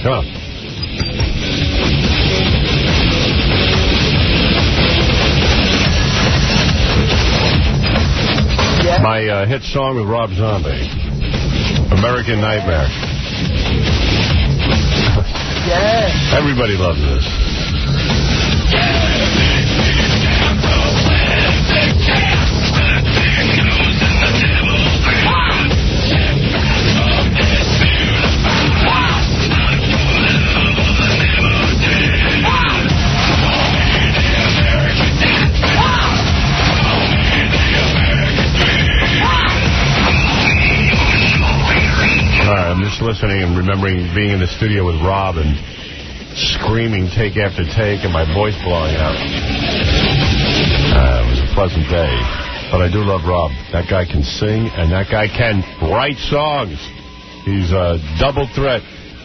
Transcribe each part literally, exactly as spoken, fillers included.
Come on. Yeah. My uh, hit song with Rob Zombie, American Nightmare. Yeah. Everybody loves this. I'm just listening and remembering being in the studio with Rob and screaming take after take and my voice blowing out. Uh, it was a pleasant day. But I do love Rob. That guy can sing and that guy can write songs. He's a double threat.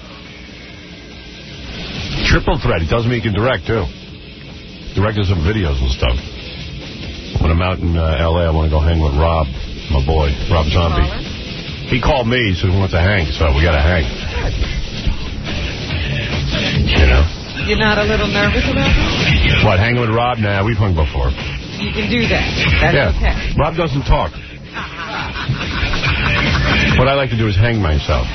Triple threat. He tells me he can direct, too. Directing some videos and stuff. When I'm out in uh, L A, I want to go hang with Rob, my boy, Rob Zombie. He called me, so he wants to hang, so we got to hang. You know? You're not a little nervous about that? What, hanging with Rob? Nah, we've hung before. You can do that. That's yeah. okay. Rob doesn't talk. What I like to do is hang myself.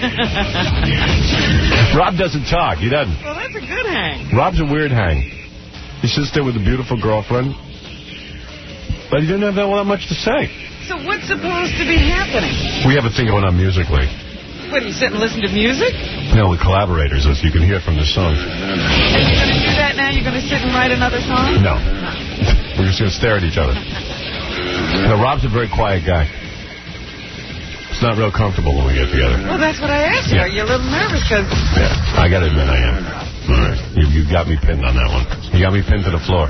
Rob doesn't talk. He doesn't. Well, that's a good hang. Rob's a weird hang. He sits there with a beautiful girlfriend, but he doesn't have that much to say. So what's supposed to be happening? We have a thing going on musically. What, you sit and listen to music? No, with collaborators, as you can hear from the song. And you're going to do that now? You're going to sit and write another song? No. no. We're just going to stare at each other. You know, Rob's a very quiet guy. It's not real comfortable when we get together. Well, that's what I asked you. Yeah. Are you a little nervous? Cause yeah, I got to admit I am. All right. You, you got me pinned on that one. You got me pinned to the floor.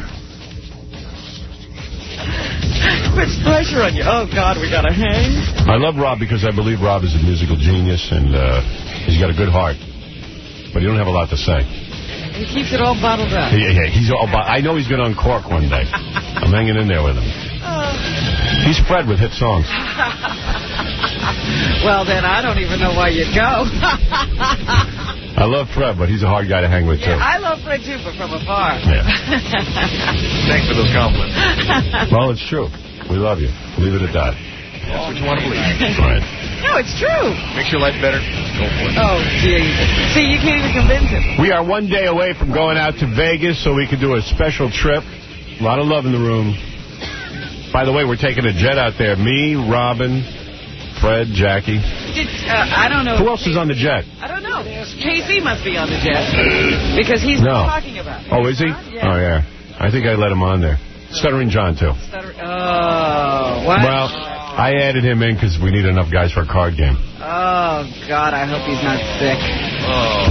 Puts pressure on you. Oh, God, we got to hang. I love Rob because I believe Rob is a musical genius, and uh, he's got a good heart. But he don't have a lot to say. He keeps it all bottled up. Yeah, yeah, he's all. I know he's going to uncork one day. I'm hanging in there with him. Oh. He's Fred with hit songs. Well, then I don't even know why you'd go. I love Fred, but he's a hard guy to hang with, too. Yeah, I love Fred, too, but from afar. Yeah. Thanks for those compliments. Well, it's true. We love you. Leave it at that. That's what you want to believe. Right. No, it's true. Makes your life better. Go for it. Oh, Jesus. See, you can't even convince him. We are one day away from going out to Vegas so we can do a special trip. A lot of love in the room. By the way, we're taking a jet out there. Me, Robin, Fred, Jackie. Did, uh, I don't know. Who else is on the jet? I don't know. K C must be on the jet. Because he's no. talking about it. Oh, is he? Yeah. Oh, yeah. I think I let him on there. Stuttering John, too. Stutter oh, what? Well, I added him in because we need enough guys for a card game. Oh, God, I hope he's not sick. Oh.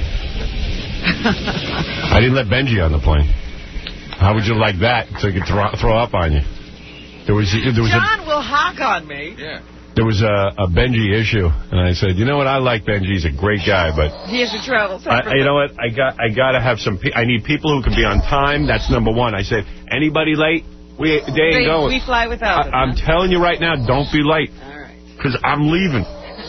I didn't let Benji on the plane. How would you like that so he could throw, throw up on you? There was, there was John a, will hawk on me. Yeah. There was a, a Benji issue, and I said, you know what, I like Benji. He's a great guy, but... He has to travel I, you know what, I got I got to have some... Pe I need people who can be on time. That's number one. I said, anybody late, we they ain't they, going. We fly without I, them, I'm huh? telling you right now, don't be late. All right. Because I'm leaving.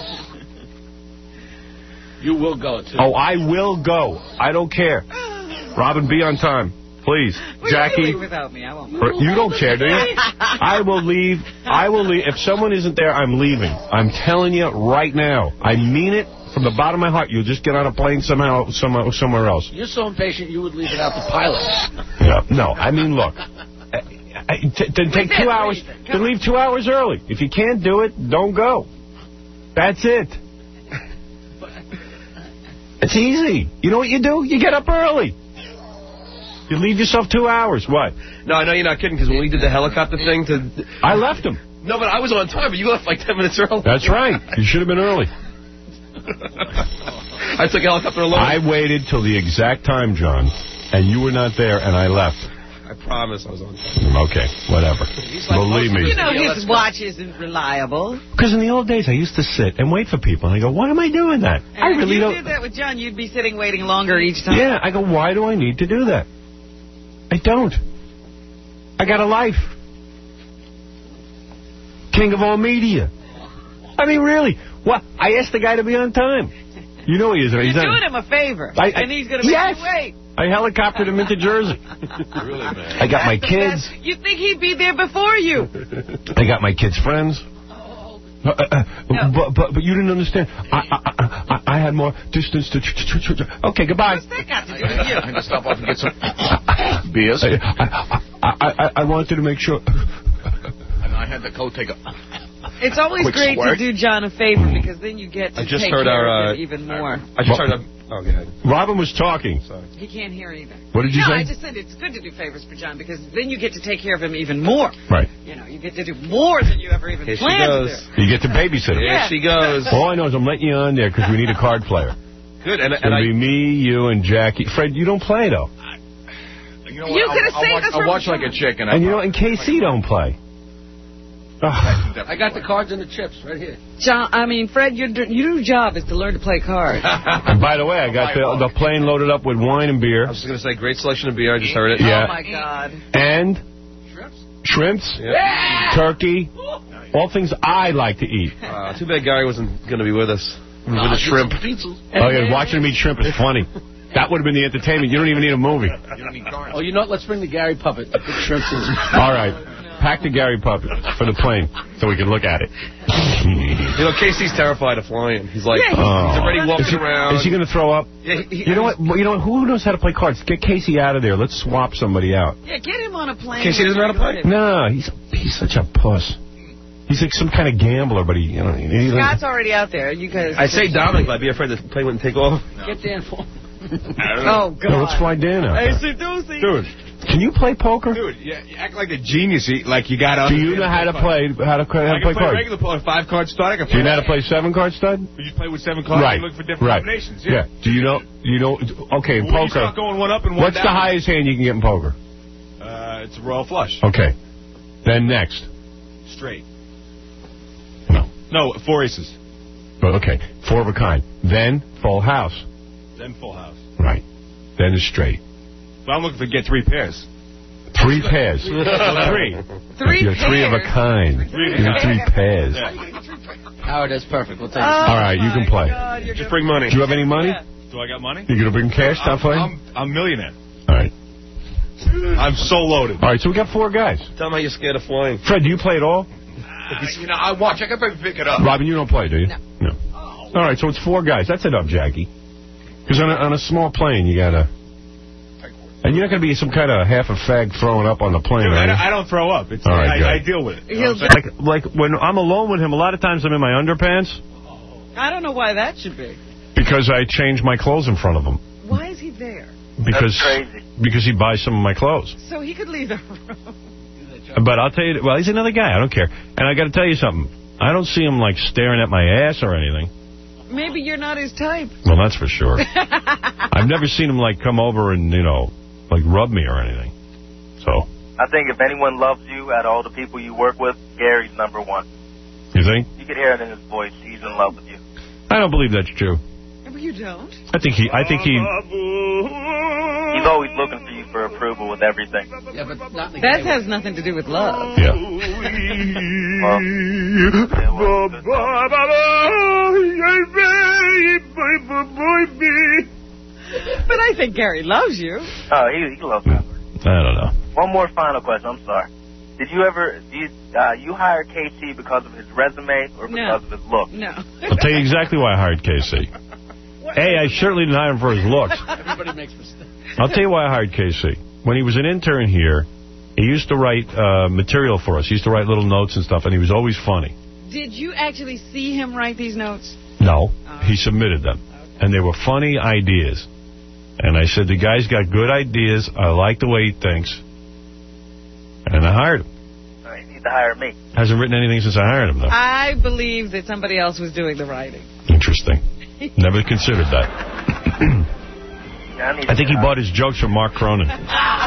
You will go, too. Oh, I will go. I don't care. Robin, be on time. Please. Well, Jackie. you without me. I won't. You don't care, do you? I will leave. I will leave. If someone isn't there, I'm leaving. I'm telling you right now. I mean it from the bottom of my heart. You'll just get on a plane somehow, somehow somewhere else. You're so impatient you would leave without the pilot. Yeah. No, I mean, look. I, I, t then take two hours. Then leave two hours early. If you can't do it, don't go. That's it. It's easy. You know what you do? You get up early. You leave yourself two hours. What? No, I know you're not kidding, because when we did the helicopter thing to... I left him. No, but I was on time, but you left like ten minutes early. That's right. You should have been early. I took a helicopter alone. I waited till the exact time, John, and you were not there, and I left. I promise I was on time. Okay, whatever. Like, Believe me. You know his watch isn't reliable. Because in the old days, I used to sit and wait for people, and I go, why am I doing that? And I really if you don't... did that with John, you'd be sitting waiting longer each time. Yeah, I go, why do I need to do that? I don't. I got a life. King of all media. I mean, really. What? I asked the guy to be on time. You know he is. You're He's doing not, him a favor, I, I, and he's going to make yes. you wait. I helicoptered him into Jersey. Really, man. I got my That's the kids. best. You think he'd be there before you? I got my kids' friends. Uh, uh, No. but, but but you didn't understand. I I, I, I had more distance to... Ch ch ch ch okay, goodbye. What's that got to do with you? I just stop off and get some beers. I, I, I, I, I wanted to make sure... And I had the coat take a... It's always Quick great squirt. to do John a favor because then you get to I just take heard care our, of uh, it even more. I just heard a... Oh, go ahead. Robin was talking. Sorry. He can't hear either. What did you no, say? I just said it's good to do favors for John because then you get to take care of him even more. Right. You know, you get to do more than you ever even Here she planned to goes. do. You get to babysit him. Here Yeah. she goes. All I know is I'm letting you on there because we need a card player. Good. And, It's and going I... to be me, you, and Jackie. Fred, you don't play, though. You, know You could have saved watch, us I'll from watch John. like a chick. And, And you know, and K C don't play. Ugh. I got the cards and the chips right here. John, I mean, Fred, your your job is to learn to play cards. And by the way, I got the, the plane loaded up with wine and beer. I was just going to say, great selection of beer. I just heard it. Yeah. Oh, my God. And shrimps, Yeah. turkey, all things I like to eat. Uh, too bad Gary wasn't going to be with us. With the shrimp. Oh, yeah, watching him eat shrimp is funny. That would have been the entertainment. You don't even need a movie. Oh, you know what? Let's bring the Gary puppet. The big shrimps in. All right. Pack the Gary puppet for the plane so we can look at it. You know, Casey's terrified of flying. He's like, Yeah, he's- Oh. he's already walking Is he, around. is he going to throw up? Yeah, he, You know what? You know what? Who knows how to play cards? Get Casey out of there. Let's swap somebody out. Yeah, get him on a plane. Casey doesn't know how to play? No, he's he's such a puss. He's like some kind of gambler, but he, you know, he, Scott's already out there. You guys. I say Dominic, but I'd be afraid the plane wouldn't take off. Get Dan for Oh, God. No, let's fly Dan out there. Doozy. Dude, Can you play poker? dude, you, you act like a genius. You, like you got. Do you know how to play how to, how to I can play play cards? regular poker, five card start. I can Do you play. know how to play seven card stud? You just play with seven cards. Right. And look for different Right. combinations. Yeah. Yeah. Do you know? You know? Okay, Well, when you poker. start going one up and one What's the down, highest hand you can get in poker? Uh, it's a royal flush. Okay. Then next. Straight. No. No, four aces. Oh, okay. Four of a kind. Then full house. Then full house. Right. Then it's straight. But I'm looking for get three pairs. Three pairs. Three. Three You're three of a pairs. kind. Three. You're three pairs. Howard, that's perfect. We'll take it. All right, you can play. God, you're Just gonna- bring money. Do you have any money? Yeah. Do I got money? You gonna bring cash? Stop I'm, playing. I'm, I'm a millionaire. All right. I'm so loaded. All right. So we got four guys. Tell him how you're scared of flying. Fred, do you play at all? Uh, you know, I watch. I can probably pick it up. Robin, you don't play, do you? No. No. All right. So it's four guys. That's enough, Jackie. Because on a, on a small plane, you gotta. And you're not going to be some kind of half a fag throwing up on the plane, Dude, I, right? don't, I don't throw up. It's All right, I, good. I deal with it. You know He'll what I'm saying? Like, like when I'm alone with him, a lot of times I'm in my underpants I don't know why that should be. because I change my clothes in front of him. Why is he there? Because because he buys some of my clothes. So he could leave the room. But I'll tell you, well, he's another guy. I don't care. And I got to tell you something. I don't see him like staring at my ass or anything. Maybe you're not his type. Well, that's for sure. I've never seen him like come over and you know like rub me or anything. So I think if anyone loves you out of all the people you work with, Gary's number one. you think? You can hear it in his voice. He's in love with you. I don't believe that's true. But you don't. I think he. I think he. He's always looking for you for approval with everything. Yeah, but not in the That gay way. has nothing to do with love. Yeah. Well, yeah, well, good stuff. But I think Gary loves you. Oh, he, he loves that. I don't know. One more final question. I'm sorry. Did you ever, do you, uh, you hire K C because of his resume or No. because of his look? No. I'll tell you exactly why I hired K C. Hey, I certainly didn't hire him for his looks. Everybody makes mistakes. I'll tell you why I hired K C. When he was an intern here, he used to write uh, material for us. He used to write little notes and stuff, and he was always funny. Did you actually see him write these notes? No, he submitted them, and they were funny ideas. And I said, the guy's got good ideas. I like the way he thinks. And I hired him. Uh, you need to hire me. Hasn't written anything since I hired him, though. I believe that somebody else was doing the writing. Interesting. Never considered that. Yeah, I, need I think to he get bought his jokes from Mark Cronin. Uh,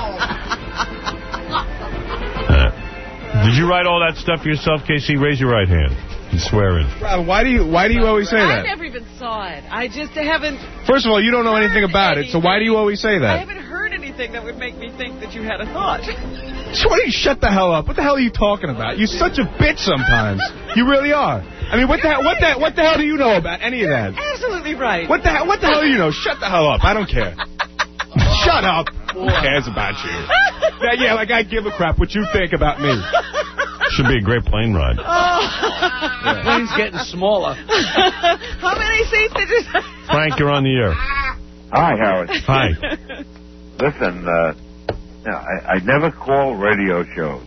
did you write all that stuff yourself, K C? Raise your right hand and swear in. Rob, why do you why do you always say I that? never even saw it. I just haven't First of all, you don't know anything about it, so why do you always say I that? haven't heard anything that would make me think that you had a thought. So why don't you shut the hell up? What the hell are you talking about? You're such a bitch sometimes. You really are. I mean, what the hell, what the what the hell do you know about any of that? Absolutely right. What the hell, what the hell do you know? Shut the hell up. I don't care. Shut up. Who cares about you? Yeah, yeah, like I give a crap what you think about me. Should be a great plane ride. Oh. The plane's getting smaller. How many seats did you say? Frank, you're on the air. Hi, Howard. Hi. Listen, uh, I, I never call radio shows.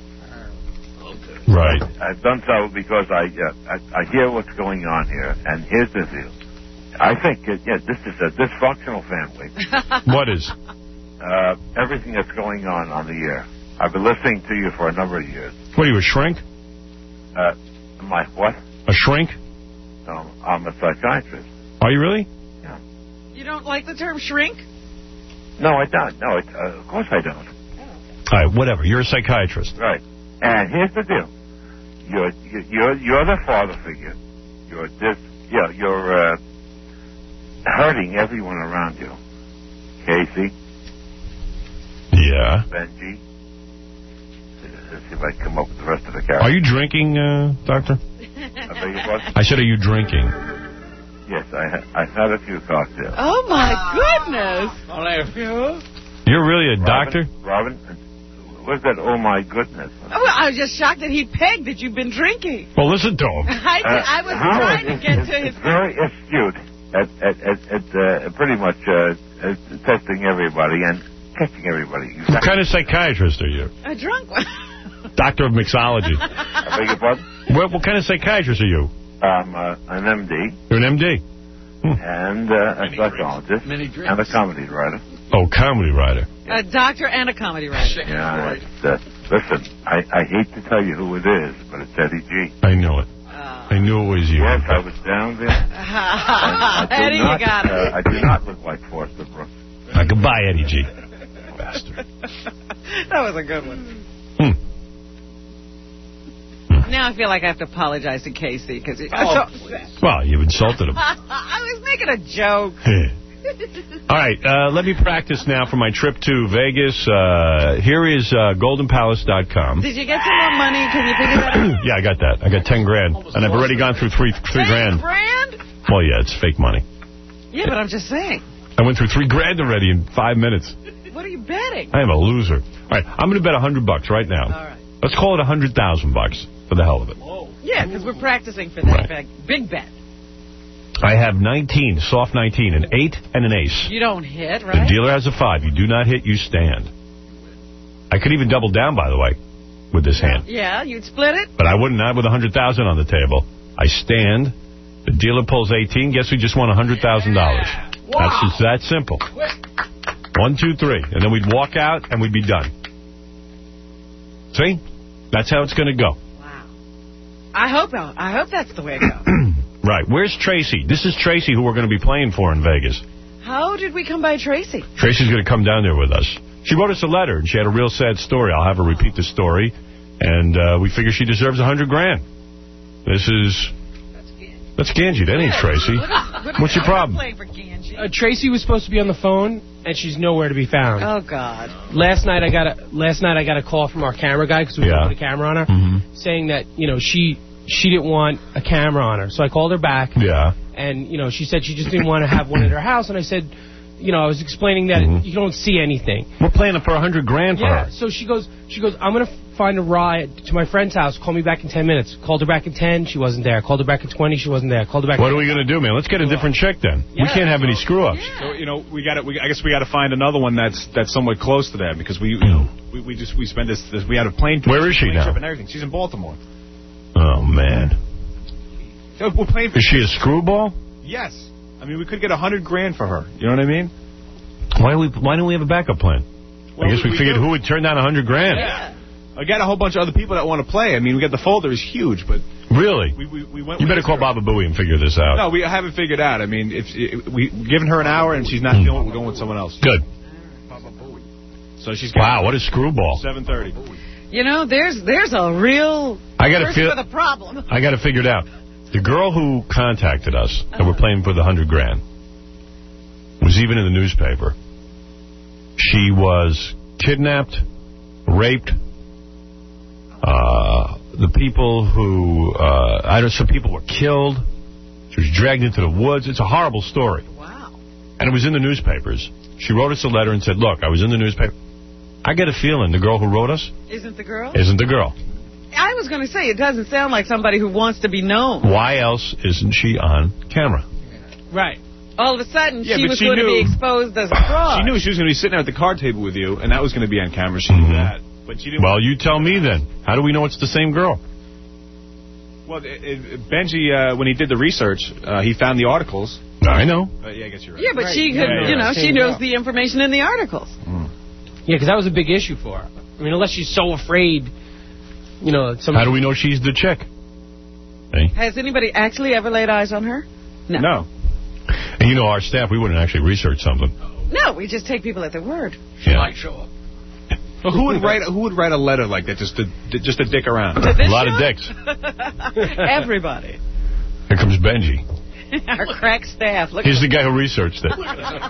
Right. I've done so because I, uh, I I hear what's going on here, and here's the deal. I think, uh, yeah, this is a dysfunctional family. What is? Uh, everything that's going on on the air. I've been listening to you for a number of years. What are you, a shrink? Uh, my what? A shrink? No, I'm a psychiatrist. Are you really? Yeah. You don't like the term shrink? No, I don't. No, it, uh, of course I don't. All right, whatever. You're a psychiatrist. Right. And here's the deal. You're you're you're the father figure. You're this. Yeah, you're uh, hurting everyone around you. Casey. Yeah. Benji. Let's see if I can come up with the rest of the characters. Are you drinking, uh, Doctor? I beg your pardon? I said, are you drinking? Yes, I ha I've had a few cocktails. Oh, my goodness. Only a few? You're really a doctor? Robin, what's that? Oh, my goodness. Oh, well, I was just shocked that he pegged that you've been drinking. Well, listen to him. I, Uh, I was Howard trying to is- get is- to is his... very astute at, at, at, at uh, pretty much uh, uh, testing everybody and catching everybody. What kind of psychiatrist are you? A drunk one. Doctor of mixology. I beg your pardon? What, what kind of psychiatrist are you? I'm uh, an M D. You're an M D? And uh, a psychologist. Many drinks. And a comedy writer. Oh, comedy writer. A doctor and a comedy writer. Yeah, it's, uh, listen, I, I hate to tell you who it is, but it's Eddie G. I know it. Oh. I knew it was you. Yes, I was down there. I, I do Eddie, not, you got it. uh, I do not look like Forster Brooks. Uh, goodbye, Eddie G. Bastard. That was a good one. Hmm. Now I feel like I have to apologize to Casey because he... Oh, so, Well, you've insulted him. I was making a joke. All right, uh, let me practice now for my trip to Vegas. Uh, here is uh, golden palace dot com. Did you get some more money? Can you figure that out? Yeah, I got that. I got ten grand. And I've already gone through three three grand. grand? Well, yeah, it's fake money. Yeah, but I'm just saying. I went through three grand already in five minutes. What are you betting? I am a loser. All right, I'm going to bet a hundred bucks right now. All right. Let's call it a hundred thousand bucks for the hell of it. Yeah, because we're practicing for that Right. big, big bet. I have nineteen, soft nineteen, an eight and an ace. You don't hit, The right? dealer has a five. You do not hit, you stand. I could even double down, by the way, with this hand. Yeah, you'd split it? But I wouldn't, not with a hundred thousand on the table. I stand. The dealer pulls eighteen. Guess we just won a hundred thousand dollars. That's just that simple. One, two, three, and then we'd walk out and we'd be done. See? That's how it's going to go. Wow. I hope I hope that's the way it goes. Right. Where's Tracy? This is Tracy who we're going to be playing for in Vegas. How did we come by Tracy? Tracy's going to come down there with us. She wrote us a letter, and she had a real sad story. I'll have her repeat the story, and uh, we figure she deserves a hundred grand. This is... That's Ganji. That ain't Tracy. What's your problem? Playing for Ganji. Uh, Tracy was supposed to be on the phone, and she's nowhere to be found. Oh God! Last night I got a last night I got a call from our camera guy because we Yeah. put a camera on her, Mm-hmm. saying that you know she she didn't want a camera on her. So I called her back, Yeah. and you know she said she just didn't want to have one at her house. And I said, you know, I was explaining that Mhm. you don't see anything. We're playing it for a hundred grand for Yeah. her. So she goes, she goes, I'm gonna find a ride to my friend's house. Call me back in ten minutes. Called her back in ten. She wasn't there. Called her back in twenty. She wasn't there. Called her back. What are we going to do, man? Let's get a different chick then. We Yeah. can't have any screw-ups. So, you know, we got to. I guess we got to find another one that's that's somewhat close to that because we, you know, we, we just we spent this, this. We had a plane. Where is she plane now? trip and everything. She's in Baltimore. Oh, man. Yeah, We're playing for. Is she a screwball? Yes. I mean, we could get a hundred grand for her. You know what I mean? Why don't we, why don't we have a backup plan? Well, I guess we, we figured do. who would turn down a hundred grand. Yeah. I got a whole bunch of other people that want to play. I mean, we got the folder is huge, but Really? we we, we went. You with better this call girl. Baba Booey and figure this out. No, we haven't figured out. I mean, if, if we given her an hour and she's not Hmm. feeling it, we're going with someone else. Good. So she's Wow, what a screwball. seven thirty. You know, there's there's a real I got to person feel. with a problem. I got to figure it out. The girl who contacted us and we're playing for the hundred grand was even in the newspaper. She was kidnapped, raped, Uh, the people who, uh, I don't, some people were killed. She was dragged into the woods. It's a horrible story. Wow. And it was in the newspapers. She wrote us a letter and said, look, I was in the newspaper. I get a feeling the girl who wrote us Isn't the girl? isn't the girl. I was going to say, it doesn't sound like somebody who wants to be known. Why else isn't she on camera? Right. All of a sudden, Yeah, she but was she going knew- to be exposed as a fraud. She knew she was going to be sitting there at the card table with you, and that was going to be on camera. She knew Mhm. that. But she didn't. Well, you tell me then. How do we know it's the same girl? Well, it, it, Benji, uh, when he did the research, uh, he found the articles. I know. Uh, yeah, I guess you're right. Yeah, but Right. she could, Yeah, yeah, you know, same she knows girl. the information in the articles. Yeah, because that was a big issue for her. I mean, unless she's so afraid, you know, some. How do we know she's the chick? Hey? Has anybody actually ever laid eyes on her? No. No. And you know, our staff, we wouldn't actually research something. No, we just take people at their word. Yeah. Might show up. Well, who would write Who would write a letter like that just to just to dick around? To this A lot of show? dicks. Everybody. Here comes Benji. Our crack staff. Look He's at the guy who researched it. Look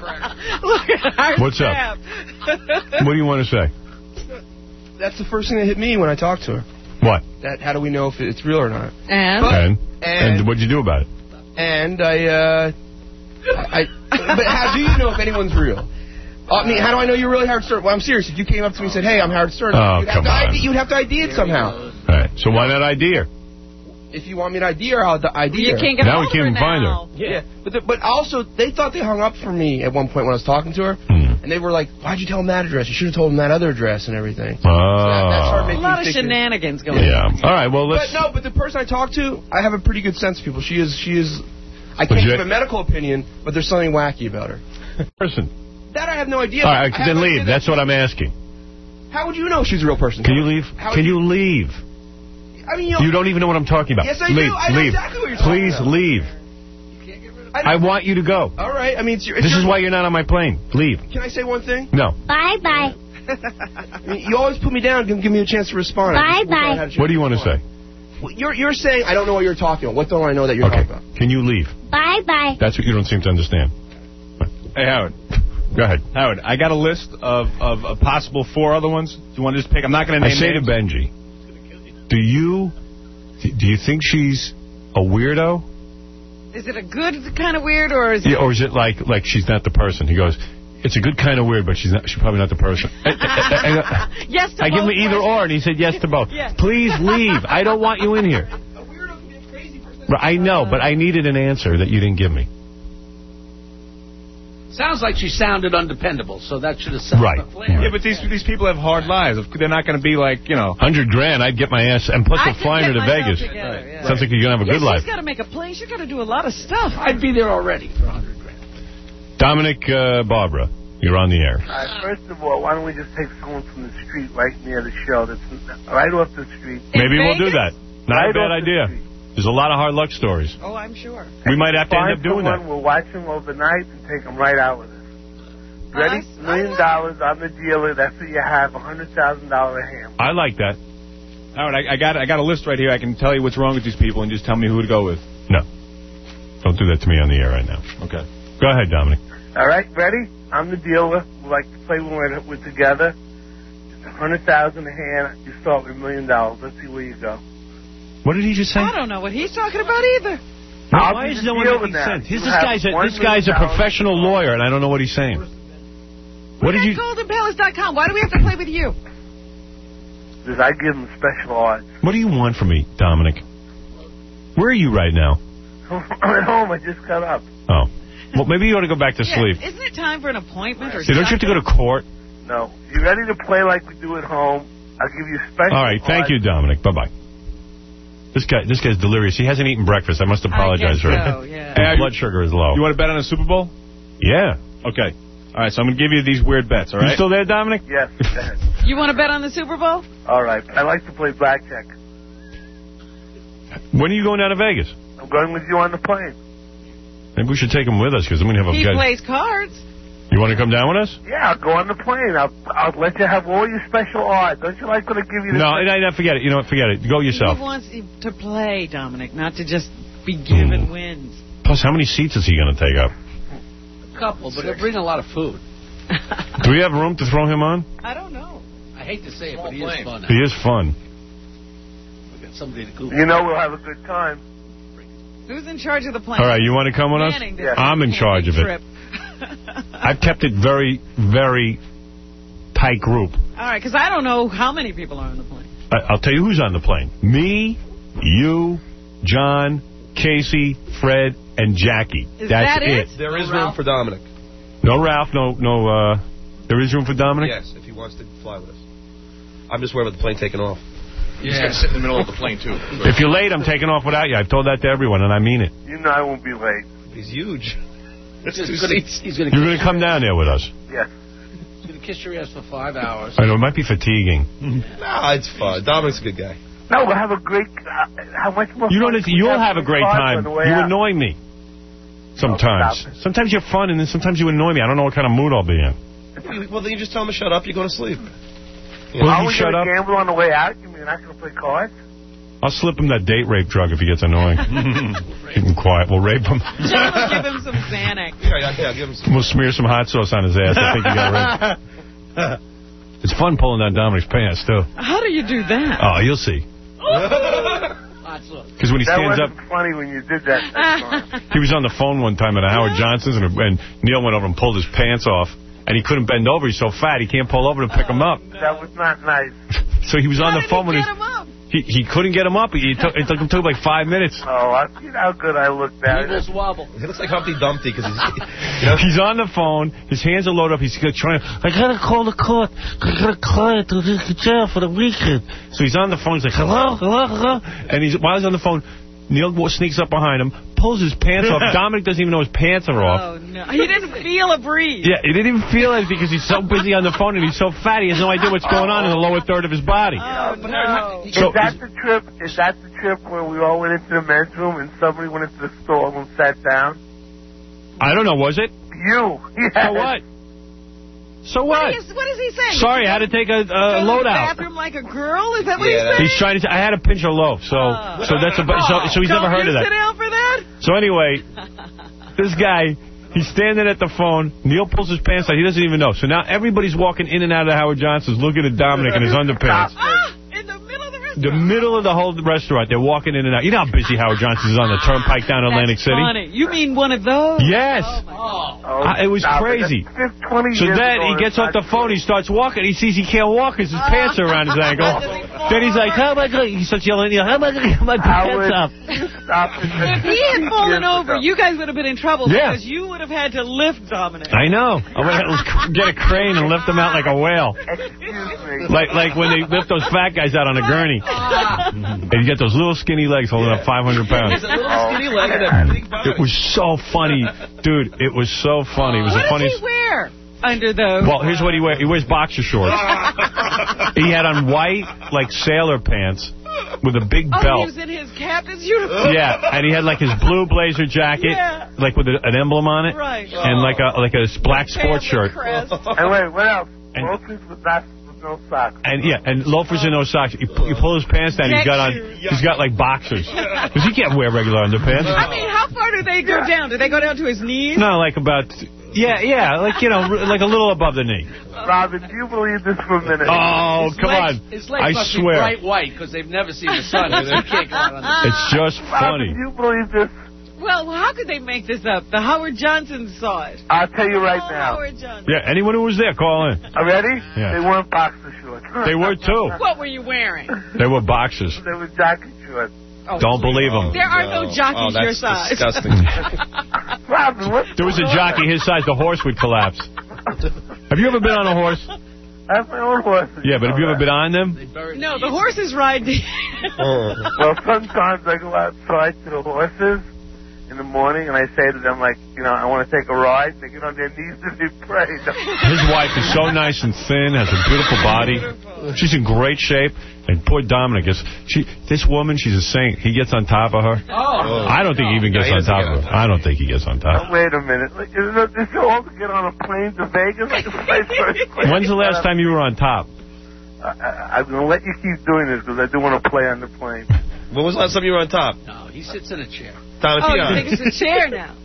at our What's up? staff. What do you want to say? That's the first thing that hit me when I talked to her. What? That how do we know if it's real or not? And? And? And- And what'd you do about it? And I, uh, I, but how do you know if anyone's real? I mean, how do I know you're really Howard Stern? Well, I'm serious. If you came up to me and said, hey, I'm Howard Stern, Oh, you'd, have come to on. I D, you'd have to I D it somehow. All right. So why not I D her? If you want me to I D her, I'll I D You her. can't get Now we hold can't of even find her. now. Yeah, but the, but also they thought they hung up for me at one point when I was talking to her, Hmm. and they were like, "Why'd you tell them that address? You should have told them that other address and everything." Oh. that, that started A making lot me of think that- shenanigans going Yeah. on. All right. Well, let's. But no, but the person I talked to, I have a pretty good sense of people. She is, she is. I can't Legit? give a medical opinion, but there's something wacky about her. Person. That I have no idea. All I right. have Then no leave. idea that- That's what I'm asking. How would you know she's a real person? Can you leave? How would Can you leave? I mean, you, know, You don't even know what I'm talking about. Yes, I leave. do. I know leave. exactly what you're talking Please about. leave. I, I want you to go. All right. I mean, it's your, it's This your, is why you're not on my plane. Leave. Can I say one thing? No. Bye bye. I mean, you always put me down, give, give me a chance to respond. I just Bye, wish I bye. had a chance What do you want to say? Well, You're you're saying I don't know what you're talking about. What don't I know that you're Okay. talking about? Can you leave? Bye bye. That's what you don't seem to understand. Hey, Howard. Go ahead. Howard, I got a list of, of, of possible four other ones. Do you want to just pick? I'm not going to I name say to names. Benji, do you do you think she's a weirdo? Is it a good kind of weird, or is it... Yeah, or is it like like she's not the person? He goes, it's a good kind of weird, but she's not. She's probably not the person. I, I, I, yes to I give him both either questions. or, and he said yes to both. Yeah. Please leave. I don't want you in here. A weirdo can be a crazy person. But I know, but I needed an answer that you didn't give me. Sounds like she sounded undependable, so that should have set Right. the plan. Yeah, but these these people have hard lives. They're not going to be like, you know. Hundred grand, I'd get my ass, and plus I they're could flying her get to myself Vegas. together, yeah. Sounds like you're gonna have a Yeah, good life. she's got to make a plane. She's got to do a lot of stuff. I'd be there already for a hundred grand. Dominic, uh, Barbara, you're on the air. Uh, first of all, why don't we just take someone from the street right near the show that's right off the street? Maybe we'll do that. Not Right a bad off the idea. street. There's a lot of hard luck stories. Oh, I'm sure. We might have to end Find up doing someone, that. We'll watch him overnight and take him right out with us. Ready? I- Million dollars. I'm the dealer. That's what you have. A hundred thousand dollar ham. I like that. Howard, I, I got I got a list right here. I can tell you what's wrong with these people and just tell me who to go with. No. Don't do that to me on the air right now. Okay. Go ahead, Dominic. All right, ready? I'm the dealer. We like to play when we're, we're together. It's a hundred thousand a hand. You start with a million dollars. Let's see where you go. What did he just say? I don't know what he's talking about either. I'll Why be is the no one dealer making now. sense? You This, this have guy's a, one this guy's a million dollars. professional lawyer, and I don't know what he's saying. What did We're you... at golden palace dot com. Why do we have to play with you? Because I give them special odds. What do you want from me, Dominic? Where are you right now? I'm at home. I just got up. Oh. Well, maybe you ought to go back to Yeah, sleep. isn't it time for an appointment or See, don't you have to go to court? No. You ready to play like we do at home? I'll give you special All right, thank odds. you, Dominic. Bye-bye. This guy, this guy's delirious. He hasn't eaten breakfast. I must apologize I for guess him. so, yeah. His blood sugar is low. You want to bet on a Super Bowl? Yeah. Okay. All right, so I'm going to give you these weird bets, all right? You still there, Dominic? Yes. go ahead. You want to bet on the Super Bowl? All right. I like to play blackjack. When are you going down to Vegas? I'm going with you on the plane. Maybe we should take him with us, because I'm going to have a He guy. plays cards. You want to come down with us? Yeah, I'll go on the plane. I'll I'll let you have all your special odds. Don't you like when I give you the... No, no, no, forget it. You know what? Forget it. Go yourself. He wants you to play, Dominic, not to just be given Mm. wins. Plus, how many seats is he going to take up? A couple, but it'll bring a lot of food. Do we have room to throw him on? I don't know. I hate to say it, but he is fun. He is fun. got somebody to goof. You know we'll have a good time. Who's in charge of the plane? All right, you want to come with us? Yeah. I'm in charge of it. Trip. I've kept it very, very tight group. All right, because I don't know how many people are on the plane. I, I'll tell you who's on the plane. Me, you, John, Casey, Fred, and Jackie. Is That's that it? it. There is No room Ralph? for Dominic. No Ralph, no, no, uh, there is room for Dominic? Yes, if he wants to fly with us. I'm just worried about the plane taking off. He's got to sit in the middle of the plane, too. If you're late, I'm taking off without you. I've told that to everyone, and I mean it. You know I won't be late. He's huge. He's gonna, he's gonna You're going to come down there with us. Yes. He's going to kiss your ass for five hours. I know, it might be fatiguing. Nah, it's fun. Dominic's a good guy. No, we'll have a great... Uh, how much more You fun don't. can we You'll have have a with great cars time. on the way You out? annoy me. Sometimes. stop it. Sometimes you're fun, and then sometimes you annoy me. I don't know what kind of mood I'll be in. Well, then you just tell him to shut up. You go to sleep. Will Are you we shut going up? to gamble on the way out? You mean you're not going to play cards? I'll slip him that date rape drug if he gets annoying. Keep him quiet. We'll rape him. John will give him some Xanax. Yeah, yeah, yeah. Give him some. We'll smear some hot sauce on his ass. I think he got raped. It's fun pulling down Dominic's pants, too. How do you do that? Oh, you'll see. Because when he that stands up... wasn't funny when you did that. that He was on the phone one time at Howard Johnson's, and, and Neil went over and pulled his pants off. And he couldn't bend over. He's so fat, he can't pull over to pick him up. that was not nice. So he was on How the did phone he when get him up? he he couldn't get him up. He took, it took him took like five minutes. Oh, I, you know how good I looked at it. Eagles wobble. He looks like Humpty Dumpty because he's... You know, he's on the phone. His hands are loaded up. He's trying. I gotta call the court. I got a client to the jail for the weekend. So he's on the phone. He's like, hello, hello, hello. And he's while he's on the phone, Neil sneaks up behind him, pulls his pants off. Dominic doesn't even know his pants are off. Oh, no. He didn't feel a breeze. Yeah, he didn't even feel it because he's so busy on the phone and he's so fat he has no idea what's going on in the lower third of his body. Oh, no. Is So- that the trip? Is that the trip where we all went into the men's room and somebody went into the stall and sat down? I don't know, was it? You. Yes. So what? So what? What is, what is he saying? Sorry, I had to take a, a Go to load the out. bathroom like a girl? Is that what Yeah, he's saying? He's trying to. I had to pinch a loaf, so Oh. so that's a. So, so he's Don't never heard you of that. sit down for that? So anyway, this guy, he's standing at the phone. Neil pulls his pants out. He doesn't even know. So now everybody's walking in and out of Howard Johnson's, looking at Dominic in his underpants. Ah, in the middle of the restaurant. The middle of the whole restaurant, they're walking in and out. You know how busy Howard Johnson's is on the turnpike down in Atlantic That's City? funny. You mean one of those? Yes. Oh, Oh, Uh, it was stop crazy. That's twenty So years then ago, he gets it's off the not phone, he starts walking, he sees he can't walk because his pants are around his ankle. Then he's like, how am I going? He starts yelling, how am I going to get my pants Howard, up? Stop it. if he had fallen over, you guys would have been in trouble Yeah. because you would have had to lift Dominic. I know. I would have to get a crane and lift him out like a whale. Excuse me. Like like when they lift those fat guys out on a gurney. And you get those little skinny legs holding up five hundred pounds. He's a little skinny leg and a big body. It was so funny. Dude, it was so funny. It was What the does funniest. he wear under those? Well, here's what he wears. He wears boxer shorts. He had on white, like, sailor pants with a big oh, belt. he was in his captain's uniform. Yeah, and he had, like, his blue blazer jacket, Yeah. like, with a, an emblem on it. Right. And, like, a like a black sports shirt. Crest. And wait, what else? And- Loafers with, not, with no socks. And, yeah, and loafers and no socks. You pull, you pull his pants down, he's got on, he's got, like, boxers. Because he can't wear regular underpants. I mean, how far do they go down? Do they go down to his knees? No, like about, yeah, yeah, like, you know, like a little above the knee. Robin, do you believe this for a minute? Oh, His come legs, on. His legs I must swear. be bright white because they've never seen the sun. They can't go out on the It's just Robin, funny. do you believe this? Well, how could they make this up? The Howard Johnson saw it. I'll tell you right Oh, now. Howard Johnson. Yeah, anyone who was there, call in. Are ready? Yeah. They weren't boxer shorts. They were, too. What were you wearing? They were boxers. They were jockey shorts. Oh, Don't believe them. There are no jockeys oh, your that's size. disgusting. Robin, what's There was a going on? jockey his size, the horse would collapse. Have you ever been on a horse? I have my own horses. Yeah, but have you ever been on them? No, the horses ride. Well, sometimes I go outside to the horses in the morning and I say to them, like, you know, I want to take a ride. They get on their knees and they pray. His wife is so nice and thin, has a beautiful body. She's in great shape. And poor Dominic is, she, this woman, she's a saint. He gets on top of her. Oh. I don't think he even No, gets he on doesn't top get of on her. top. I don't think he gets on top. Now, wait a minute. Like, is it, is it all to get on a plane to Vegas? Like, first class? When's the last time you were on top? I, I, I'm going to let you keep doing this because I do want to play on the plane. When was the last time you were on top? No, he sits in a chair. Tom, Oh, you Dion. think it's a chair now?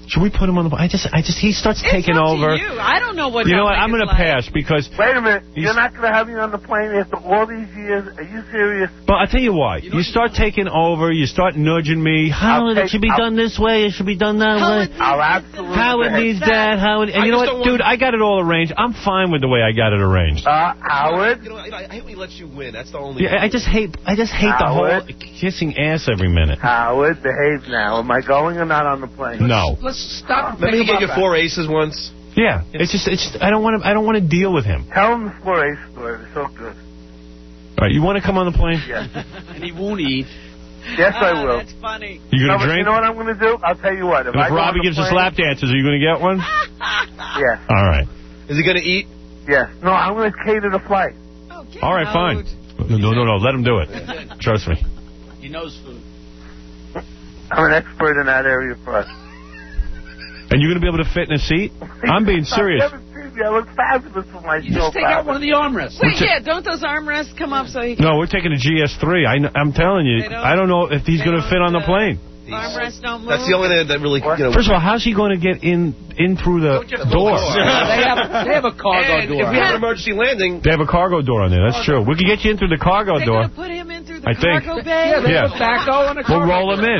Should we put him on the... I just, I just, he starts It's taking up over. To you. I don't know what You know what? I'm going to pass because... Wait a minute. You're not going to have me on the plane after all these years? Are you serious? But I'll tell you why. You, you start taking over. You start nudging me. Howard, it should be I'll, done this way. It should be done that Howard way. I'll absolutely... Howard needs that. Howard... And I you know what, dude? I got it all arranged. I'm fine with the way I got it arranged. Uh, Howard? You know, I hate when he lets you win. That's the only... Yeah, I just hate I just hate Howard? the whole kissing ass every minute. Howard, behave now. Am I going or not on the plane? No. Let's stop. Let me get you four aces once. Yeah, it's just, it's just, I don't want to, I don't want to deal with him. Tell him the four ace story. It's so good. All right, you want to come on the plane? Yes. And he won't eat. Yes, oh, I will. That's funny. You going to no, drink? You know what I'm going to do? I'll tell you what. If, if I Robbie gives plane, us lap dances, are you going to get one? Yes. All right. Is he going to eat? Yes. No, I'm going to cater the flight. Okay, All right, fine. No, no, no. Let him do it. Trust me. He knows food. I'm an expert in that area for us. And you're going to be able to fit in a seat? I'm being serious. I've never seen me. I look fabulous for my You show. just take out one of the armrests. Wait, yeah, don't those armrests come up so he can... No, we're taking a G S three. I, I'm telling you, I don't know if he's going to fit on the plane. Armrests don't move? That's the only thing that really... You know, First of all, how's he going to get in in through the door? they, have, they have a cargo and door. if we have an emergency landing... They have a cargo door on there. That's true. We can get you in through the cargo They're door. They're going to put him in through the I cargo think. bay? Yeah, they Yeah. have a backhoe and a cargo We'll roll him in.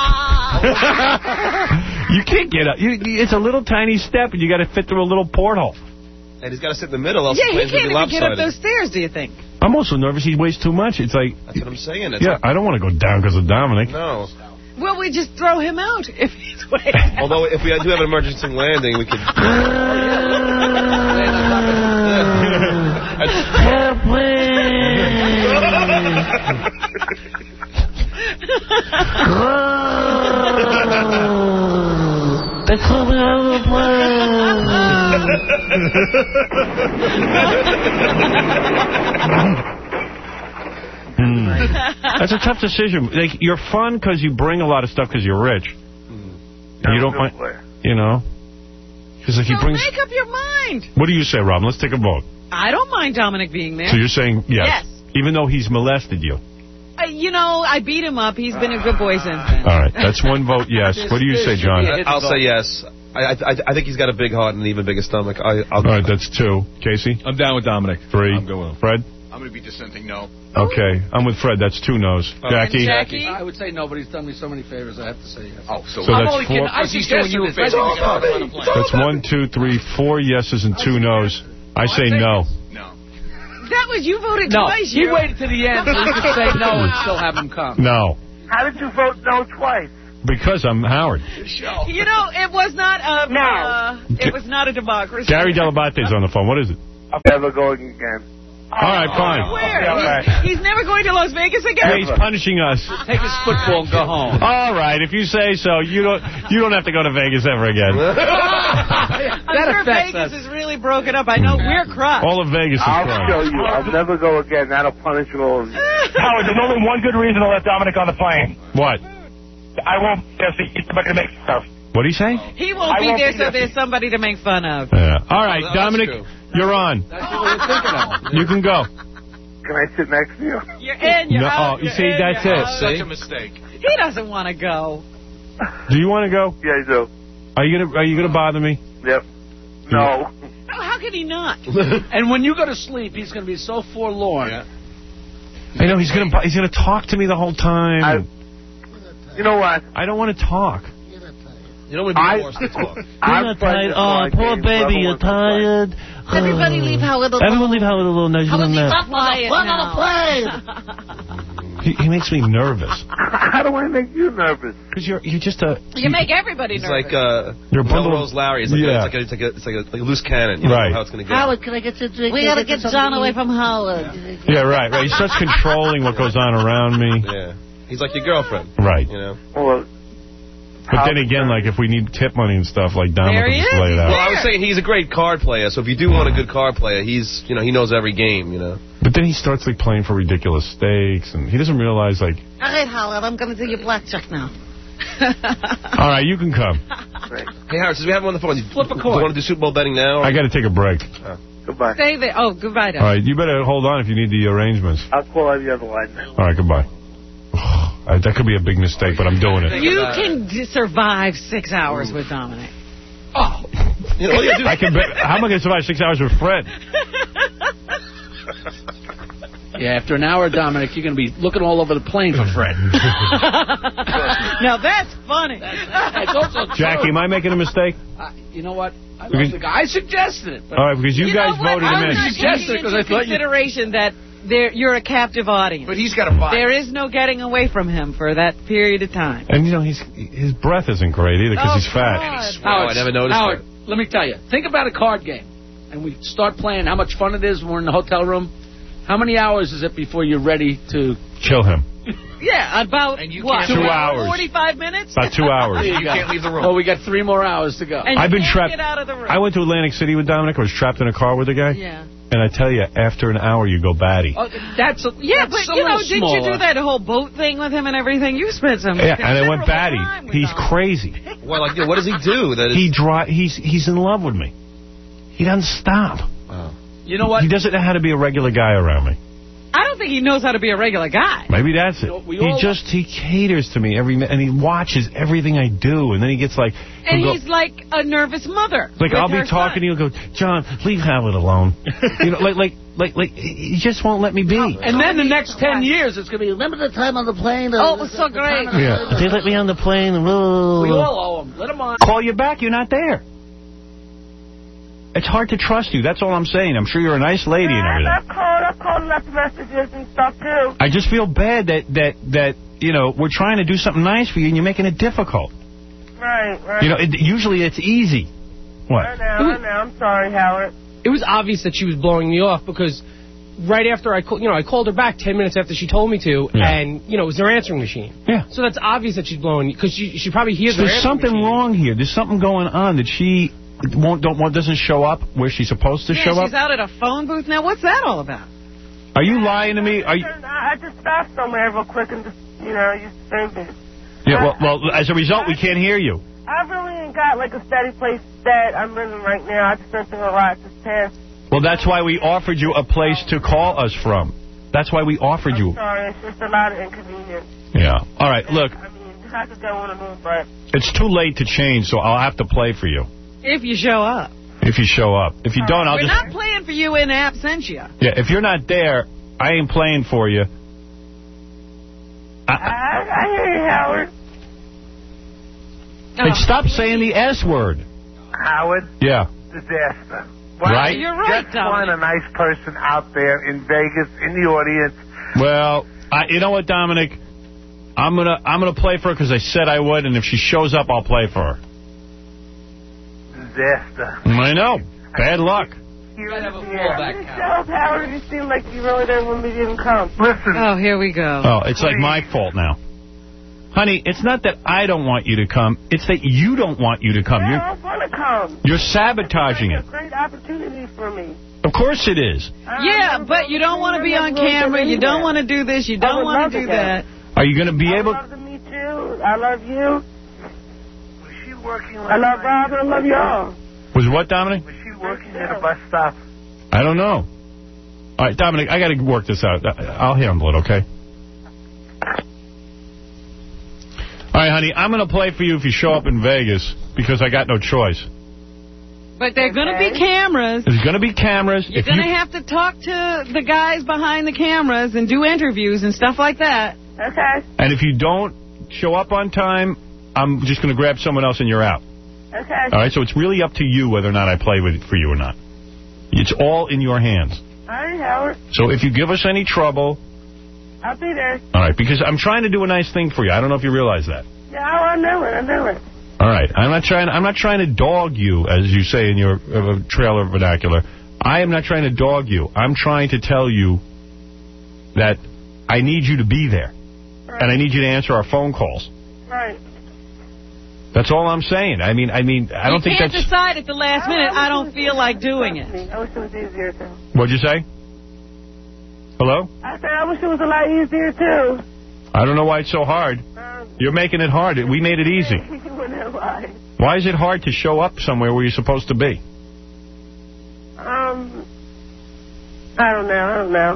You can't get up. You, it's a little tiny step, and you got to fit through a little porthole. And he's got to sit in the middle, else Yeah, the he plane's can't going to be even get up lopsided. those stairs, do you think? I'm also nervous he weighs too much. It's like... That's what I'm saying. It's yeah, like, I don't want to go down because of Dominic. No. Well, we just throw him out if he's way Although, if we do have an emergency landing, we could... They call me out of the Mm. That's a tough decision. Like, you're fun because you bring a lot of stuff because you're rich. Mm. And you don't mind, you know? Because if he so brings... make up your mind. What do you say, Robin? Let's take a vote. I don't mind Dominic being there. So you're saying yes? Yes. Even though he's molested you? Uh, you know, I beat him up. He's been a good boy since then. All right, that's one vote yes. What do you say, John? I'll say yes. I, I I think he's got a big heart and an even bigger stomach. I, I'll All right, that's two. Casey? I'm down with Dominic. Three. I'm going. Fred? I'm going to be dissenting no. Okay, I'm with Fred. That's two no's. Jackie? Jackie? I would say no, but he's done me so many favors, I have to say yes. Oh, so, So I'm that's only four. kidding. I He's doing you a suggested this. favor. That's all on a plane. That's one, two, three, four yeses and two no's. I say no. No. That was, you voted No, twice. he you. waited to the end so he could say no and still have him come. No. How did you vote no twice? Because I'm Howard. You know, it was not a... No. Uh, it was not a democracy. Gary Delabate's on the phone. What is it? I'm never going again. All right, fine. Where? Okay, all right. He's, he's never going to Las Vegas again? Yeah, he's punishing us. Take his football and go home. All right, if you say so, you don't you don't have to go to Vegas ever again. I'm That sure affects Vegas us. is really broken up. I know we're crushed. All of Vegas is I'll crushed. show you. I'll never go again. That'll punish all of you. Howard, there's only one good reason to let Dominic on the plane. What? I won't be there, so he's not going to make stuff. What did he say? He won't I be won't there, be so there. there's somebody to make fun of. Yeah. All right, Oh, that's Dominic, true. you're on. That's what we were thinking of. You can go. Can I sit next to you? You're in, you're No, out, oh, you you're see, in, that's you're it. out. Such a mistake. He doesn't want to go. Do you want to go? Yeah, I do. Are you gonna Are you gonna bother me? Yep. No. Oh, how can he not? And when you go to sleep, he's going to be so forlorn. Yeah. I know he's gonna he's gonna talk to me the whole time. I, you know what? I don't want to talk. You don't want to be I- forced to talk. I'm You're tired. friends with Oh, my poor games, baby, level you're with my friends. tired. Everybody leave Howard alone. Everyone leave Howard alone. Now, Howard, on leave that. him quiet now. He, he makes me nervous. How do I make you nervous? Because you're you're just a You make everybody It's nervous. like uh, You're a bundle Melrose Larry. It's like, Yeah. a, it's like, a, it's like, a, it's like, a, like a loose cannon. You Right. know how it's going to go. Howard, can I get you a drink? We got to get John away from Howard. yeah right right. He starts controlling what goes on around me. Yeah. He's like your girlfriend. Right. You know. Well, But then again, like if we need tip money and stuff, like Dominic There will he just is. lay it Well, out. I was saying he's a great card player. So if you do want a good card player, he's you know he knows every game. You know. But then he starts like playing for ridiculous stakes, and he doesn't realize like, All right, Howard, I'm going to do your blackjack now. all right, you can come. Hey Howard, since we have him on the phone, you, Flip a do coin. you want to do Super Bowl betting now? Or? I got to take a break. goodbye. Stay there. Oh, goodbye, All Dad. right, you better hold on if you need the arrangements. I'll call on the other line now. All right, goodbye. Uh, that could be a big mistake, but I'm doing it. You can d survive six hours with Dominic. Oh. You know, all you do I can. Be, how am I going to survive six hours with Fred? Yeah, after an hour, Dominic, you're going to be looking all over the plane for Fred. Now that's funny. That's also true. Jackie, am I making a mistake? Uh, you know what? I, Because- love the guy. I suggested it. But All right, because you, You guys know what? voted I'm him in. not Suggested taking it 'cause into I thought you- consideration that there, you're a captive audience. But he's got to buy. There is no getting away from him for that period of time. And, you know, he's his breath isn't great either because Oh, he's fat. God. Oh, I never noticed Howard, that. let me tell you. Think about a card game. And we start playing how much fun it is when we're in the hotel room. How many hours is it before you're ready to... Kill him. Yeah, about, And you what, can't- Two hours. forty-five minutes? About two hours. You can't leave the room. Oh, we got three more hours to go. And I've you been can't trapped. get out of the room. I went to Atlantic City with Dominic. I was trapped in a car with a guy. Yeah. And I tell you, after an hour, you go batty. Oh, that's a, Yeah, that's but, a you know, little didn't you smaller. do that whole boat thing with him and everything? You spent some Yeah, and I went considerable batty. time with He's him. crazy. Well, like, what does he do? That is... He dri He's he's in love with me. He doesn't stop. Wow. You know what? He doesn't know how to be a regular guy around me. I don't think he knows how to be a regular guy. Maybe that's it. You know, we He all- just, he caters to me every minute, and he watches everything I do, and then he gets like... And he'll go- he's like a nervous mother. Like, with I'll be her talking, son. and he'll go, John, leave Howard alone. You know, like, like, like, like, he just won't let me be. And then the next ten years, it's going to be, remember the time on the plane? Oh, it was so great. Yeah. They let me on the plane. We all owe him. Let him on. Call you back, you're not there. It's hard to trust you. That's all I'm saying. I'm sure you're a nice lady and everything. I've called, I've called and left messages and stuff, too. I just feel bad that, that, that, you know, we're trying to do something nice for you and you're making it difficult. Right, right. You know, it, usually it's easy. What? I know, I know. I'm sorry, Howard. It was obvious that she was blowing me off because right after I, call, you know, I called her back ten minutes after she told me to, Yeah. and you know, it was her answering machine. Yeah. So that's obvious that she's blowing because she she probably hears her There's answering something machine. wrong here. There's something going on that she won't don't want doesn't show up where she's supposed to Yeah, show she's up. out at a phone booth now. What's that all about? Are you lying to me? Are you? I just stopped somewhere real quick and just, you know, you saved it. Yeah. Well, well, as a result, we can't hear you. I really ain't got, like, a steady place that I'm living right now. I just went through a lot this past. Well, that's why we offered you a place to call us from. That's why we offered you. I'm sorry, it's just a lot of inconvenience. Yeah. All right. Look, I mean, I could go on and on, but... it's too late to change, so I'll have to play for you If you show up. if you show up. If you don't, I'll We're just. not playing for you in absentia. Yeah. If you're not there, I ain't playing for you. I, I, I hear you, Howard. and stop saying the S word. Howard, Yeah. disaster. Right? You're right, Just find a nice person out there in Vegas, in the audience. Well, I, you know what, Dominic? I'm gonna I'm gonna play for her because I said I would, and if she shows up, I'll play for her. Disaster. I know. Bad luck. You gotta have a yeah. fallback, Yourself, Howard, you seem like you really don't want me to even come. Listen, Oh, here we go. Oh, it's like my fault now. Honey, it's not that I don't want you to come. It's that you don't want you to come. I You're don't want to come. you're sabotaging It's it. a great opportunity for me. Of course it is. Yeah, but you don't want to be on camera. You don't want to do this. You don't want to do that. Are you going to be I able? love to meet you. I love you. was she working I love Rob and I love y'all. Was what, Dominic? Was she working at a bus stop? I don't know. All right, Dominic, I got to work this out. I'll handle it, okay? All right, honey, I'm going to play for you if you show up in Vegas because I got no choice. But there are going to be cameras. There's going to be cameras. You're If going to you- have to talk to the guys behind the cameras and do interviews and stuff like that. Okay. And if you don't show up on time, I'm just going to grab someone else and you're out. Okay. All right, so it's really up to you whether or not I play with for you or not. It's all in your hands. All right, Howard. So if you give us any trouble, I'll be there. all right, because I'm trying to do a nice thing for you. I don't know if you realize that. Yeah, I know it. I know it. All right, I'm not trying. I'm not trying to dog you, as you say in your uh, trailer vernacular. I am not trying to dog you. I'm trying to tell you that I need you to be there, Right. and I need you to answer our phone calls. Right. That's all I'm saying. I mean, I mean, I don't you think can't that's. decide at the last minute. I don't feel like doing it. I wish it was easier, too. What'd you say? Hello? I said I wish it was a lot easier, too. I don't know why it's so hard. Um, You're making it hard. We made it easy. you wouldn't know why. Why is it hard to show up somewhere where you're supposed to be? Um, I don't know. I don't know.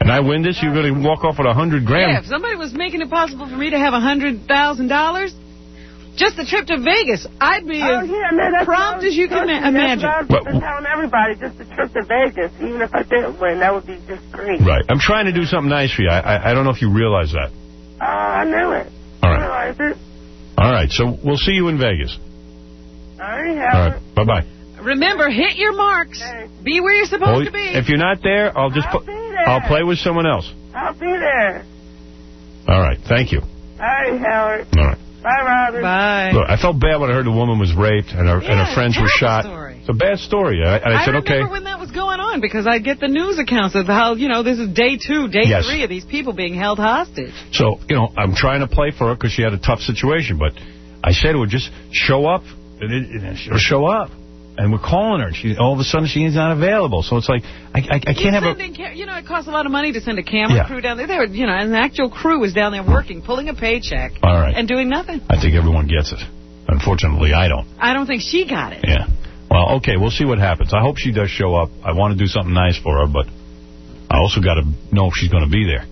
And I win this, you're going to walk off with a hundred grand. Yeah, if somebody was making it possible for me to have a hundred thousand dollars, just the trip to Vegas, I'd be oh, as yeah, no, that's prompt as you can that's imagine. That's what I was telling everybody, just the trip to Vegas. Even if I didn't win, that would be just great. Right. I'm trying to do something nice for you. I, I, I don't know if you realize that. Oh, I knew it. All I right. realized it. All right, so we'll see you in Vegas. All right, All right, bye-bye. Remember, hit your marks. Be where you're supposed Well, to be. if you're not there, I'll just I'll pu- be there. I'll play with someone else. I'll be there. All right, thank you. All right, Howard. All right. Bye, Robin. Bye. Look, I felt bad when I heard the woman was raped and her, Yeah, and her friends were shot. story. It's a bad story. I, and I, I said, remember okay. when that was going on because I get the news accounts of how, you know, this is day two, day Yes. three of these people being held hostage. So, you know, I'm trying to play for her because she had a tough situation. But I said to her, just show up. And it, and she'll show up. And we're calling her. And she, all of a sudden, she's not available. So it's like, I, I, I can't have a... Ca- you know, it costs a lot of money to send a camera Yeah. crew down there. They were, you know, an actual crew was down there working, pulling a paycheck, All right. and doing nothing. I think everyone gets it. Unfortunately, I don't. I don't think she got it. Yeah. Well, okay, we'll see what happens. I hope she does show up. I want to do something nice for her, but I also got to know if she's going to be there.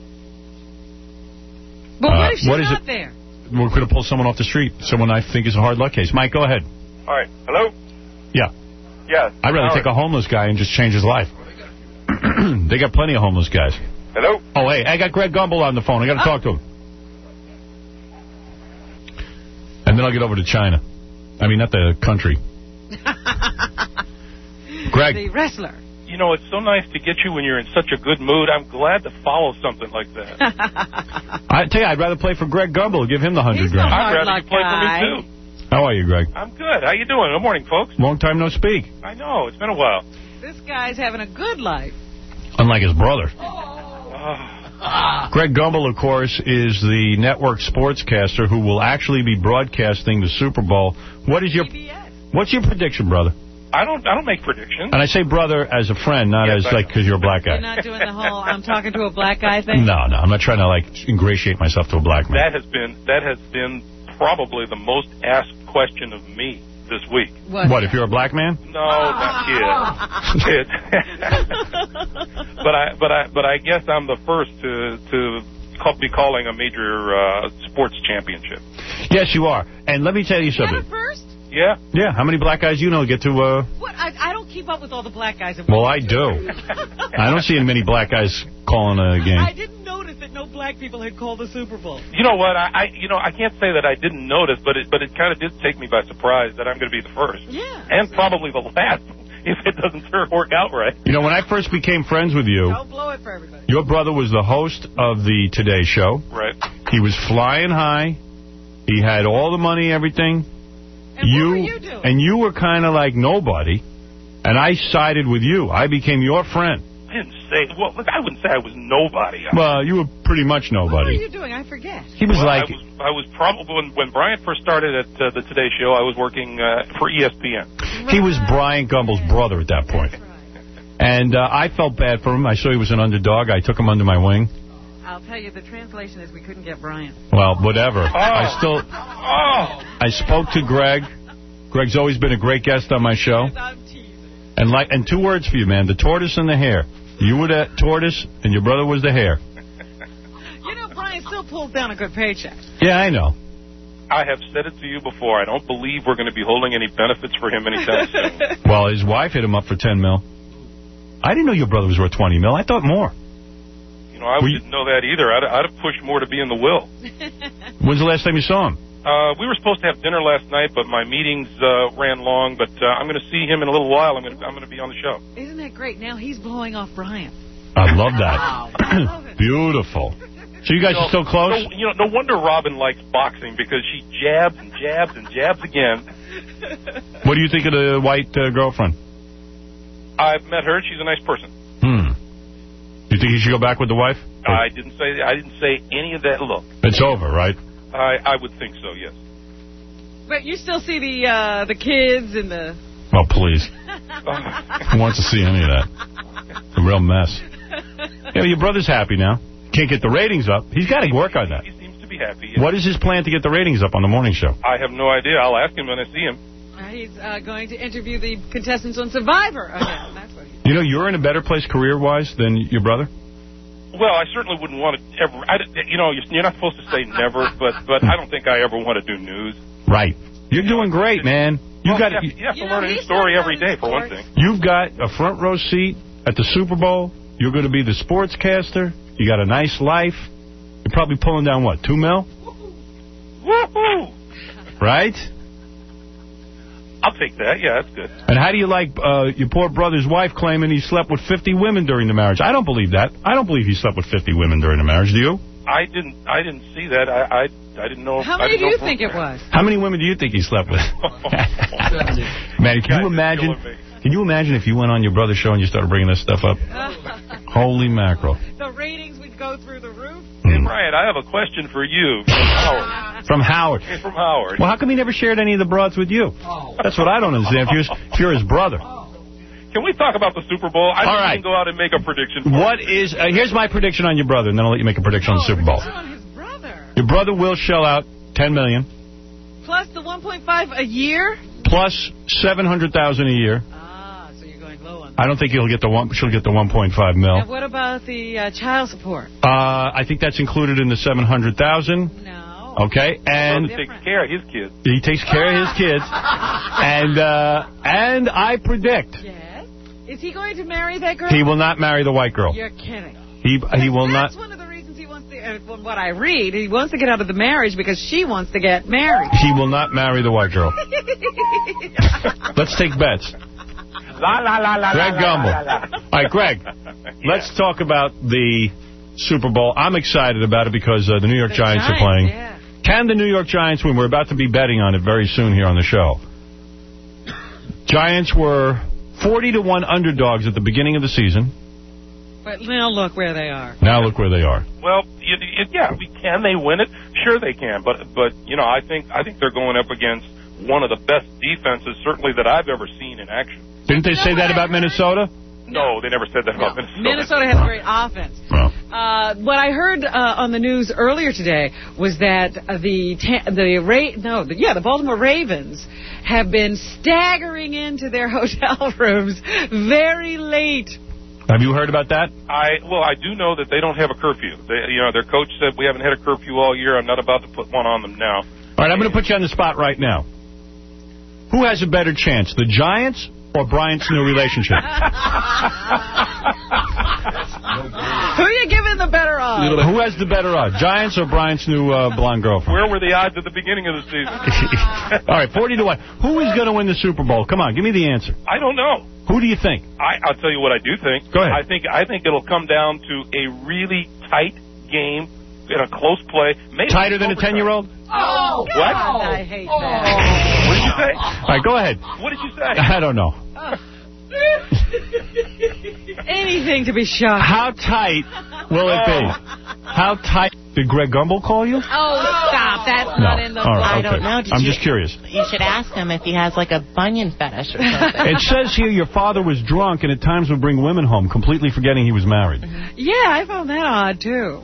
But Uh, what if she's what is not it? there? We're going to pull someone off the street. Someone I think is a hard luck case. Mike, go ahead. All right. Hello? Yeah. Yes. I'd rather take a homeless guy and just change his life. They got plenty of homeless guys. Hello? Oh, hey, I got Greg Gumbel on the phone. I got to talk to him. And then I'll get over to China. I mean, not the country. Greg. The wrestler. You know, it's so nice to get you when you're in such a good mood. I'm glad to follow something like that. I tell you, I'd rather play for Greg Gumbel. Give him the hundred grand. I'd rather you play for me, too. How are you, Greg? I'm good. How you doing? Good morning, folks. Long time no speak. I know. It's been a while. This guy's having a good life. Unlike his brother. Uh, Greg Gumbel, of course, is the network sportscaster who will actually be broadcasting the Super Bowl. What is your What's your prediction, brother? I don't I don't make predictions. And I say brother as a friend, not Yes, as I like because you're a black guy. You're not doing the whole I'm talking to a black guy thing? No, no, I'm not trying to like ingratiate myself to a black man. That has been that has been probably the most asked question of me this week. What? What, if you're a black man? No, not kid. Kid. but I but I but I guess I'm the first to to call, be calling a major uh, sports championship. Yes, you are. And let me tell you something. First? Yeah. Yeah. How many black guys you know get to? Uh... What? I, I don't keep up with all the black guys. In Well, I do. I don't see many black guys calling a game. I didn't notice that no black people had called the Super Bowl. You know what? I, I you know I can't say that I didn't notice, but it but it kind of did take me by surprise that I'm going to be the first. Yeah. And probably the last if it doesn't work out right. You know, when I first became friends with you, Don't blow it for everybody. your brother was the host of the Today Show. Right. He was flying high. He had all the money, everything. And you, what were you doing? And you were kind of like nobody. And I sided with you. I became your friend. I didn't say well. Look, I wouldn't say I was nobody. Well, you were pretty much What were nobody. you doing? I forget. He was Well, like... I was, I was probably when when Brian first started at uh, the Today Show. I was working uh, for E S P N. He was Brian Gumbel's brother at that point. And uh, I felt bad for him. I saw he was an underdog. I took him under my wing. I'll tell you, the translation is we couldn't get Brian. Well, whatever. Oh. I still... Oh. I spoke to Greg. Greg's always been a great guest on my show. And like, and two words for you, man. The tortoise and the hare. You were the tortoise, and your brother was the hare. You know, Brian still pulls down a good paycheck. Yeah, I know. I have said it to you before. I don't believe we're going to be holding any benefits for him anytime soon. Well, his wife hit him up for ten mil. I didn't know your brother was worth twenty mil. I thought more. You know, I Were didn't know that either. I'd, I'd have pushed more to be in the will. When's the last time you saw him? Uh, we were supposed to have dinner last night, but my meetings uh, ran long. But uh, I'm going to see him in a little while. I'm going to I'm going to be on the show. Isn't that great? Now he's blowing off Brian. I love that. Beautiful. So you guys know, are still close? No, you know, no wonder Robin likes boxing because she jabs and jabs and jabs again. What do you think of the white uh, girlfriend? I've met her. She's a nice person. Hmm. You think you should go back with the wife? I didn't say I didn't say any of that. Look, It's over, right? I I would think so. Yes. But you still see the uh, the kids and the... Oh, please. Who wants to see any of that? It's a real mess. Yeah, your brother's happy now. Can't get the ratings up. He's got to work on that. He seems to be happy. Yes. What is his plan to get the ratings up on the morning show? I have no idea. I'll ask him when I see him. Uh, he's uh, going to interview the contestants on Survivor again. That's what he... You know, you're in a better place career-wise than your brother? Well, I certainly wouldn't want to ever. I, you know, you're not supposed to say never, but but I don't think I ever want to do news. Right. You're doing great, man. You well, got. You have, you have to learn a new story every day, for one thing. You've got a front row seat at the Super Bowl. You're going to be the sportscaster. You got a nice life. You're probably pulling down what, two mil? Woohoo! Right? I'll take that. Yeah, that's good. And how do you like uh, your poor brother's wife claiming he slept with fifty women during the marriage? I don't believe that. I don't believe he slept with fifty women during the marriage. Do you? I didn't. I didn't see that. I. I, I didn't know. How many do you think it was? How many women do you think he slept with? Man, can you imagine? Can you imagine if you went on your brother's show and you started bringing this stuff up? Holy mackerel! The ratings would go through the roof. Hey, Brian, I have a question for you from Howard. From Howard. Hey, from Howard. Well, how come he never shared any of the broads with you? Oh. That's what I don't understand. If you're, if you're his brother. Can we talk about the Super Bowl? I All think right. you can go out and make a prediction. For What me. is? Uh, here's my prediction on your brother, and then I'll let you make a prediction on the Super Bowl. On his brother. Your brother will shell out ten million dollars. Plus the one point five a year? Plus seven hundred thousand dollars a year. Ah, so you're going low on I don't think he'll get the one. She'll get the one point five mil. And what about the uh, child support? Uh, I think that's included in the seven hundred thousand. No. Okay, and he takes care of his kids. He takes care of his kids, and uh, and I predict Yes. Is he going to marry that girl? he will not marry the white girl. You're kidding. He he will That's not. one of the reasons he wants to. Uh, from what I read, he wants to get out of the marriage because she wants to get married. He will not marry the white girl. Let's take bets. La la la la. Greg la, Gumbel. La, la, la. All right, Greg. Yeah. Let's talk about the Super Bowl. I'm excited about it because uh, the New York The Giants, Giants, are playing. yeah. Can the New York Giants win? We're about to be betting on it very soon here on the show. Giants were forty to one underdogs at the beginning of the season. But now look where they are. Now look where they are. Well, you, you, yeah, we can they win it? Sure, they can. But but you know, I think I think they're going up against one of the best defenses, certainly that I've ever seen in action. Didn't they say that about Minnesota? No, they never said that about Minnesota. Minnesota has a great offense. Well. Uh, what I heard uh, on the news earlier today was that uh, the ta- the Ra- no the, yeah the Baltimore Ravens have been staggering into their hotel rooms very late. Have you heard about that? I well, I do know that they don't have a curfew. They, you know, their coach said we haven't had a curfew all year. I'm not about to put one on them now. All right, I'm going to put you on the spot right now. Who has a better chance, the Giants or Bryant's new relationship? Who are you giving the better odds? Who has the better odds, Giants or Bryant's new uh, blonde girlfriend? Where were the odds at the beginning of the season? All right, forty to one. Who is going to win the Super Bowl? Come on, give me the answer. I don't know. Who do you think? I, I'll tell you what I do think. Go ahead. I think I think it'll come down to a really tight game in a close play. Maybe Tighter than a ten-year-old? Oh, What? God, I hate that. What did you say? All right, go ahead. What did you say? I don't know. Anything to be shocked. How tight will it be? How tight? Did Greg Gumbel call you? Oh, stop. That's No. not in the All right, I okay. don't know. Did I'm you- just curious. You should ask him if he has like a bunion fetish or something. It says here your father was drunk and at times would bring women home, completely forgetting he was married. Yeah, I found that odd, too.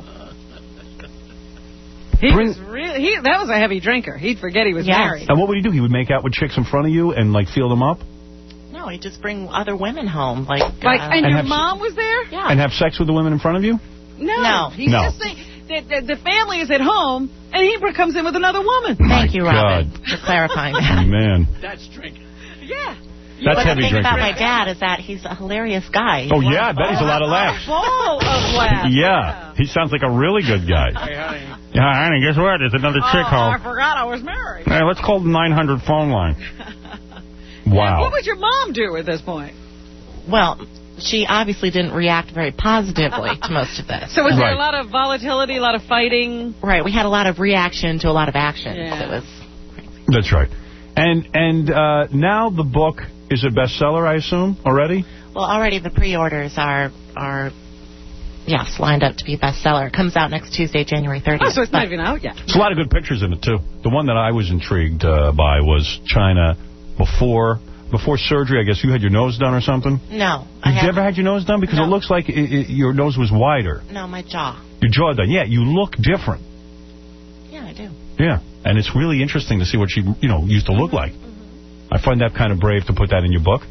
He Bring- was really, he, that was a heavy drinker. He'd forget he was Yes. married. And what would he do? He would make out with chicks in front of you and, like, feel them up? No, he just bring other women home. Like, Like, uh, and, And your have- mom was there? yeah. And have sex with the women in front of you? No. No. He's No. just saying that the, the family is at home, and he comes in with another woman. Thank you, Robin, God. for clarifying that. Man. That's drinking. Yeah. That's But heavy the thing drinking. about my dad is that he's a hilarious guy. Oh, yeah, I bet he's a lot of laughs. Full of laughs. Yeah, he sounds like a really good guy. Hey, honey. Yeah, honey, guess what? There's another Oh, chick I home. forgot I was married. Hey, let's call the nine hundred phone line. Wow. What would your mom do at this point? Well, she obviously didn't react very positively to most of this. So was there Right. a lot of volatility, a lot of fighting? Right, we had a lot of reaction to a lot of action. Yeah. It was That's right. And and uh, now the book is a bestseller, I assume, already? well, already the pre-orders are are yes lined up to be a bestseller. It comes out next Tuesday, January thirtieth. Oh, so it's not even out yet. There's a lot of good pictures in it, too. The one that I was intrigued uh, by was China before before surgery. I guess you had your nose done or something? No, I Did you have ever had your nose done? Because No. it looks like it, it, your nose was wider. no my jaw. Your jaw done. Yeah, you look different. Yeah, I do. Yeah, and it's really interesting to see what she, you know, used to look like. I find that kind of brave to put that in your book.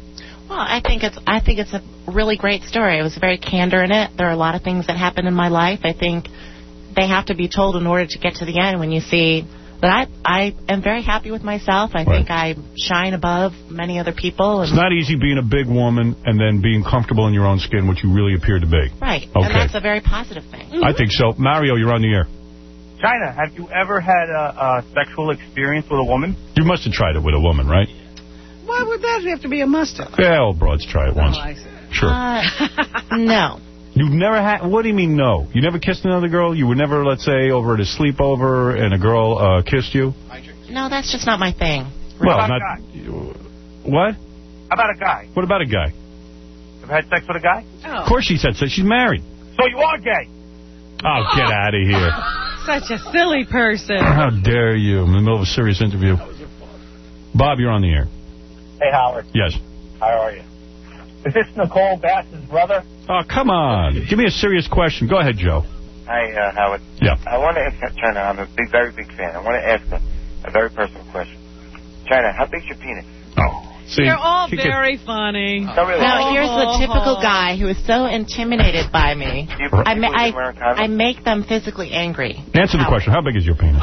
Well, I think it's I think it's a really great story. It was very candor in it. There are a lot of things that happened in my life. I think they have to be told in order to get to the end. When you see that I I am very happy with myself. I Right. think I shine above many other people. And It's not easy being a big woman and then being comfortable in your own skin, which you really appear to be. Right, Okay. and that's a very positive thing. I think so. Mario, you're on the air. China, have you ever had a, a sexual experience with a woman? You must have tried it with a woman, right? Why would that have to be a must-have? Yeah, old broads try it once. Oh, I see. Sure. Uh, no. You've never had... What do you mean, no? You never kissed another girl? You were never, let's say, over at a sleepover and a girl uh, kissed you? No, that's just not my thing. Well, about not... a guy? What? How about a guy? What about a guy? Have you had sex with a guy? Oh. Of course she said so. She's married. So you are gay. Oh, get out of here. Such a silly person. How dare you? I'm in the middle of a serious interview. Bob, you're on the air. Hey, Howard. Yes. How are you? Is this Nicole Bass's brother? Oh, come on. Give me a serious question. Go ahead, Joe. Hi, uh, Howard. Yeah. I want to ask China, I'm a big, very big fan. I want to ask a, a very personal question. China, how big's your penis? Oh. See, They're all he very funny. No, really. Now, here's the typical guy who is so intimidated by me. I, ma I, I make them physically angry. Answer the question. How big is your penis?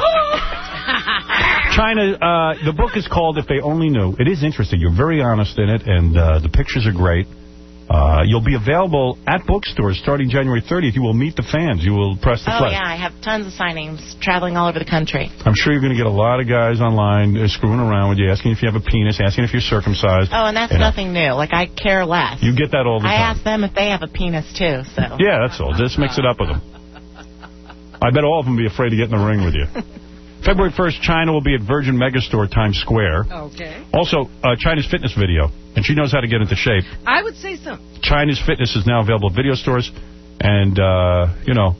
China, uh, the book is called If They Only Knew. It is interesting. You're very honest in it, and uh, the pictures are great. Uh, you'll be available at bookstores starting January thirtieth. You will meet the fans. You will press the Oh, play. yeah, I have tons of signings traveling all over the country. I'm sure you're going to get a lot of guys online uh, screwing around with you, asking if you have a penis, asking if you're circumcised. Oh, and that's You know, nothing new. Like, I care less. You get that all the I time. ask them if they have a penis, too, so. Yeah, that's all. Just mix it up with them. I bet all of them will be afraid to get in the ring with you. February first, China will be at Virgin Megastore Times Square. Okay. Also, uh, China's fitness video, and she knows how to get into shape. I would say so. China's Fitness is now available at video stores, and, uh, you know,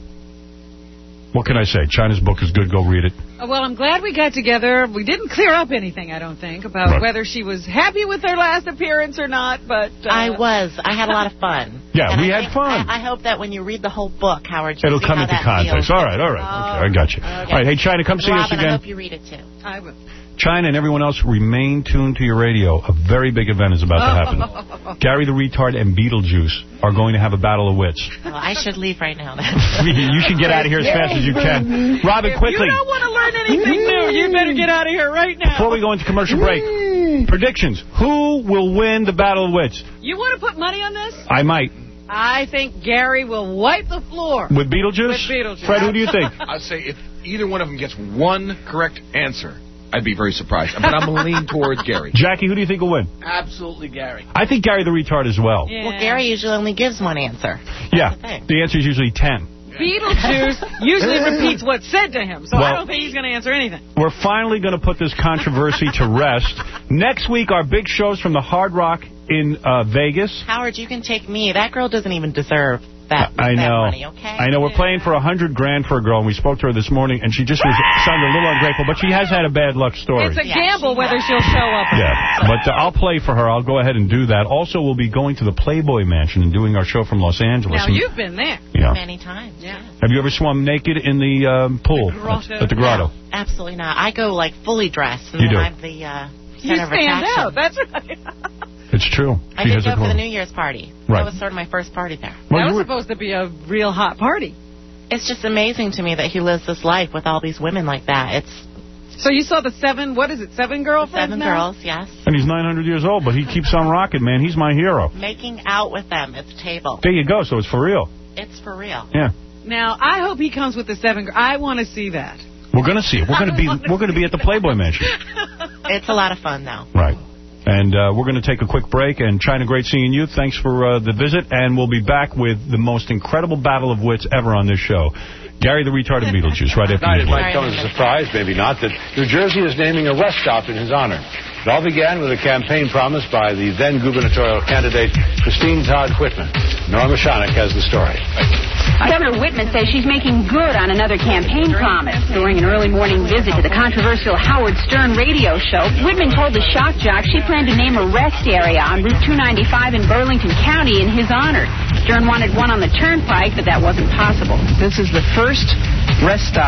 what can I say? China's book is good. Go read it. Uh, Well, I'm glad we got together. We didn't clear up anything, I don't think, about Right. whether she was happy with her last appearance or not, but... Uh, I was. I had a lot of fun. Yeah, And we I had think- fun. I, I hope that when you read the whole book, Howard, you'll It'll see come how into that context. feels. All right, all right. Okay, I got you. Okay. All right, hey, China, come see us Robin, again. I hope you read it, too. I will. China and everyone else, remain tuned to your radio. A very big event is about to happen. Gary the Retard and Beetlejuice are going to have a battle of wits. Well, I should leave right now, then. You should get out of here as fast as you can. Robin, If quickly, you don't want to learn anything new, you better get out of here right now. before we go into commercial break, predictions. Who will win the battle of wits? You want to put money on this? I might. I think Gary will wipe the floor. With Beetlejuice? With Beetlejuice. Fred, who do you think? I'd say if either one of them gets one correct answer, I'd be very surprised. But I'm going to lean towards Gary. Jackie, who do you think will win? Absolutely, Gary. I think Gary the Retard as well. Yeah. Well, Gary usually only gives one answer. Yeah, the thing. the answer is usually ten. Beetlejuice usually repeats what's said to him, so I Well- don't think he's going to answer anything. We're finally going to put this controversy to rest. Next week, our big shows from the Hard Rock in uh, Vegas. Howard, you can take me. That girl doesn't even deserve that, I that know. money, okay? I know. We're playing for a hundred grand for a girl, and we spoke to her this morning, and she just was sounded a little ungrateful, but she has had a bad luck story. It's a gamble whether she'll show up. Yeah, but uh, I'll play for her. I'll go ahead and do that. Also, we'll be going to the Playboy Mansion and doing our show from Los Angeles. Now, And- you've been there. Yeah. Many times. Yeah. Have you ever swum naked in the um, pool grotto. at the grotto? No, absolutely not. I go, like, fully dressed, and You then do. I'm the uh, You center of stand attraction. out. That's right. It's true. I She did has go a for the clue. New Year's party. Right. That was sort of my first party there. Well, that you was were- supposed to be a real hot party. It's just amazing to me that he lives this life with all these women like that. It's So you saw the seven, what is it, seven girlfriends seven now? girls, yes. And he's nine hundred years old, but he keeps on rocking, man. He's my hero. Making out with them at the table. There you go. So it's for real. It's for real. Yeah. Now, I hope he comes with the seven. gr- I want to see that. We're gonna see it. We're gonna be we're gonna be at the Playboy Mansion. It's a lot of fun, though. Right. And uh, we're going to take a quick break. And China, great seeing you. Thanks for uh, the visit. And we'll be back with the most incredible battle of wits ever on this show. Gary the Retard and Beetlejuice right after Tonight, it this. might come as a surprise, maybe not, that New Jersey is naming a rest stop in his honor. It all began with a campaign promise by the then gubernatorial candidate, Christine Todd Whitman. Norma Shonick has the story. Governor Whitman says she's making good on another campaign promise. During an early morning visit to the controversial Howard Stern radio show, Whitman told the shock jock she planned to name a rest area on Route two ninety-five in Burlington County in his honor. Stern wanted one on the turnpike, but that wasn't possible. This is the first rest stop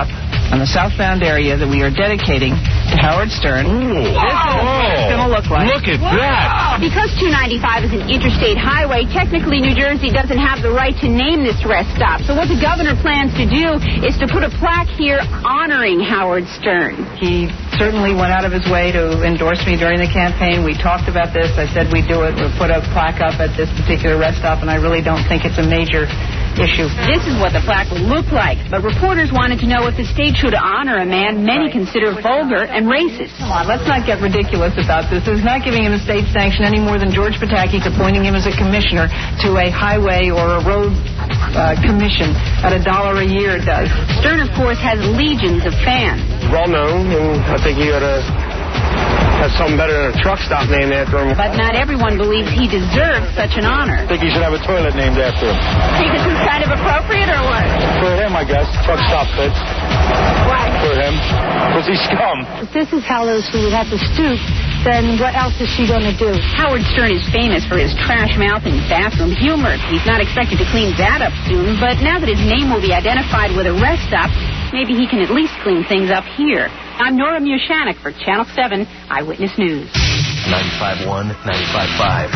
on the southbound area that we are dedicating to Howard Stern. Ooh. This is what it's going to look like. Look at that. Because two ninety-five is an interstate highway, technically New Jersey doesn't have the right to name this rest stop. So what the governor plans to do is to put a plaque here honoring Howard Stern. He certainly went out of his way to endorse me during the campaign. We talked about this. I said we'd do it. We'll put a plaque up at this particular rest stop, and I really don't think it's a major issue. This is what the plaque will look like. But reporters wanted to know if the state should honor a man many consider vulgar and racist. Come on, let's not get ridiculous about this. It's not giving him a state sanction any more than George Pataki appointing him as a commissioner to a highway or a road uh, commission at a dollar a year does. Stern, of course, has legions of fans. Well known, and I think he ought to have something better than a truck stop named after him. But not everyone believes he deserves such an honor. I think he should have a toilet named after him. Think this is kind of appropriate or what? For him, I guess. Truck stop fits. Why? For him. Because he's scum. If this is how Lucy would have to stoop, then what else is she going to do? Howard Stern is famous for his trash mouth and bathroom humor. He's not expected to clean that up soon, but now that his name will be identified with a rest stop, maybe he can at least clean things up here. I'm Nora Mushanek for Channel seven Eyewitness News. ninety-five point one, ninety-five point five.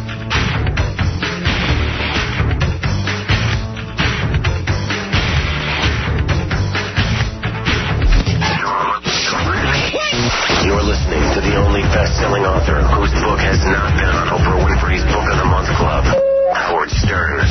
You're listening to the only best-selling author whose book has not been on Oprah Winfrey's Book of the Month Club, Howard Stern.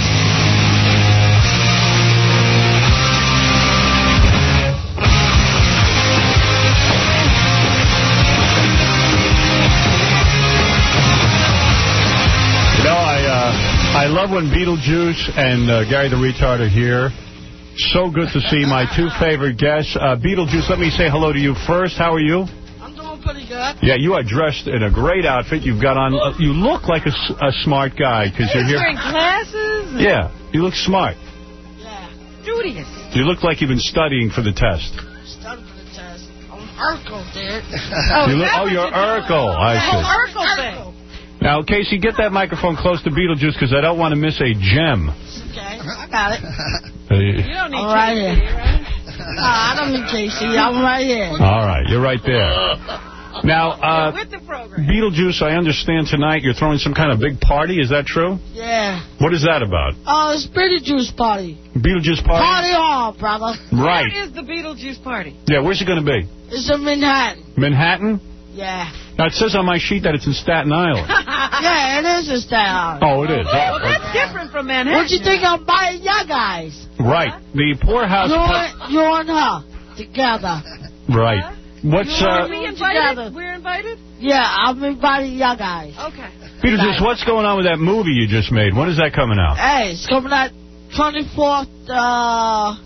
I love when Beetlejuice and uh, Gary the Retard are here. So good to see my two favorite guests. Uh, Beetlejuice, let me say hello to you first. How are you? I'm doing pretty good. Yeah, you are dressed in a great outfit. You've got on. Uh, you look like a, a smart guy because you're here. Wearing glasses. Yeah, you look smart. Yeah. Studious. You look like you've been studying for the test. Studying for the test. I'm Urkel, dude. Oh, you look, oh you're Urkel. I see. Oh, Urkel thing. Now, Casey, get that microphone close to Beetlejuice because I don't want to miss a gem. Okay, I got it. Uh, you don't need I'm right Casey, here. right? No, I don't need Casey. I'm right here. All right, you're right there. Now, uh, with the program. Beetlejuice, I understand tonight you're throwing some kind of big party. Is that true? Yeah. What is that about? Oh, uh, it's Beetlejuice party. Beetlejuice party? Party hall, brother. Right. Where is the Beetlejuice party? Yeah, where's it going to be? It's in Manhattan. Manhattan? Yeah. Now, it says on my sheet that it's in Staten Island. Yeah, it is in Staten Island. Oh, it is. Well, that's different from Manhattan. What you think I'm buying you guys? Right. The poorhouse... You and, you and her together. Right. What's... You uh? we invited? We're invited? Yeah, I'm inviting you guys. Okay. Beetlejuice, what's going on with that movie you just made? When is that coming out? Hey, it's coming out twenty-fourth, uh...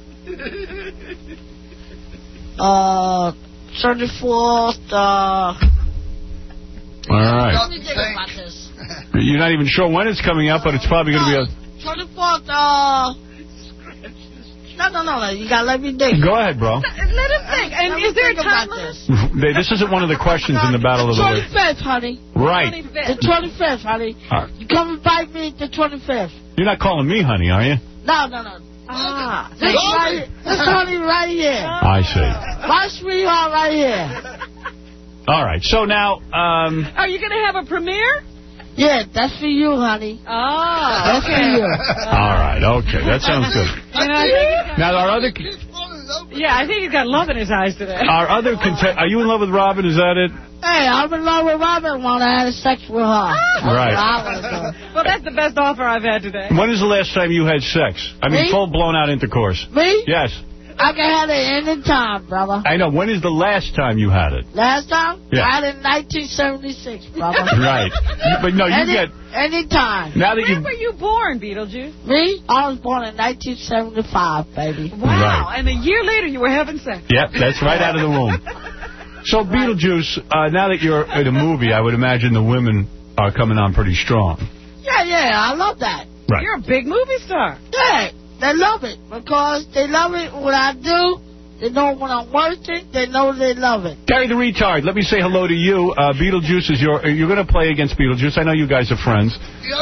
uh... twenty-fourth, uh... All right. Let me think about this. You're not even sure when it's coming out, but it's probably going to be a... twenty-fourth, uh... No, no, no, no. You got to let me think. Go ahead, bro. Let him think. And is there a time this? This isn't one of the questions in the Battle of the Week. The twenty-fifth, honey. Right. The twenty-fifth, honey. Right. You come invite me the twenty-fifth. You're not calling me honey, are you? No, no, no. Ah. This right, this honey right here. I see. My sweetheart right here. All right. So now... Um, Are you going to have a premiere? Yeah, that's for you, honey. Oh, okay. That's for you. All right. Okay. That sounds good. You know, I think now, our other... Yeah, I think he's got love in his eyes today. Our other contest... Are you in love with Robin? Is that it? Hey, I'm in love with Robin when I had sex with her. Right. Well, that's the best offer I've had today. When is the last time you had sex? I mean, Me? full blown out intercourse. Me? Yes. I can have it any time, brother. I know. When is the last time you had it? Last time? Yeah. I had it in nineteen seventy-six, brother. Right. But no, you any, get... Any time. Now that When you... were you born, Beetlejuice? Me? I was born in nineteen seventy-five, baby. Wow. Right. And a year later, you were having sex. Yep, that's right out of the womb. So, Beetlejuice, uh, now that you're in a movie, I would imagine the women are coming on pretty strong. Yeah, yeah, I love that. Right. You're a big movie star. Yeah, they love it because they love it what I do. They know when I'm working. They know they love it. Gary the Retard, let me say hello to you. Uh, Beetlejuice is your... You're going to play against Beetlejuice. I know you guys are friends. Yeah, I know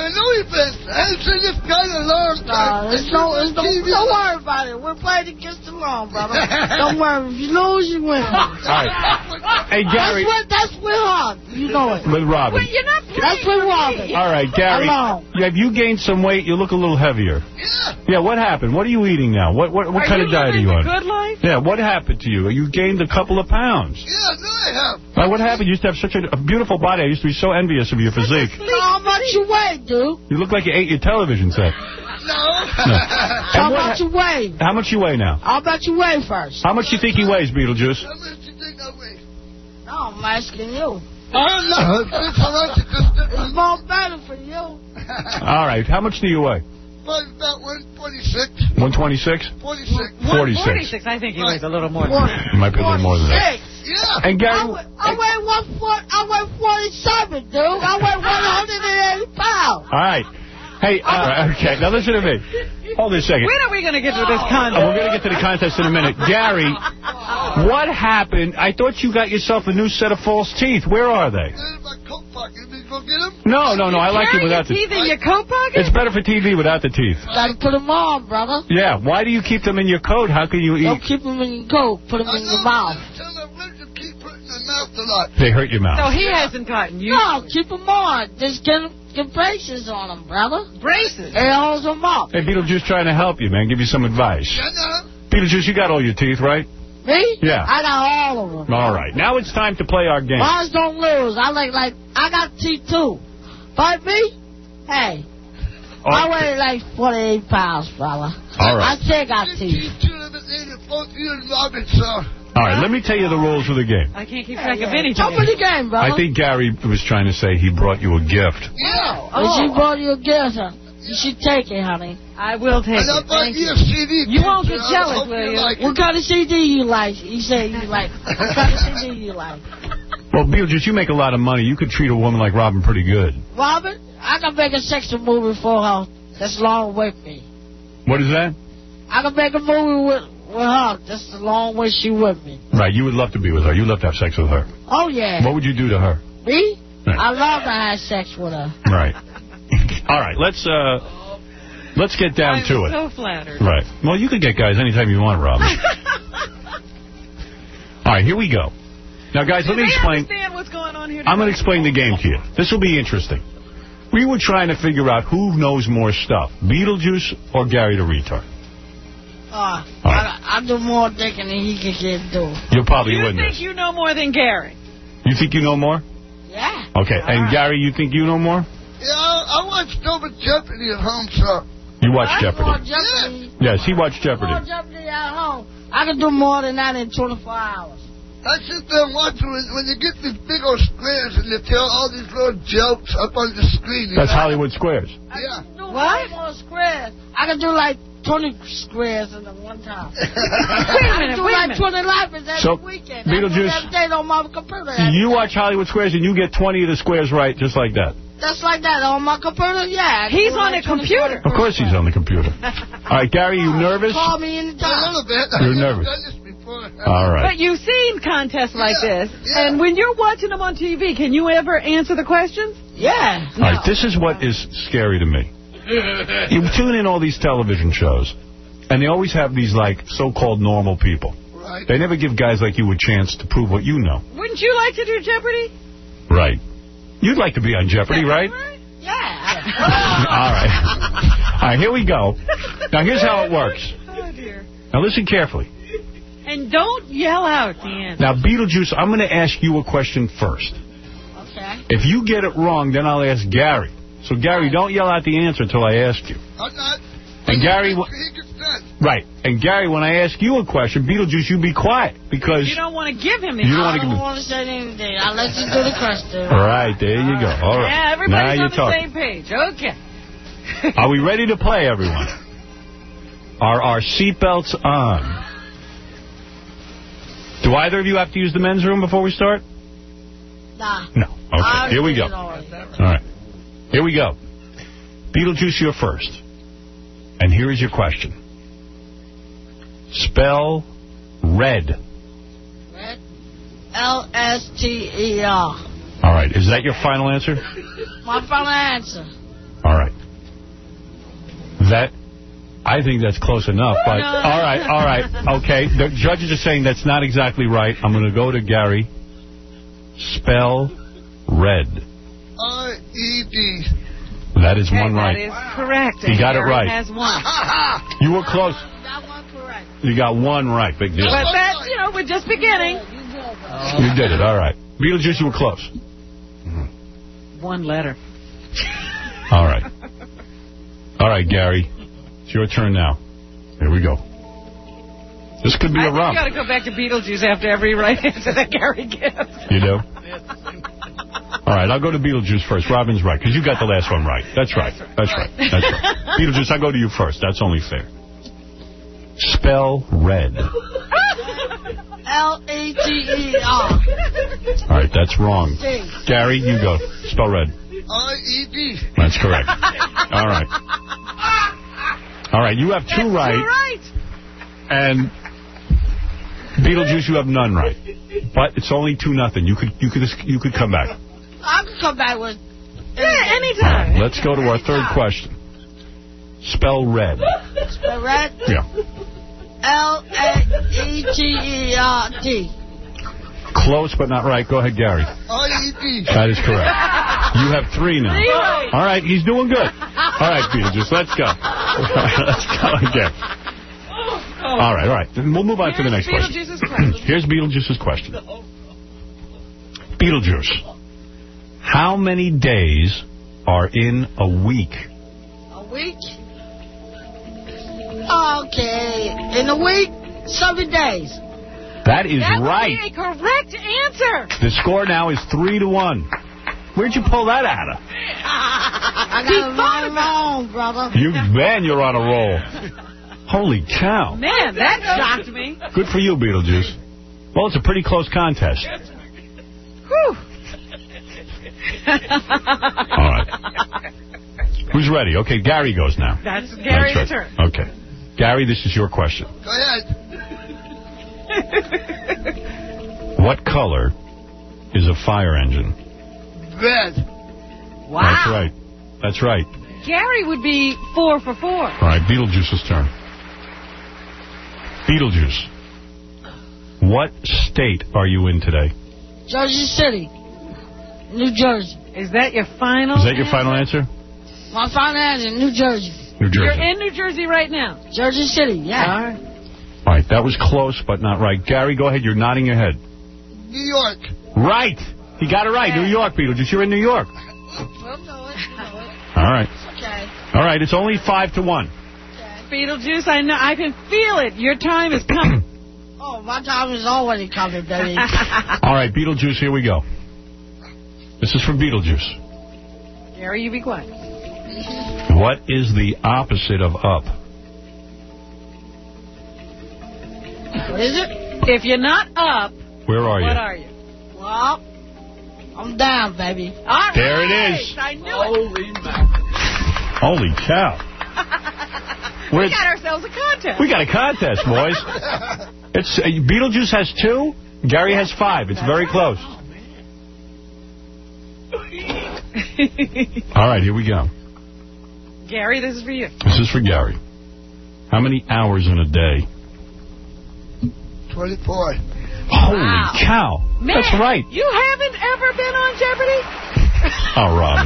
defense. I haven't seen this guy in a long time. No, it's no, it's no, don't worry about it. We're playing against the law, brother. Don't worry. If you lose, you win. All right. Hey, Gary. That's with, that's with Hawk. You know it. With Robin. Well, you're not that's with Robin. All right, Gary. Hello. Have you gained some weight? You look a little heavier. Yeah. Yeah, what happened? What are you eating now? What what, what are kind of diet are you on? Good life? Yeah, what happened to you? You gained a couple of pounds. Yeah, no, I have. Right, what happened? You used to have such a, a beautiful body. I used to be so envious of your physique. How much you weigh, dude? You look like you ate your television set. No. no. How much you weigh? How much you weigh now? How much you weigh first? How much do you think he weighs, Beetlejuice? How much do you think I weigh? No, I'm asking you. I don't know. It's more better for you. All right. How much do you weigh? About one forty-six. one twenty-six? forty-six. forty-six. forty-six. I think he weighs a little more than that. It might be a little more than that. Yeah. And Gary, I weigh, I weigh one foot. I weigh forty-seven, dude. I weigh one hundred eighty pounds. All right. Hey, uh, okay, now listen to me. Hold this a second. When are we going to get to this contest? Oh, we're going to get to the contest in a minute. Gary, what happened? I thought you got yourself a new set of false teeth. Where are they? No, no, no. I like it without the teeth. in your coat pocket? It's better for T V without the teeth. Gotta put them on, brother. Yeah. Why do you keep them in your coat? How can you eat? Don't keep them in your coat. Put them in your mouth. They hurt your mouth. So he hasn't gotten you. No, keep them on. Just get, get braces on them, brother. Braces? It holds them up. Hey, Beetlejuice trying to help you, man. Give you some advice. Beetlejuice, you got all your teeth, right? Me? Yeah. I got all of them. All right. Now it's time to play our game. Mine don't lose. I like, like, I got teeth, too. Fight me? Hey. Oh, I weigh like forty-eight pounds, fella. All right. I still got teeth. All right, let me tell you the rules of the game. I can't keep track of anything. Jump in the game, brother. I think Gary was trying to say he brought you a gift. Yeah. Oh. If she brought you a gift, huh? You should take it, honey. I will take and it. Thank you. C D you won't get jealous, will you? Like what kind of C D you like? You say you like. What kind of C D you like? Well, Beetlejuice, you make a lot of money. You could treat a woman like Robin pretty good. Robin? I can make a sexy movie for her that's long with me. What is that? I can make a movie with, with her that's the long way she with me. Right, you would love to be with her. You'd love to have sex with her. Oh, yeah. What would you do to her? Me? Right. I love to have sex with her. Right. All right, let's uh, let's get down I'm to it. so flattered. Right. Well, you could get guys anytime you want, Robin. All right, here we go. Now, guys, let me explain. Understand what's going on here? I'm going to explain the game to you. This will be interesting. We were trying to figure out who knows more stuff, Beetlejuice or Gary the Retard. Uh, right. I, I do more thinking than he can get do. You'll probably you win think this. You know more than Gary? You think you know more? Yeah. Okay, All and right. Gary, you think you know more? Yeah, I, I watch Double Jeopardy at home, sir. You watch I Jeopardy? watch Jeopardy. Yes, he watched Jeopardy. I watch Jeopardy at home. I can do more than that in twenty-four hours. I sit there and watch when, when you get these big old squares and they tell all these little jokes up on the screen. That's know? Hollywood Squares. Yeah. What? More squares. I can do like twenty squares in the one time. Wait a I minute, can do wait a like minute. twenty lappers every So, weekend. Beetlejuice, I do that every day on my computer. You watch Hollywood Squares and you get twenty of the squares right just like that. Just like that on my computer? Yeah. He's on a computer. Of course he's on the computer. All right, Gary, you nervous? Call me anytime. A little bit. You're nervous. All right. But you've seen contests like this, and when you're watching them on T V, can you ever answer the questions? Yeah. All right, this is what is scary to me. You tune in all these television shows, and they always have these, like, so-called normal people. Right. They never give guys like you a chance to prove what you know. Wouldn't you like to do Jeopardy? Right. You'd like to be on Jeopardy, right? Yeah. All right. All right, here we go. Now, here's how it works. Oh, dear. Now, listen carefully. And don't yell out the answer. Now, Beetlejuice, I'm going to ask you a question first. Okay. If you get it wrong, then I'll ask Gary. So, Gary, don't yell out the answer until I ask you. I'm not. And Gary... Right. And Gary, when I ask you a question, Beetlejuice, you be quiet because... You don't want to give him the You don't I want to don't give want to say anything. I'll let you do the question. All right, there you go. All right. Yeah, everybody's now on you're the talking. same page. Okay. Are we ready to play, everyone? Are our seatbelts on? Do either of you have to use the men's room before we start? Nah. No. Okay, here we go. All right. Here we go. Beetlejuice, you're first. And here is your question. Spell red. Red? L S T E R. All right. Is that your final answer? My final answer. All right. That, I think that's close enough. But No. all right, all right, okay. The judges are saying that's not exactly right. I'm going to go to Gary. Spell red. R E D. That is Okay, one right. That is correct. He got it Gary right. has one. You were close. You got one right. Big deal. But that's, you know, we're just beginning. You did it. All right. Beetlejuice, you were close. One letter. All right. All right, Gary. It's your turn now. Here we go. This could be I a think romp. you got to go back to Beetlejuice after every right answer that Gary gives. You do? All right, I'll go to Beetlejuice first. Robin's right, because you got the last one right. That's right. That's right. That's right. Beetlejuice, I'll go to you first. That's only fair. Spell red. L E T E R. All right, that's wrong. Gary, you go. Spell red. R E D. That's correct. All right. All right, you have two right. Two right. And Beetlejuice, you have none right. But it's only two nothing. You could you could you could come back. I can come back with. Yeah, anytime. Let's go to our third question. Spell red. Spell red. Yeah. L A E T E R T. Close but not right. Go ahead, Gary. R E D. That is correct. You have three now. Three right. All right, he's doing good. All right, Beetlejuice, let's go. Let's go again. All right, all right. We'll move on to the next question. Beetlejuice's question. Here's Beetlejuice's question. Beetlejuice, how many days are in a week? A week? Okay. In a week, seven days. That is That right. would be a correct answer. The score now is three to one. Where'd you pull that out of? I got it right wrong, brother. You, man, you're on a roll. Holy cow. Man, that shocked me. Good for you, Beetlejuice. Well, it's a pretty close contest. Whew. All right. Who's ready? Okay, Gary goes now. That's Gary's That's right. turn. Okay. Gary, this is your question. Go ahead. What color is a fire engine? Red. Wow. That's right. That's right. Gary would be four for four. All right, Beetlejuice's turn. Beetlejuice, what state are you in today? Jersey City. New Jersey. Is that your final Is that your final answer? My final answer, New Jersey. New Jersey. You're in New Jersey right now. Jersey City, yeah. All right. All right, that was close, but not right. Gary, go ahead. You're nodding your head. New York. Right. He got it right. New York, Beetlejuice. You're in New York. Well, know it, know it. All right. Okay. All right, it's only five to one. Beetlejuice, I know. I can feel it. Your time is coming. Oh, my time is already coming, baby. All right, Beetlejuice, here we go. This is from Beetlejuice. Gary, you be quiet. What is the opposite of up? What is it? If you're not up, Where are you? what are you? Well, I'm down, baby. All right. There it is. I knew Holy it. Holy cow. We We're- got ourselves a contest. We got a contest, boys. It's uh, Beetlejuice has two. Gary has five. It's very close. All right, here we go. Gary, this is for you. This is for Gary. How many hours in a day? twenty-four. Holy Wow. cow. Man, That's right. You haven't ever been on Jeopardy? Oh, Robin.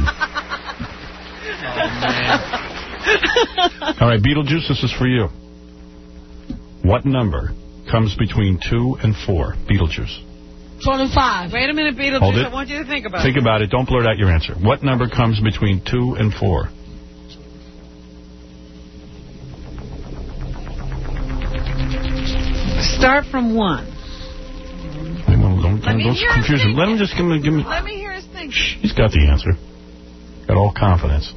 All right, Beetlejuice, this is for you. What number comes between two and four? Beetlejuice. twenty-five. Wait a minute, Hold Beetlejuice. it. I want you to think about Think it. about it. Don't blurt out your answer. What number comes between two and four? Start from one. Don't, don't, Let me don't hear confuse his him. Let him just give me... Give me Let me hear his thing. He's got the answer. Got all confidence.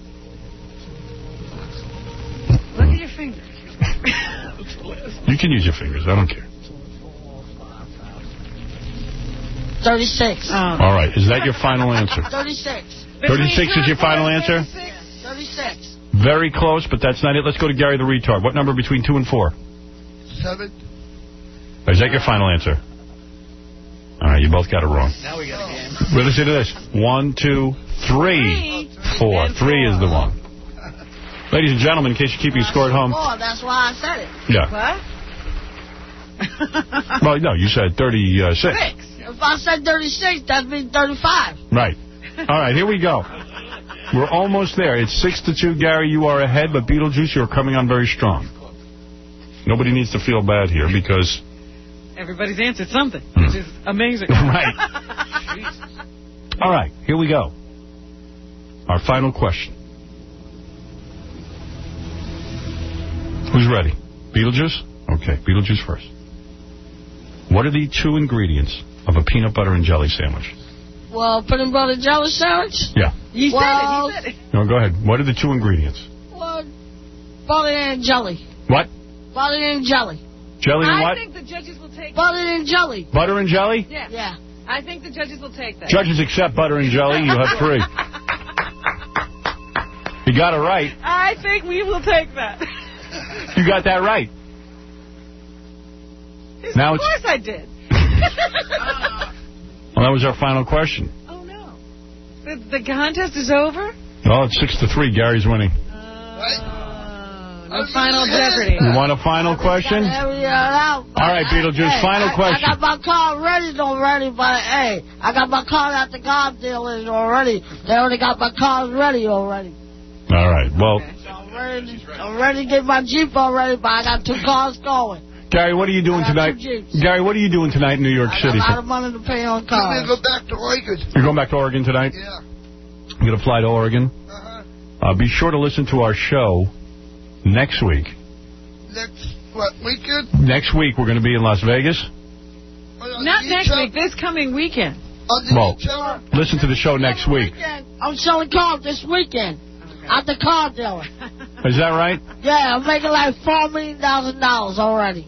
Look at your fingers. You can use your fingers. I don't care. thirty-six. All right. Is that your final answer? thirty-six. thirty-six is your final answer? thirty-six. Very close, but that's not it. Let's go to Gary the retard. What number between two and four? Seven. Is that your final answer? All right, you both got it wrong. Now we got a game. Well, listen to this. One, two, three, four. Three is the one. Ladies and gentlemen, in case you're keeping score at home. Oh, that's why I said it. Yeah. What? Well, no, you said thirty-six. Six. If I said thirty-six, that'd be thirty-five. Right. All right, here we go. We're almost there. It's six to two, Gary. You are ahead, but Beetlejuice, you're coming on very strong. Nobody needs to feel bad here because... Everybody's answered something, which is amazing. Right. All right, here we go. Our final question. Who's ready? Beetlejuice? Okay, Beetlejuice first. What are the two ingredients of a peanut butter and jelly sandwich? Well, peanut butter jelly sandwich? Yeah. He well, said it, he said it. No, go ahead. What are the two ingredients? Well, butter and jelly. What? Butter and jelly. Jelly and I what? I think the judges will take Butter and jelly. Butter and jelly? Yeah. Yeah. I think the judges will take that. Judges accept butter and jelly. You have three. You got it right. I think we will take that. You got that right. Yes, Now of it's, course I did. Well, that was our final question. Oh, no. The, the contest is over? Well, it's six to three. Gary's winning. No final Jeopardy. You want a final question? All right, Beetlejuice, hey, final I, question. I got my car ready already, but hey, I got my car at the car dealers already. They already got my cars ready already. All right, well... Okay. So I'm, ready to, I'm ready to get my Jeep already, but I got two cars going. Gary, what are you doing tonight? Gary, what are you doing tonight in New York I City? got a lot of money to pay on cars. I'm going to go back to Oregon. You're going back to Oregon tonight? Yeah. You're going to fly to Oregon? Uh-huh. Uh, be sure to listen to our show next week. Next, what, weekend? Next week, we're going to be in Las Vegas. Not next week, this coming weekend. Well, listen to the show next week. I'm selling cars this weekend at the car dealer. Is that right? Yeah, I'm making like four million thousand dollars already.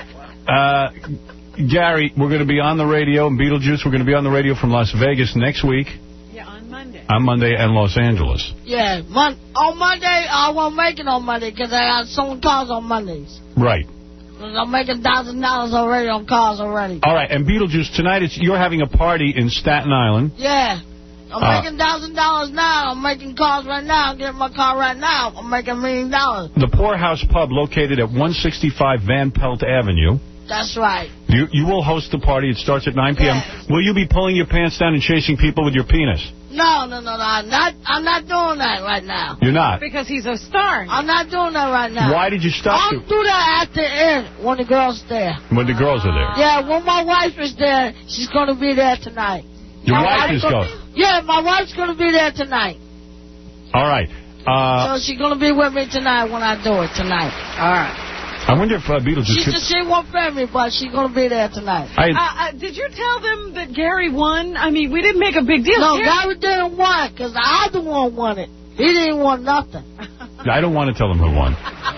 Uh, Gary, we're going to be on the radio, and Beetlejuice, we're going to be on the radio from Las Vegas next week. Yeah, on Monday. On Monday and Los Angeles. Yeah, mon on Monday, I won't make it on Monday because I got selling cars on Mondays. Right. I'm making one thousand dollars already on cars already. All right, and Beetlejuice, tonight it's, you're having a party in Staten Island. Yeah. I'm Uh, making one thousand dollars now. I'm making cars right now. I'm getting my car right now. I'm making a million dollars. The Poorhouse Pub, located at one sixty-five Van Pelt Avenue. That's right. You you will host the party. It starts at nine p m Yeah. Will you be pulling your pants down and chasing people with your penis? No, no, no, no. I'm not, I'm not doing that right now. You're not? Because he's a star. I'm not doing that right now. Why did you stop? I'll do that at the end when the girl's there. When the girls are there. Yeah, when my wife is there, she's going to be there tonight. Your My wife wife's is gonna- going. Yeah, my wife's going to be there tonight. All right. Uh, so she's going to be with me tonight when I do it tonight. All right. I wonder if uh, Beetlejuice She could... just she won't pay me, but she's going to be there tonight. I, Uh, uh, did you tell them that Gary won? I mean, we didn't make a big deal. No, Gary... Gary didn't want because the other one won it. He didn't want nothing. I don't want to tell them who won.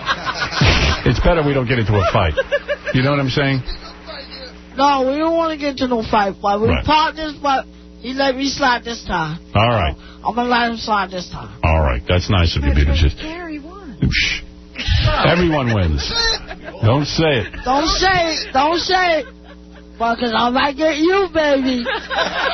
It's better we don't get into a fight. You know what I'm saying? No, we don't want to get into no fight, but we Right. partners, but he let me slide this time. All right. I'm going to let him slide this time. All right. That's nice of you, Beetlejuice. Gary won. Shh. Everyone wins. Don't say it. Don't say it. Don't say it. Because I might get you, baby. Don't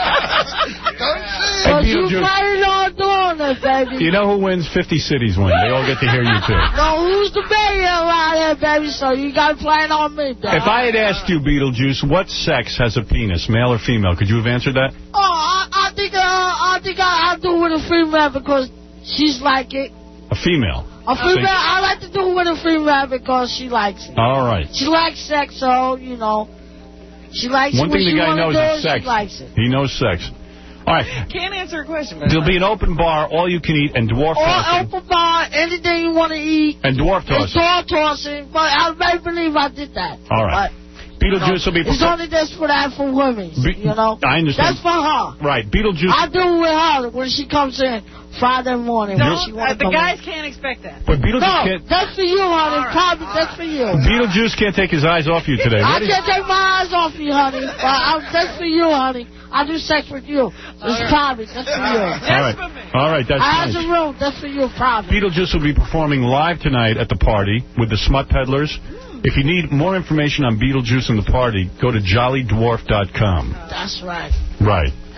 say it. Because you Beetlejuice. carried on doing it, baby. You know who wins? fifty cities win. They all get to hear you, too. No, who's the baby around here, baby? So you got to play it on me, baby. If I had asked you, Beetlejuice, what sex has a penis, male or female, could you have answered that? Oh, I, I think, uh, I think I, I'll do it with a female because she's like it. A female. A female, I like to do it with a female because she likes it. All right. She likes sex, so, you know, she likes One it when thing the she guy wanna knows do is it, sex. She likes it. He knows sex. All right. Can't answer a question. But There'll be an open bar, all you can eat, and dwarf Or tossing. open bar, anything you want to eat. And dwarf It's tossing. dwarf tossing, but I may believe I did that. All right. But, Beetlejuice will be... it's only just for that for women, Be- you know. I understand. That's for her. Right. Beetlejuice... I do it with her when she comes in Friday morning. When Don't, she uh, wanna the come guys in. can't expect that. But Beetlejuice No, can't... that's for you, honey. Probably that's for you. Beetlejuice can't take his eyes off you today. I What is- can't take my eyes off you, honey. But I, that's for you, honey. I do sex with you. It's private. That's for you. All right. All right, that's I have nice. the room. That's for you, private. Beetlejuice will be performing live tonight at the party with the Smut Peddlers. If you need more information on Beetlejuice and the party, go to jolly dwarf dot com. That's right. Right.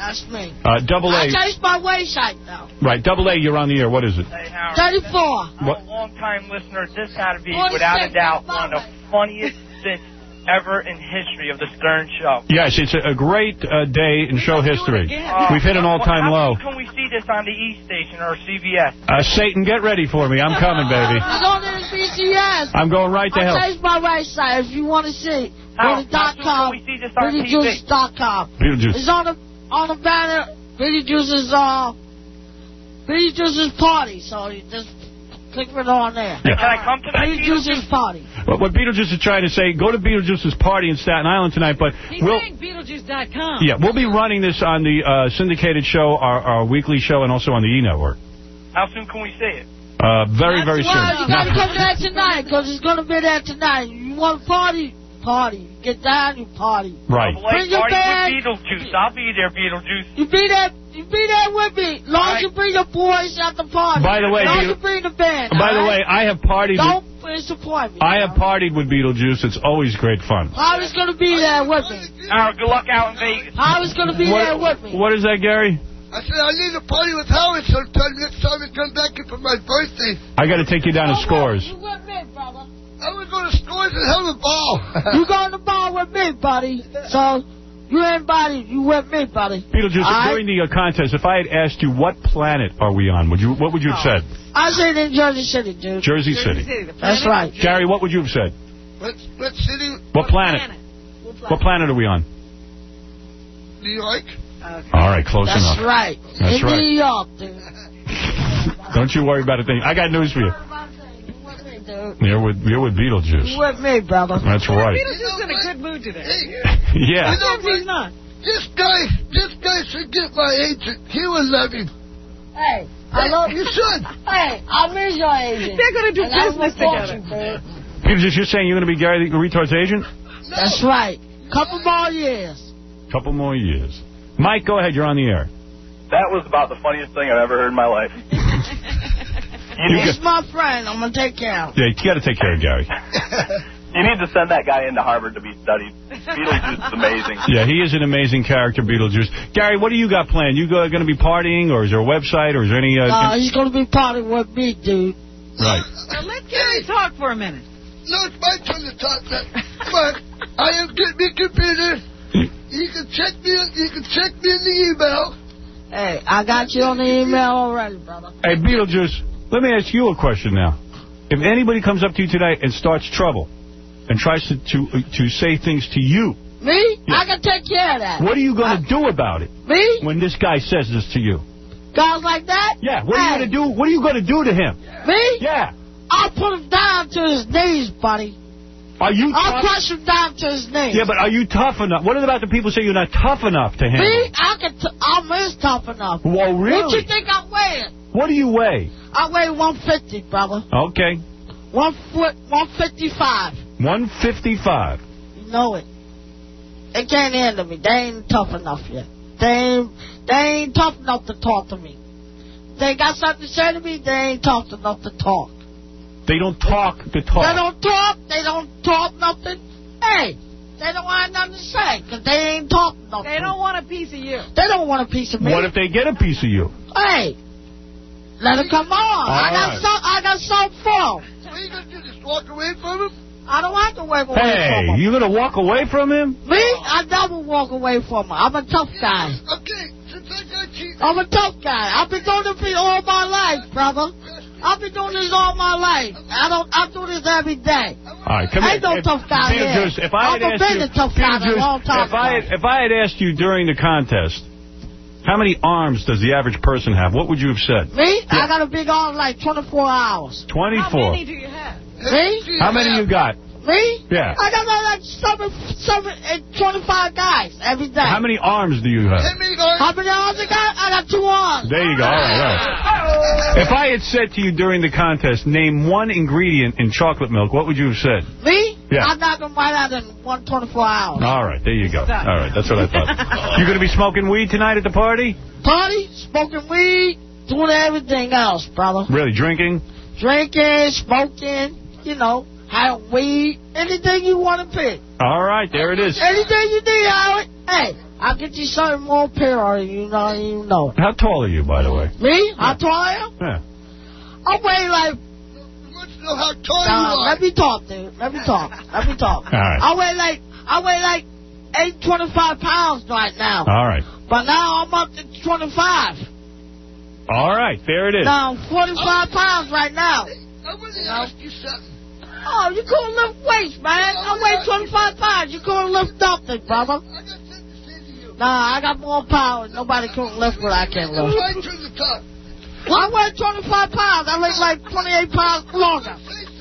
That's me. Uh, double A. I changed my waist height now. Right, double A, you're on the air. What is it? Hey, Howard. thirty-four. I'm What? a long-time listener. This had to be, forty-six, without a doubt, that's one of the funniest bits ever in history of the Stern Show. Yes, it's a, a great uh, day in show history. Uh, We've hit an all-time how low. Can we see this on the E station or C B S? Uh, Satan, get ready for me. I'm coming, baby. It's on the B C S. I'm going right to I hell. changed my waist height. If you want to see, go to dot com. Can we see this on T V? Billy Juice dot com. Beetlejuice. It's on the on the banner. Billy Juice's uh, Billy Juice's party. So you just click it on there. Yeah. Can I come to that Billy Juice's party? What, what Beetlejuice is trying to say, go to Beetlejuice's party in Staten Island tonight, but He's we'll... saying Beetlejuice dot com. Yeah, we'll be running this on the uh, syndicated show, our, our weekly show, and also on the E-Network. How soon can we see it? Uh, very, very soon. Well, you got to Not- come there tonight because it's going to be there tonight. You want to party? Party. Get down, you party. Right. Bring your Party band. with Beetlejuice. I'll be there, Beetlejuice. You be there. You be there with me. Long as you bring your boys at the party. By the way, long as Beetle- you bring the band. By all the right? way, I have partied Don't with... disappoint me. I have partied with Beetlejuice. It's always great fun. Howard's going to be there with me. Howard, good luck out in Vegas. Howard's going to be there with me. What is that, Gary? I said I need to party with Howard sometime next time I come back here for my birthday. I got to take you down to Scores. You with me, brother. I would go to Scores and have a ball. You go to the bar with me, buddy. So, you ain't buddy. You with me, buddy. Beetlejuice, All right? during the uh, contest, if I had asked you what planet are we on, would you? What would you have said? I said in Jersey City, dude. Jersey City. That's right. Gary, what would you have said? What, what city? What planet? What planet are we on? New York. All right, close That's enough. right. That's in right. New York, dude. Don't you worry about a thing. I got news for you. You're with you're with Beetlejuice. You with me, brother. That's right. Beetlejuice is in a good mood today. Yeah. Sometimes he's not. This guy, this guy should get my agent. He would love him. Hey, I love you, son. Hey, I miss your agent. They're going to do And I business will talk together. to you, Beetlejuice, you're saying you're going to be Gary the Retard's agent? That's right. Couple more years. Couple more years. Mike, go ahead. You're on the air. That was about the funniest thing I've ever heard in my life. He's my friend. I'm going to take care of him. Yeah, you got to take care of Gary. You need to send that guy into Harvard to be studied. Beetlejuice is amazing. Yeah, he is an amazing character, Beetlejuice. Gary, what do you got planned? You going to be partying, or is there a website, or is there any... Uh, No, he's going to be partying with me, dude. Right. Now let Gary talk for a minute. No, it's my turn to talk. But I am getting me computer. You can check me. You can check me in the email. Hey, I got you on the email already, brother. Hey, Beetlejuice, let me ask you a question now. If anybody comes up to you tonight and starts trouble and tries to to, uh, to say things to you, Me? I can take care of that. what are you going to do about it? Me? When this guy says this to you? Guys like that? Yeah, what are you going to do? What are you going to do to him? Me? Yeah. I'll put him down to his knees, buddy. Are you I'll tough? crush him down to his knees. Yeah, but are you tough enough? What about the people who say you're not tough enough to handle? Me? I can t- I'm is tough enough. Whoa, really? What you think I'm weighing? What do you weigh? I weigh one fifty, brother. Okay. One foot, one fifty-five. one fifty-five. You know it. They can't handle me. They ain't tough enough yet. They ain't, they ain't tough enough to talk to me. They got something to say to me, they ain't tough enough to talk. They don't talk the talk. They don't talk, they don't talk nothing. Hey, they don't have nothing to say, because they ain't talking nothing. They don't want a piece of you. They don't want a piece of me. What if they get a piece of you? Hey, let them come on. I got right. some, I got some for 'em. What are you going to do, just walk away from him? I don't have to walk away Hey, from him. you going to walk away from him? Me? I never walk away from him. I'm a tough guy. Okay, since I got you. I'm a tough guy. I've been doing this all my life, brother. I've been doing this all my life. I don't. I do this every day. All right, come Ain't here. no tough guy here. Beetlejuice, if I I've had asked been you, a tough guy a Beetlejuice, long time if I had, ago. if I had asked you during the contest, how many arms does the average person have? What would you have said? Me? I got a big arm like twenty-four hours. twenty-four. How many do you have? Me? How many you got? Me? Yeah. I got like seven, seven, eight, twenty-five guys every day. How many arms do you have? How many arms I got? I got two arms. There you go. All right, all right. If I had said to you during the contest, name one ingredient in chocolate milk, what would you have said? Me? Yeah. I knock them right out in one twenty-four hours. All right, there you go. All right, that's what I thought. You going to be smoking weed tonight at the party? Party, smoking weed, doing everything else, brother. Really, drinking? Drinking, smoking, you know, having weed, anything you want to pick. All right, there it is. Anything you need, Howard. Hey, I'll get you something more pure, you don't even know it. How tall are you, by the way? Me? How tall I am? Yeah. I weigh like... know how tall Nah, you are. let me talk, dude. Let me talk. Let me talk. All right. I weigh like... I weigh like eight twenty-five pounds right now. All right. But now I'm up to twenty-five. All right, there it is. Now I'm forty-five pounds right now. I want to ask you something. Oh, you couldn't lift weights, man. I weigh twenty-five pounds. You couldn't lift nothing, brother. Nah, I got more power. Nobody couldn't lift what I can lift. Right to the top. Well, I weigh twenty-five pounds. I live like twenty-eight pounds longer.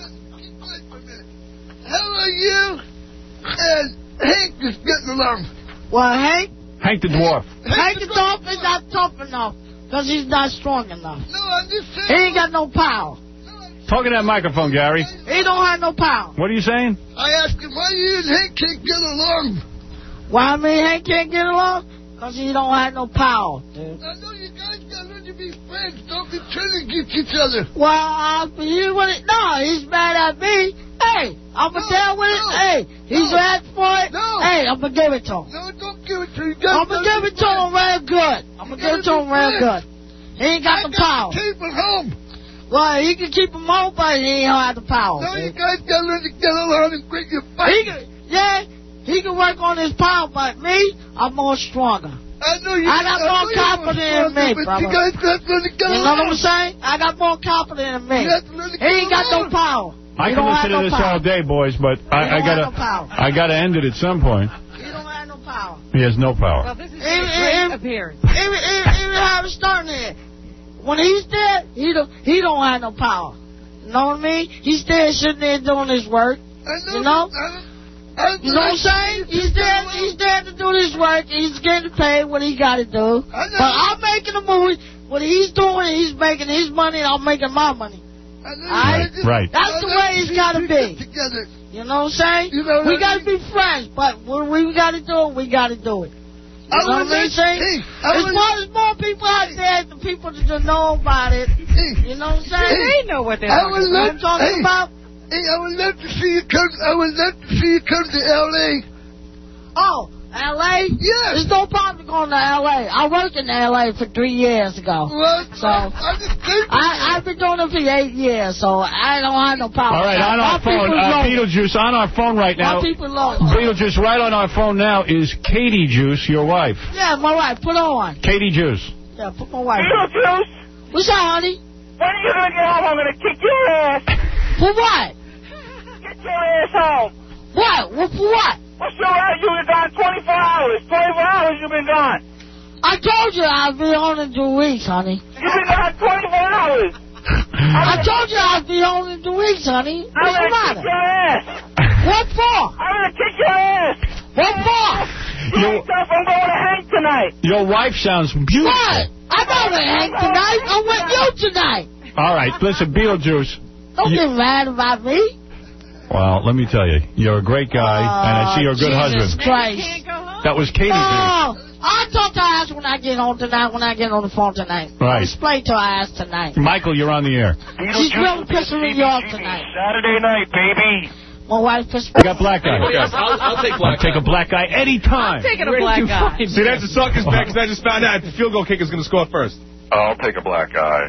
How are you and Hank is getting along? Well, Hank? Hank the dwarf. Hank the dwarf is not tough enough because he's not strong enough. No, I'm just saying. He ain't got no power. Talking to that microphone, Gary. He don't have no power. What are you saying? I asked him why you and Hank can't get along. Why me and Hank can't get along? Because he don't have no power, dude. I know you guys got to learn to be friends. Don't be trying to get each other. Well, uh, you want it? No, he's mad at me. Hey, I'm going to No, tell with no, it. Hey, he's no, asked for it. no. Hey, I'm going to give it to him. No, don't give it to him. I'm going to give it to him real good. I'm going to give it to him real good. He ain't got I the got power. to keep him home. Well, he can keep him home, but he don't have the power. No, you dude. guys got to learn to get along and quit your He fighting. can, yeah, he can work on his power, but me, I'm more stronger. I know you. I got I more know you're confidence in stronger, me, but brother. you guys got to learn to get You along. know what I'm saying? I got more confidence in me. You have to learn to He get ain't got no along. power. I He can don't listen have to no this power. all day, boys, but He I, I don't gotta, have no power. I gotta end it at some point. He don't have no power. He has no power. Well, this is a Even, great even, appearance. even, even, even how it's starting here. When he's there, he don't, he don't have no power. You know what I mean? He's there sitting there doing his work. I know. You know? I, I, You know what I'm saying? He's there, he's there to do his work. He's getting paid what he got to do. I know. But I'm making a movie. What he's doing, he's making his money, and I'm making my money. I know. Right, you guys right. just- That's the I way know it's you gotta two be. get Together. You know what I'm saying? You know, we I- got to be friends, but when we got to do it, we got to do it. You I know would what I'm let- saying? hey, I As would- far as more people out there, the people to know about it, you know what I'm saying? They know what they're I talking would You know about. what I'm talking Hey. about? Hey, I would love to see you come. I would love to see you come to L A. Oh, L A? Yes. There's no problem going to L A. I worked in L A for three years ago. Well, So, I just think. I, I've been doing it for eight years, so I don't have no problem. All right, on My our phone, people uh, love it. Beetlejuice, on our phone right My now. people love it. Beetlejuice, right on our phone now is Katie Juice, your wife. Yeah, my wife, put her on. Katie Juice. Yeah, put my wife on. Beetlejuice, What's that, honey? when are you going to get home? I'm going to kick your ass. For what? Get your ass home. What? What for what? What's your ass? You've been gone twenty-four hours. twenty-four hours you've been gone. I told you I'd be on in two weeks, honey. You've been gone twenty-four hours. I told you I'd be on in two weeks, honey. I'm What's the going to matter? kick your ass. What for? I'm going to kick your ass. What for? You ain't tough. I'm going to Hank tonight. Your wife sounds beautiful. What? I'm not with Hank tonight. I'm with you tonight. All right, listen, Beetlejuice. Don't You- get mad about me. Well, let me tell you, you're a great guy, and I see you're a good Jesus husband. Christ. That was Katie No, I'll talk to her ass when I get home tonight, when I get on the phone tonight. Right. I'll explain to her ass tonight. Juice. Michael, you're on the air. She's really pissing me off tonight. Saturday night, baby. My wife pissed I got black guy. Yes, I'll, I'll take black I'll take a black guy anytime. I'm taking a black guy. See, that's the sucker's back because I just found out the field goal kicker's going to score first. I'll take a black guy.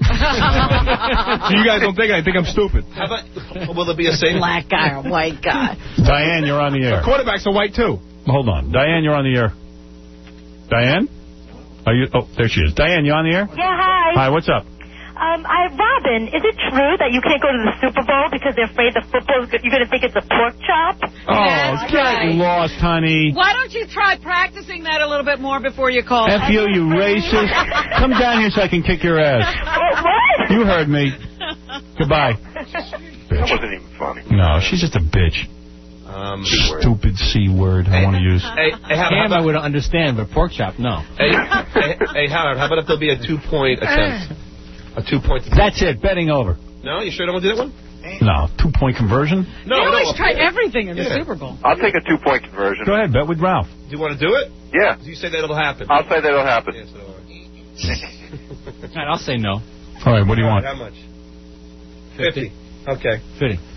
So you guys don't think I think I'm stupid. How about, will there be a safe? Black guy or white guy. Diane, you're on the air. Quarterbacks are white, too. Hold on. Diane, you're on the air. Diane? Are you? Oh, there she is. Diane, you on the air? Yeah, hi. Hi, what's up? Um, I, Robin, is it true that you can't go to the Super Bowl because they're afraid the football, you're going to think it's a pork chop? Oh, That's get right. lost, honey. Why don't you try practicing that a little bit more before you call? F you, you racist. Come down here so I can kick your ass. What? You heard me. Goodbye. That wasn't even funny. No, she's just a bitch. Um, Stupid C word I want to use. Hey, hey, how, how Ham I about, would understand, but pork chop, no. hey, hey, hey, Howard, how about if there'll be a two-point attempt? A two-point attempt. That's it. Betting over. No? You sure don't want to do that one? No. Two-point conversion? No, they no. always no, try everything in the Yeah. Super Bowl. I'll take a two-point conversion. Go ahead. Bet with Ralph. Do you want to do it? Yeah. Do you say that it'll happen? I'll say that'll happen. Yeah, so do I. All right, I'll say no. All right. What do you want? How much? Fifty. Okay. Fifty.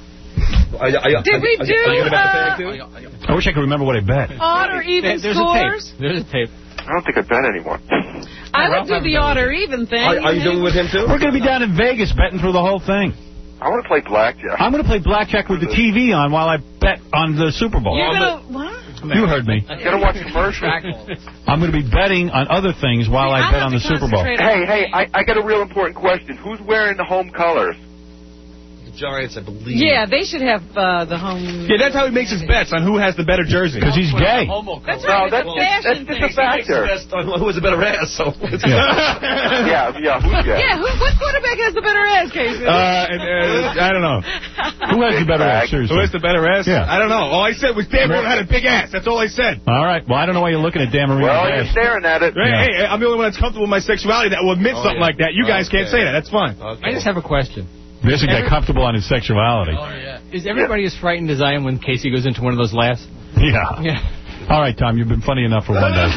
Are, you- are, you- Did we are, do, Are you gonna bet the uh, bag, too? I wish I could remember what I bet. Odd or even There's scores? a tape. There's a tape. I don't think I bet anymore. I would do the odd or even thing. Are, are you doing with him, too? We're going to be down in Vegas betting through the whole thing. I want to play blackjack. I'm going to play blackjack with the T V on while I bet on the Super Bowl. You're gonna, what? You heard me. You gotta watch commercials. I'm going to be betting on other things while I, I bet have on to the Super Bowl. concentrate Hey, hey, I, I got a real important question. Who's wearing the home colors? Giants, I believe. Yeah, they should have uh, the home. Yeah, that's how he makes his bets on who has the better jersey. Because he's gay. That's No, right. that's, it's a that's, fashion that's just thing. a factor. Best on who has a better ass, so. Yeah, yeah, who's gay? Yeah, who, what quarterback has the better ass, Casey? Uh, and, uh, I don't know. Who has the better ass, seriously? Who has the better ass? Yeah. I don't know. All I said was Dan Marino had a big ass. That's all I said. All right. Well, I don't know why you're looking at Dan Marino's Well, you're ass. staring at it. Hey, Yeah. hey, I'm the only one that's comfortable with my sexuality that will admit Oh, something yeah. like that. You guys can't Okay. say that. That's fine. Okay. I just have a question. This guy comfortable on his sexuality. Is everybody as frightened as I am when Casey goes into one of those laughs? Yeah. Yeah. All right, Tom, you've been funny enough for one day.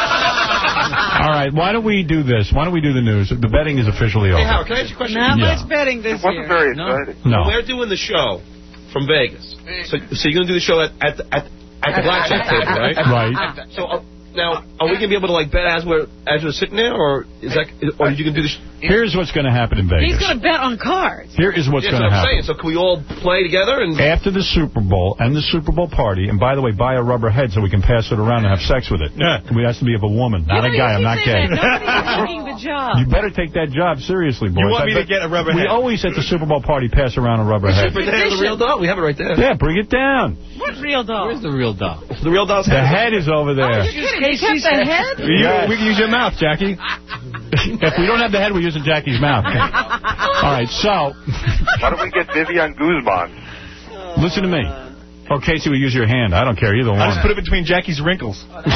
All right, why don't we do this? Why don't we do the news? The betting is officially over. Hey, Howard, can I ask you a question? Not Yeah. much betting this It wasn't year. very No. exciting. No. We're doing the show from Vegas. So, so you're going to do the show at at the, at, at the blackjack table, right? Right. So uh, now, are we going to be able to like bet as we're as we're sitting there, or is that, or you can do the? Sh- Here's what's going to happen in Vegas. He's going to bet on cards. Here is what's That's going what to I'm happen. saying. So can we all play together and? After the Super Bowl and the Super Bowl party, and by the way, buy a rubber head so we can pass it around and have sex with it. Yeah. It has to be of a woman, not You know, a guy. you I'm keep not saying gay. that. Nobody's taking the job. You better take that job seriously, boys. You want me I to bet- get a rubber We head? always at the Super Bowl party pass around a rubber head. But they have the real doll. We have it right there. Yeah, bring it down. What real doll? Where's the real doll? The real doll's The head is over Oh, there. you're kidding. They kept the head? You, Yes. We can use your mouth, Jackie. If we don't have the head, we're using Jackie's mouth. All right, so Why don't we get Vivian Guzman? listen to me. Oh, Casey, we use your hand. I don't care either one. I just put it between Jackie's wrinkles.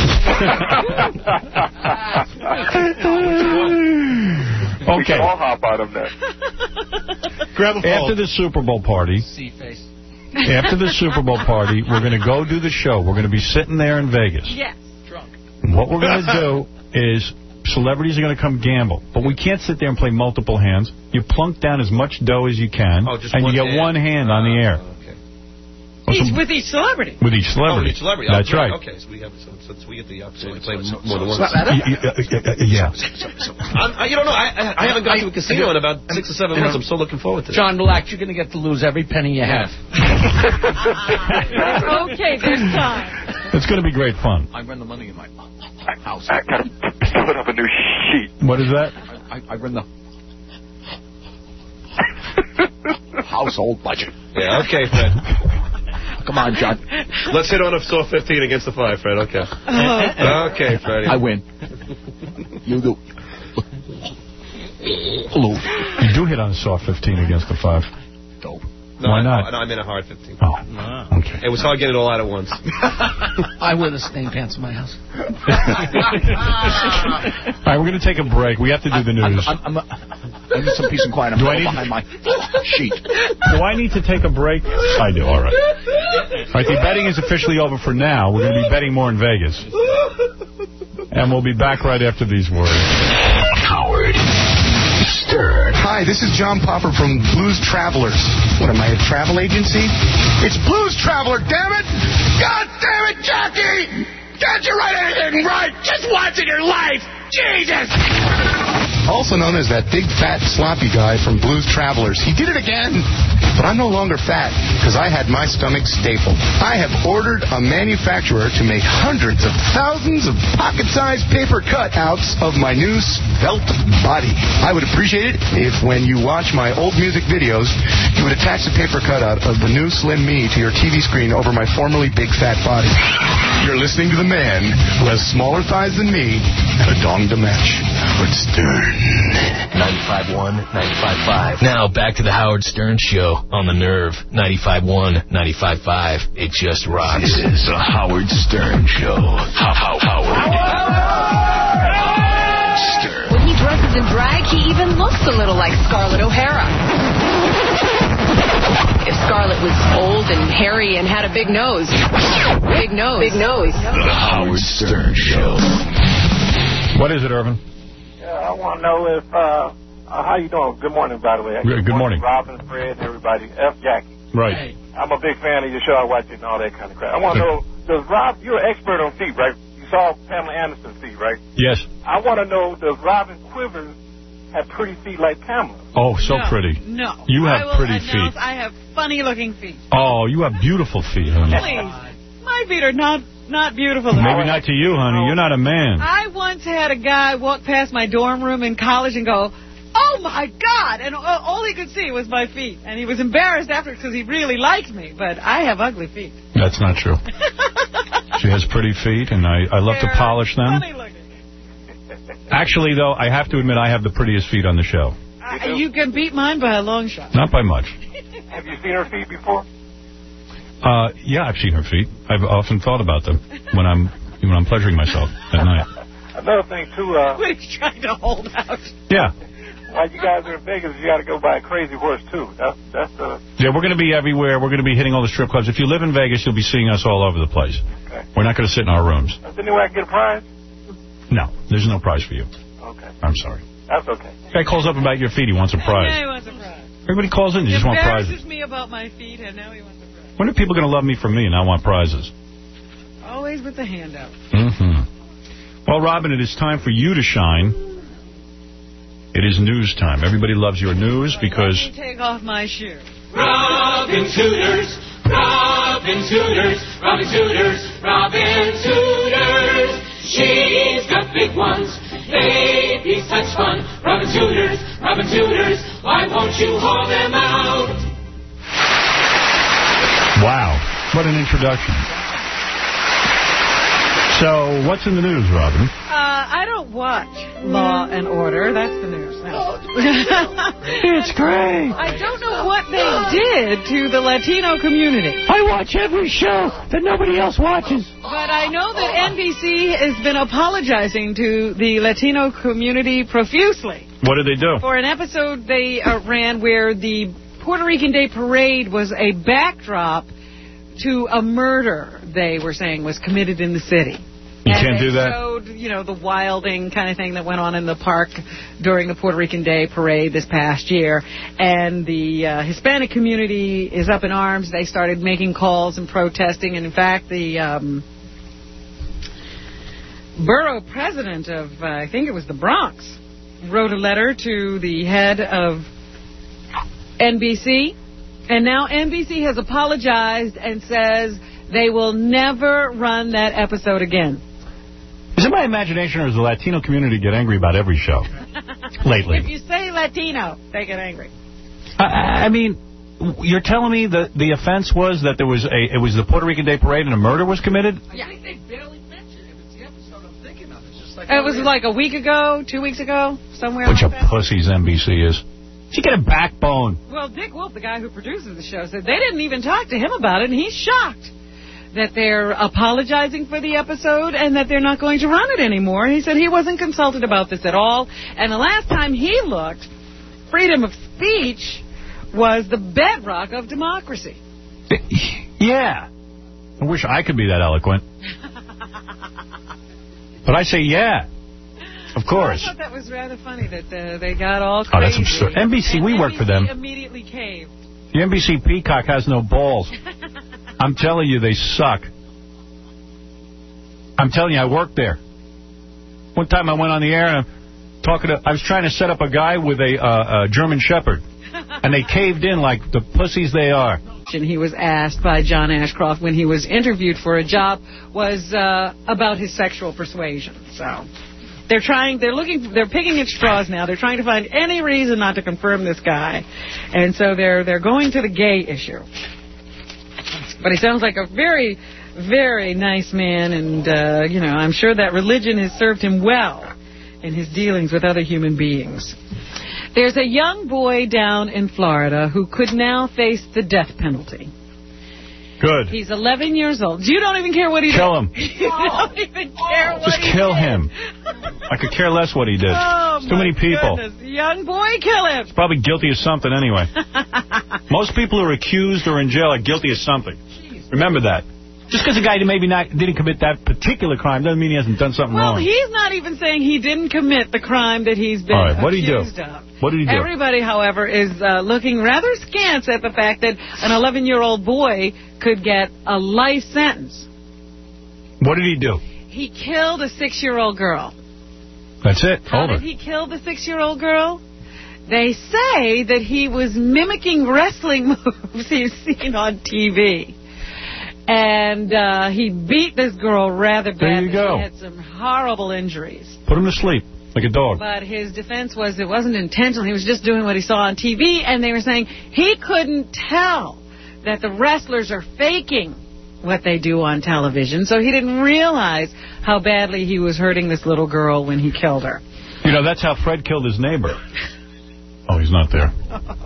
We Okay. can all hop out of that. Grab a fold. After the Super Bowl party, C-face. after the Super Bowl party, we're going to go do the show. We're going to be sitting there in Vegas. Yes. What we're going to do is celebrities are going to come gamble. But we can't sit there and play multiple hands. You plunk down as much dough as you can, Oh, just and one you get hand. one hand on the air. Okay. Each, with each celebrity. With each Oh, celebrity. each celebrity. That's Oh, right. Okay, so we have so, so we get the opportunity to play m- more than Y- once. y- y- Yeah. I'm, I, you don't know. I, I, I haven't gone to a casino in about six or seven months. I'm still looking forward to it. John, relax. You're going to get to lose every penny you have. Okay, there's time. It's going to be great fun. I run the money in my house. I gotta put up a new sheet. What is that? I, I run the household budget. Yeah, okay, Fred. Come on, John. Let's hit on a soft fifteen against the five, Fred. Okay. Okay, Freddie. I win. You do. Hello. You do hit on a soft fifteen against the five. Dope. No, Why I- not? No, I'm in a hard fifteen. Oh, okay. It was hard getting it all out at once. I wear the stain pants in my house. All right, we're going to take a break. We have to do the news. I'm, I'm, I'm, I need some peace and quiet. I'm Do I need- behind my sheet. Do I need to take a break? I do, all right. All right, the betting is officially over for now. We're going to be betting more in Vegas. And we'll be back right after these words. Howard Stern. Hi, this is John Popper from Blues Travelers. What am I, a travel agency? It's Blues Traveler, damn it! God damn it, Jackie! Can't you write anything right? Just once in your life! Jesus! Also known as that big, fat, sloppy guy from Blues Travelers. He did it again! But I'm no longer fat, because I had my stomach stapled. I have ordered a manufacturer to make hundreds of thousands of pocket-sized paper cutouts of my new svelte body. I would appreciate it if, when you watch my old music videos, you would attach the paper cutout of the new Slim Me to your T V screen over my formerly big, fat body. You're listening to the man who has smaller thighs than me and a dong to match. Howard Stern. ninety-five point one, ninety-five point five. Now back to the Howard Stern Show on the Nerve. ninety-five point one, ninety-five point five. It just rocks. This is the Howard Stern Show. How, how, Howard. Stern. When he dresses in drag, he even looks a little like Scarlett O'Hara. If Scarlett was old and hairy and had a big nose. Big nose. Big nose. The Howard Stern Show. What is it, Irvin? Yeah, I want to know if, uh, uh, how you doing? Good morning, by the way. Good- good morning. Robin, Fred, everybody. F. Jackie. Right. I'm a big fan of your show. I watch it and all that kind of crap. I want to know, does Rob, you're an expert on feet, right? You saw Pamela Anderson's feet, right? Yes. I want to know, does Robin Quivers have pretty feet like Pamela? Oh, so no, pretty. No. You have I will pretty announce feet. I have funny-looking feet. Oh, you have beautiful feet, honey. Please. My feet are not, not beautiful. Maybe not to you, honey. You're not a man. I once had a guy walk past my dorm room in college and go, oh, my God! And all he could see was my feet. And he was embarrassed after because he really liked me. But I have ugly feet. That's not true. She has pretty feet, and I, I love They're to polish them. funny looking. Actually, though, I have to admit I have the prettiest feet on the show. Uh, you can beat mine by a long shot. Not by much. Have you seen her feet before? Uh, yeah, I've seen her feet. I've often thought about them when I'm when I'm pleasuring myself at night. Another thing, too. Uh, What are you trying to hold out? Yeah. While you guys are in Vegas, you got to go buy a Crazy Horse, too. That's, that's uh, Yeah, we're going to be everywhere. We're going to be hitting all the strip clubs. If you live in Vegas, you'll be seeing us all over the place. Okay. We're not going to sit in our rooms. Is there any way I can get a prize? No, there's no prize for you. Okay. I'm sorry. That's okay. Guy calls up about your feet. He wants a prize. Yeah, he wants a prize. Everybody calls in. They just want prizes. Embarrasses me about my feet, and now he wants a prize. When are people going to love me for me and not want prizes? Always with the handout. Mm-hmm. Well, Robin, it is time for you to shine. It is news time. Everybody loves your news because... Let me take off my shoe. Robin Tudors, Robin Tudors, Robin Tudors, Robin Tudors. She's got big ones, they'd be such fun. Robin Tudors, Robin Tudors, why won't you haul them out? Wow, what an introduction. So, what's in the news, Robin? Uh, I don't watch Law and Order. That's the news now. It's great. I don't know what they did to the Latino community. I watch every show that nobody else watches. But I know that N B C has been apologizing to the Latino community profusely. What did they do? For an episode they uh, ran where the Puerto Rican Day Parade was a backdrop to a murder they were saying was committed in the city. You and can't they do that? showed, you know, the wilding kind of thing that went on in the park during the Puerto Rican Day Parade this past year. And the uh, Hispanic community is up in arms. They started making calls and protesting. And, in fact, the um, borough president of, uh, I think it was the Bronx, wrote a letter to the head of N B C. And now N B C has apologized and says they will never run that episode again. Is it my imagination or does the Latino community get angry about every show lately? If you say Latino, they get angry. I, I mean, you're telling me that the offense was that there was a it was the Puerto Rican Day Parade and a murder was committed? I think they barely mentioned it. It's the episode I'm thinking of. It's just like... It was like a week ago, two weeks ago, somewhere Bunch like of that. pussies N B C is. She get a backbone. Well, Dick Wolf, the guy who produces the show, said they didn't even talk to him about it, and he's shocked that they're apologizing for the episode and that they're not going to run it anymore. He said he wasn't consulted about this at all, and the last time he looked, freedom of speech was the bedrock of democracy. Yeah. I wish I could be that eloquent. But I say yeah. Of course. I thought that was rather funny that uh, they got all crazy. Oh, that's absurd. N B C, and we N B C work for them. Immediately caved. The N B C Peacock has no balls. I'm telling you, they suck. I'm telling you, I worked there. One time I went on the air and I'm talking to, I was trying to set up a guy with a, uh, a German Shepherd. And they caved in like the pussies they are. And he was asked by John Ashcroft when he was interviewed for a job was uh, about his sexual persuasion. So they're trying, they're looking, they're picking at straws now. They're trying to find any reason not to confirm this guy. And so they're they're going to the gay issue. But he sounds like a very, very nice man. And, uh, you know, I'm sure that religion has served him well in his dealings with other human beings. There's a young boy down in Florida who could now face the death penalty. Good. He's eleven years old. You don't even care what he Kill did. him. You don't even care what Just he kill did. him. I could care less what he did. Oh, It's too many people. goodness. Young boy, kill him. He's probably guilty of something anyway. Most people who are accused or in jail are guilty of something. Remember that. Just because a guy maybe not didn't commit that particular crime doesn't mean he hasn't done something well, wrong. Well, he's not even saying he didn't commit the crime that he's been All right, what did he do? accused of. What did he do? Everybody, however, is uh, looking rather askance at the fact that an eleven-year-old boy could get a life sentence. What did he do? He killed a six-year-old girl. That's it. How Over. did he kill the six-year-old girl? They say that he was mimicking wrestling moves he's seen on T V. And uh, he beat this girl rather badly. There you go. She had some horrible injuries. Put him to sleep, like a dog. But his defense was it wasn't intentional. He was just doing what he saw on T V. And they were saying he couldn't tell that the wrestlers are faking what they do on television. So he didn't realize how badly he was hurting this little girl when he killed her. You know, that's how Fred killed his neighbor. Oh, he's not there.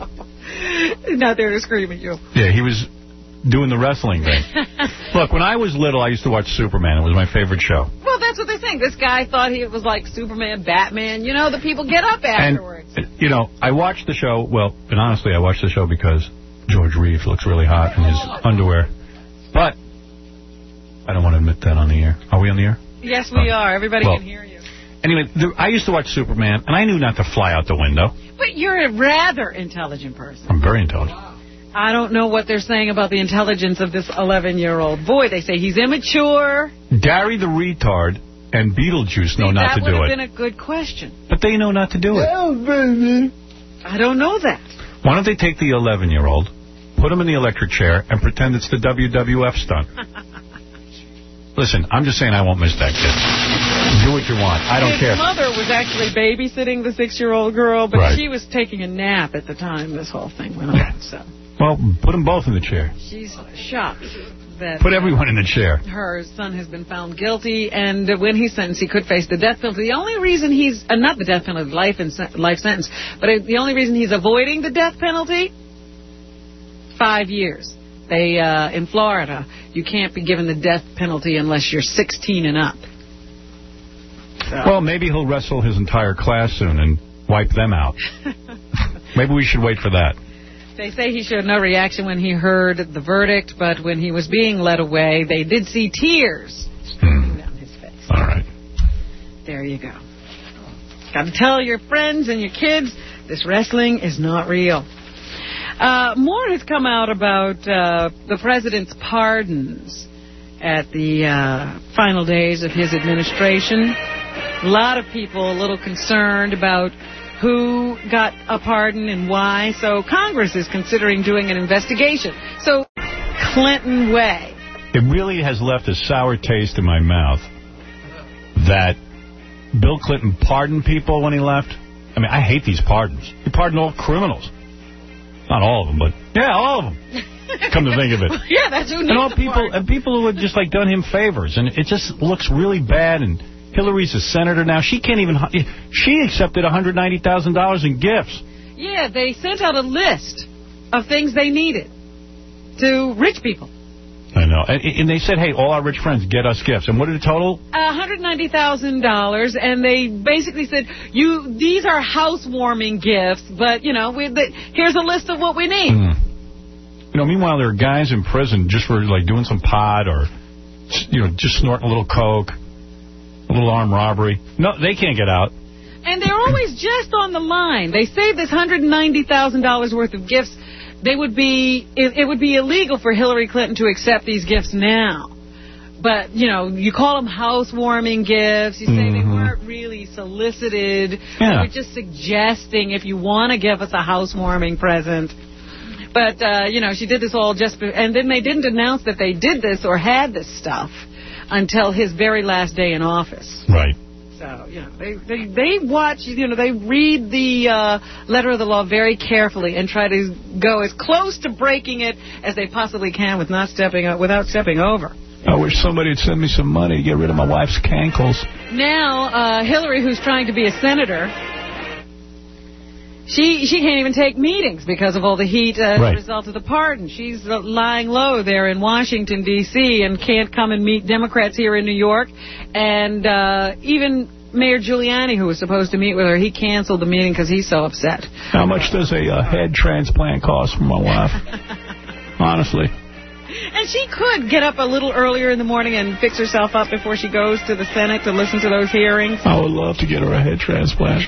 He's not there to scream at you. Yeah, he was doing the wrestling thing. Look, when I was little, I used to watch Superman. It was my favorite show. Well, that's what they're saying. This guy thought he was like Superman, Batman. You know, the people get up afterwards. And, you know, I watched the show. Well, and honestly, I watched the show because George Reeves looks really hot in his underwear. But I don't want to admit that on the air. Are we on the air? Yes, we are. Everybody well, can hear you. Anyway, the, I used to watch Superman, and I knew not to fly out the window. But you're a rather intelligent person. I'm very intelligent. I don't know what they're saying about the intelligence of this eleven-year-old boy. They say he's immature. Gary the retard and Beetlejuice know See, not to do it. That would have been a good question. But they know not to do it. Yeah, baby. I don't know that. Why don't they take the eleven-year-old, put him in the electric chair, and pretend it's the W W F stunt? Listen, I'm just saying I won't miss that kid. Do what you want. I don't His care. His mother was actually babysitting the six-year-old girl, but right. she was taking a nap at the time this whole thing went on. So. Well, put them both in the chair. She's shocked that... Put everyone in the chair. Her son has been found guilty, and when he's sentenced, he could face the death penalty. The only reason he's... Uh, not the death penalty, life, and life sentence, but the only reason he's avoiding the death penalty, five years. They, uh, in Florida, you can't be given the death penalty unless you're sixteen and up. So. Well, maybe he'll wrestle his entire class soon and wipe them out. Maybe we should wait for that. They say he showed no reaction when he heard the verdict, but when he was being led away, they did see tears streaming down his face. All right. There you go. Got to tell your friends and your kids this wrestling is not real. Uh, more has come out about uh, the president's pardons at the uh, final days of his administration. A lot of people a little concerned about who got a pardon and why. So Congress is considering doing an investigation. So Clinton way. It really has left a sour taste in my mouth that Bill Clinton pardoned people when he left. I mean, I hate these pardons. He pardoned all criminals. Not all of them, but yeah, all of them. Come to think of it. Yeah, that's who needs and all the people pardon. and people who had just like done him favors, and it just looks really bad. And Hillary's a senator now. She can't even. She accepted one hundred ninety thousand dollars in gifts. Yeah, they sent out a list of things they needed to rich people. I know. And, and they said, hey, all our rich friends, get us gifts. And what did it total? one hundred ninety thousand dollars, and they basically said, "You, these are housewarming gifts, but, you know, we, the, here's a list of what we need." Mm. You know, meanwhile, there are guys in prison just for, like, doing some pot or, you know, just snorting a little coke, a little armed robbery. No, they can't get out. And they're always just on the line. They say this one hundred ninety thousand dollars worth of gifts, they would be it, it would be illegal for Hillary Clinton to accept these gifts now. But, you know, you call them housewarming gifts. You say mm-hmm. they weren't really solicited. Yeah. They were just suggesting if you want to give us a housewarming present. But, uh, you know, she did this all just... And then they didn't announce that they did this or had this stuff until his very last day in office. Right. So, you know, they, they, they watch, you know, they read the uh, letter of the law very carefully and try to go as close to breaking it as they possibly can with not stepping up, without stepping over. I wish somebody would send me some money to get rid of my wife's cankles. Now, uh, Hillary, who's trying to be a senator, she she can't even take meetings because of all the heat uh, as right. a result of the pardon. She's uh, lying low there in Washington, D C, and can't come and meet Democrats here in New York. And uh, even Mayor Giuliani, who was supposed to meet with her, he canceled the meeting because he's so upset. How much does a uh, head transplant cost for my wife? Honestly. And she could get up a little earlier in the morning and fix herself up before she goes to the Senate to listen to those hearings. I would love to get her a head transplant.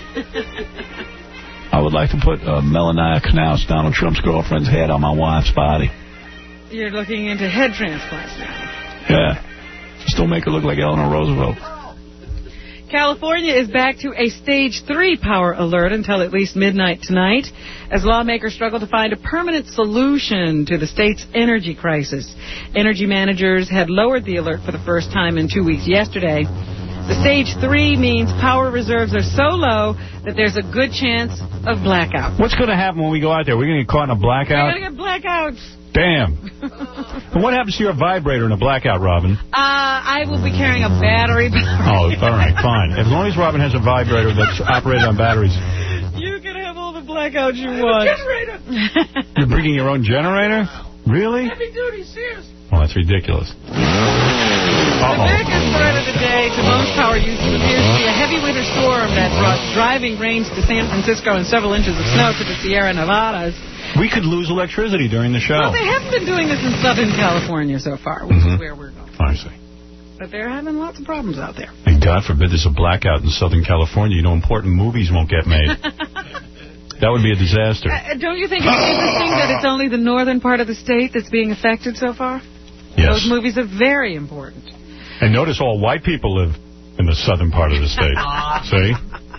I would like to put uh, Melania Knauss, Donald Trump's girlfriend's head, on my wife's body. You're looking into head transplants now. Yeah. Still make her look like Eleanor Roosevelt. California is back to a stage three power alert until at least midnight tonight, as lawmakers struggle to find a permanent solution to the state's energy crisis. Energy managers had lowered the alert for the first time in two weeks yesterday. The stage three means power reserves are so low that there's a good chance of blackout. What's going to happen when we go out there? We're going to get caught in a blackout? We're going to get blackouts. Damn. And what happens to your vibrator in a blackout, Robin? Uh, I will be carrying a battery. Oh, all right, fine. As long as Robin has a vibrator that's operated on batteries. You can have all the blackouts you want. Generator. You're bringing your own generator? Really? Heavy duty, Sears. Oh, that's ridiculous. Uh-oh. The biggest threat of the day to most power users appears to be a heavy winter storm that brought driving rains to San Francisco and several inches of snow to the Sierra Nevadas. We could lose electricity during the show. Well, they haven't been doing this in Southern California so far, which mm-hmm. is where we're going. I see. But they're having lots of problems out there. And God forbid there's a blackout in Southern California. You know, important movies won't get made. That would be a disaster. Uh, don't you think it's interesting that it's only the northern part of the state that's being affected so far? Yes. Those movies are very important. And notice all white people live in the southern part of the state. See?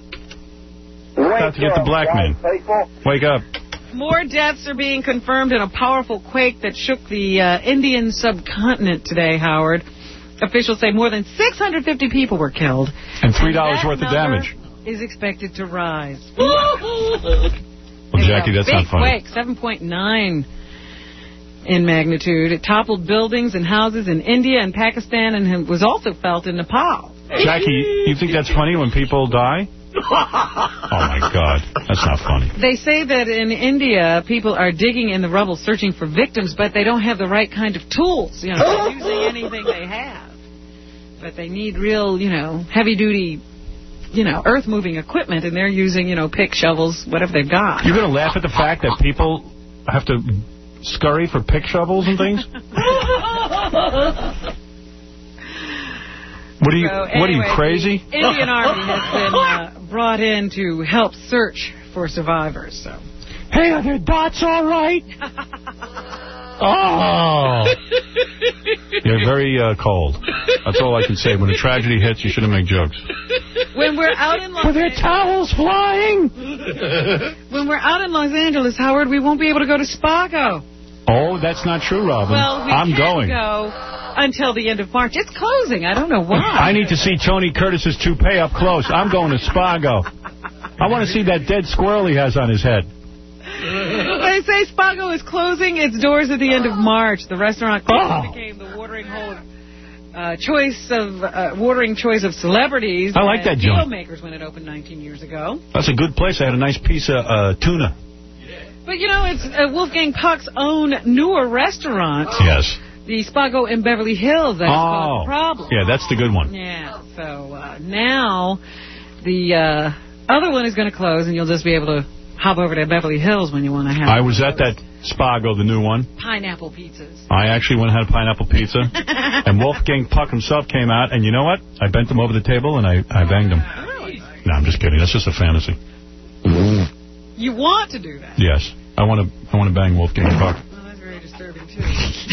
Got to get the black men. Wake up. More deaths are being confirmed in a powerful quake that shook the uh, Indian subcontinent today, Howard. Officials say more than six hundred fifty people were killed. And three dollars worth of damage. Is expected to rise. Well, Jackie, that's not funny. Big quake, seven point nine in magnitude. It toppled buildings and houses in India and Pakistan and was also felt in Nepal. Jackie, you think that's funny when people die? Oh, my God. That's not funny. They say that in India, people are digging in the rubble searching for victims, but they don't have the right kind of tools. You know, they're using anything they have. But they need real, you know, heavy-duty, you know, earth-moving equipment, and they're using, you know, pick, shovels, whatever they've got. You're going to laugh at the fact that people have to scurry for pick shovels and things? What are you, so, anyway, what are you, crazy? The Indian Army has been uh, brought in to help search for survivors. So, hey, are their dots all right? Oh. You're very uh, cold. That's all I can say. When a tragedy hits, you shouldn't make jokes. When we're out in Los Were there towels flying? When we're out in Los Angeles, Howard, we won't be able to go to Spago. Oh, that's not true, Robin. Well, we I'm can't going. go until the end of March. It's closing. I don't know why. I need to see Tony Curtis's toupee up close. I'm going to Spago. I want to see that dead squirrel he has on his head. They say Spago is closing its doors at the end of March. The restaurant quickly oh. became the watering hole uh, choice of uh, watering choice of celebrities. I like that joint. Makers when it opened nineteen years ago. That's a good place. I had a nice piece of uh, tuna. But you know, it's uh, Wolfgang Puck's own newer restaurant. Yes. The Spago in Beverly Hills. That's oh. called The Problem. Yeah, that's the good one. Yeah. So uh, now the uh, other one is going to close, and you'll just be able to hop over to Beverly Hills when you want to have I was at that Spago, the new one. Pineapple pizzas. I actually went and had a pineapple pizza. And Wolfgang Puck himself came out, and you know what? I bent him over the table, and I, I banged him. Really? No, I'm just kidding. That's just a fantasy. You want to do that? Yes. I want to I want to bang Wolfgang Puck. Well, that's very disturbing, too.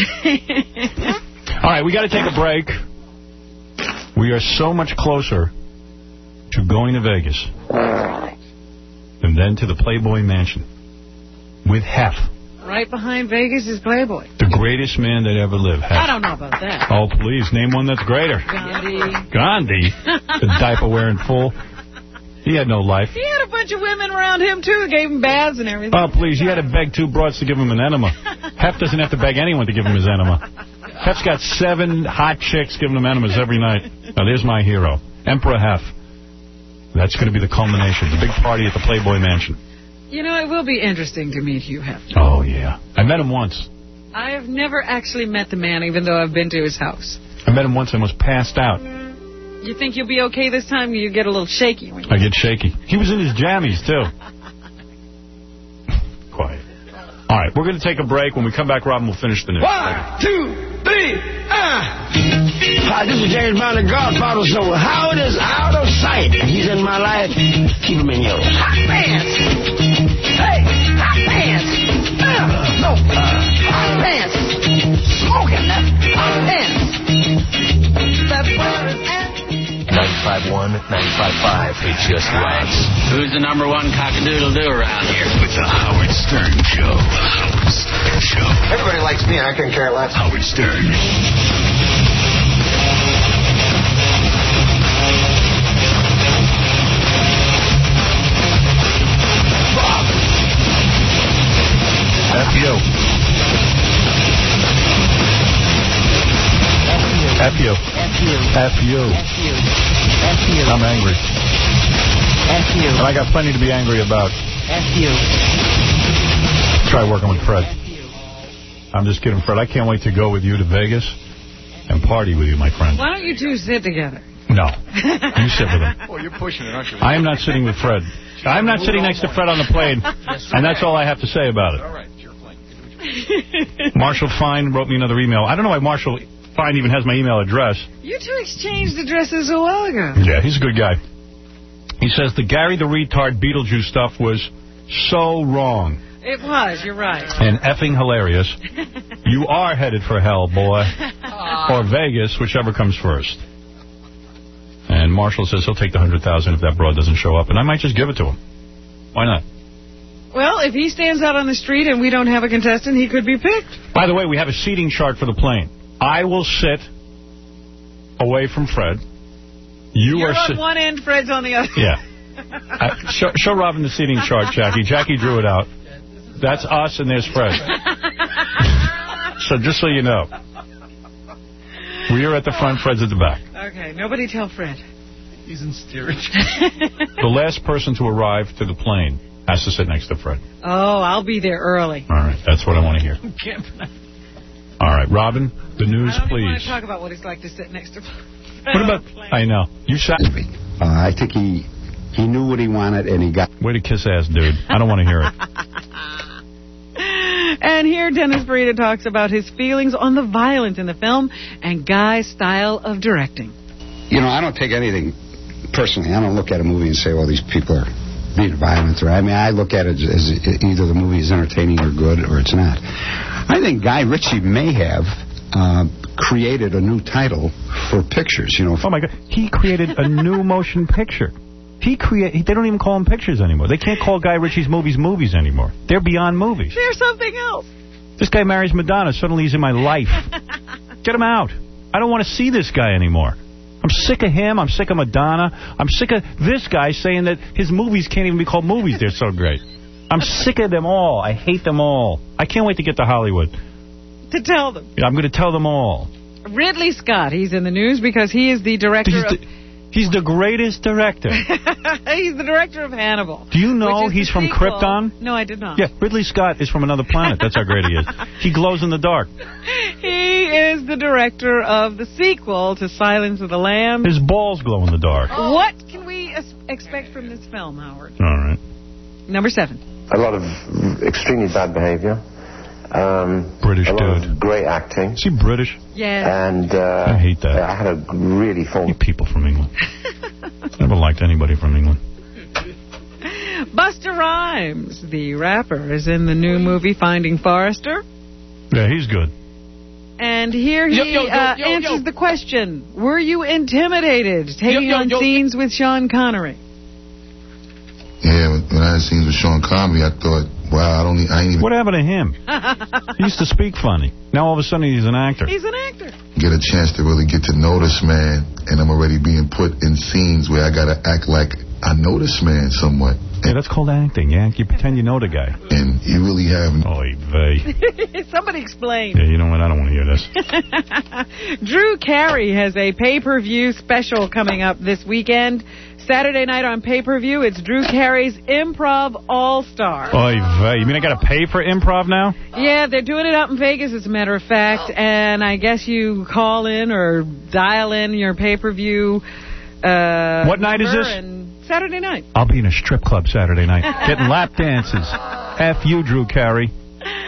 All right, we got to take a break. We are so much closer to going to Vegas and then to the Playboy Mansion with Hef. Right behind Vegas is Playboy. The greatest man that ever lived. Hef. I don't know about that. Oh, please, name one that's greater. Gandhi. Gandhi? The diaper-wearing fool. He had no life. He had a bunch of women around him, too, that gave him baths and everything. Oh, please, he had to beg two broads to give him an enema. Hef doesn't have to beg anyone to give him his enema. Hef's got seven hot chicks giving him enemas every night. Now, there's my hero, Emperor Hef. That's going to be the culmination, the big party at the Playboy Mansion. You know, it will be interesting to meet Hugh Hefner. Oh, yeah. I met him once. I have never actually met the man, even though I've been to his house. I met him once and was passed out. You think you'll be okay this time? You get a little shaky. When you I get shaky. He was in his jammies, too. Quiet. All right, we're going to take a break. When we come back, Robin will finish the news. One, two, three, ah! Hi, this is James Bond, the Godfather, so Howard is out of sight. He's in my life. Keep him in your hot pants. Hey, hot pants. Uh, no, uh, hot pants. Smoking that hot pants. That's where it's at. ninety-five point one, ninety-five point five. It just rocks. Who's the number one cockadoodle-doo around here? With the Howard Stern Show. Howard Stern Show. Everybody likes me. I couldn't care less. Howard Stern. F you. F you. F you. F you. F you. F you. I'm angry. F you. And I got plenty to be angry about. F you. Try working with Fred. I'm just kidding, Fred. I can't wait to go with you to Vegas and party with you, my friend. Why don't you two sit together? No. You sit with him. Well, you're pushing it, aren't you? I am not sitting with Fred. I'm not sitting next to Fred on the plane, and that's all I have to say about it. All right, it's your plane. Marshall Fine wrote me another email. I don't know why Marshall Fine even has my email address. You two exchanged addresses a while ago. Yeah, he's a good guy. He says the Gary the Retard Beetlejuice stuff was so wrong. It was, you're right. And effing hilarious. You are headed for hell, boy. Or Vegas, whichever comes first. And Marshall says he'll take the one hundred thousand dollars if that broad doesn't show up. And I might just give it to him. Why not? Well, if he stands out on the street and we don't have a contestant, he could be picked. By the way, we have a seating chart for the plane. I will sit away from Fred. You You're are on si one end, Fred's on the other. Yeah. Uh, show, show Robin the seating chart, Jackie. Jackie drew it out. That's us, and there's Fred. So just so you know. We are at the front, Fred's at the back. Okay, nobody tell Fred. He's in steerage. The last person to arrive to the plane has to sit next to Fred. Oh, I'll be there early. All right, that's what I want to hear. All right, Robin, the news, I don't please. even want to talk about what it's like to sit next to Fred. What about... I know. You sat... Uh, I think he he knew what he wanted, and he got... Way to kiss ass, dude. I don't want to hear it. And here Dennis Farina talks about his feelings on the violence in the film and Guy's style of directing. You know, I don't take anything personally. I don't look at a movie and say, well, these people are being violent. Or, I mean, I look at it as either the movie is entertaining or good or it's not. I think Guy Ritchie may have uh, created a new title for pictures. You know. Oh, my God. He created a new motion picture. He create. They don't even call them pictures anymore. They can't call Guy Ritchie's movies movies anymore. They're beyond movies. They're something else. This guy marries Madonna. Suddenly he's in my life. Get him out. I don't want to see this guy anymore. I'm sick of him. I'm sick of Madonna. I'm sick of this guy saying that his movies can't even be called movies. They're so great. I'm sick of them all. I hate them all. I can't wait to get to Hollywood. To tell them. Yeah, I'm going to tell them all. Ridley Scott, he's in the news because he is the director he's of... The, he's the greatest director. He's the director of Hannibal. Do you know he's from sequel. Krypton? No, I did not. Yeah, Ridley Scott is from another planet. That's how great he is. He glows in the dark. He is the director of the sequel to Silence of the Lambs. His balls glow in the dark. What can we expect from this film, Howard? All right. Number seven. A lot of extremely bad behavior. Um, British a lot dude. Of great acting. Is he British? Yeah. And uh, I hate that. I had a really full... People from England. Never liked anybody from England. Busta Rhymes, the rapper, is in the new movie Finding Forrester. Yeah, he's good. And here he Yo, yo, yo, uh, yo, answers yo. the question, were you intimidated taking Yo, yo, on yo. scenes with Sean Connery? Yeah, when, when I had scenes with Sean Connery, I thought, wow, I don't need, I ain't even What happened to him? He used to speak funny. Now all of a sudden he's an actor. He's an actor. get a chance to really get to know this man, and I'm already being put in scenes where I got to act like I know this man somewhat. Yeah, that's called acting, Yank. You pretend you know the guy. And you really haven't. Oy vey. Somebody explain. Yeah, you know what? I don't want to hear this. Drew Carey has a pay-per-view special coming up this weekend. Saturday night on pay-per-view, it's Drew Carey's Improv All-Star. Oy vey. You mean I got to pay for improv now? Yeah, they're doing it out in Vegas, as a matter of fact. And I guess you call in or dial in your pay-per-view. Uh, What night is this? And Saturday night. I'll be in a strip club Saturday night, getting lap dances. F you, Drew Carey.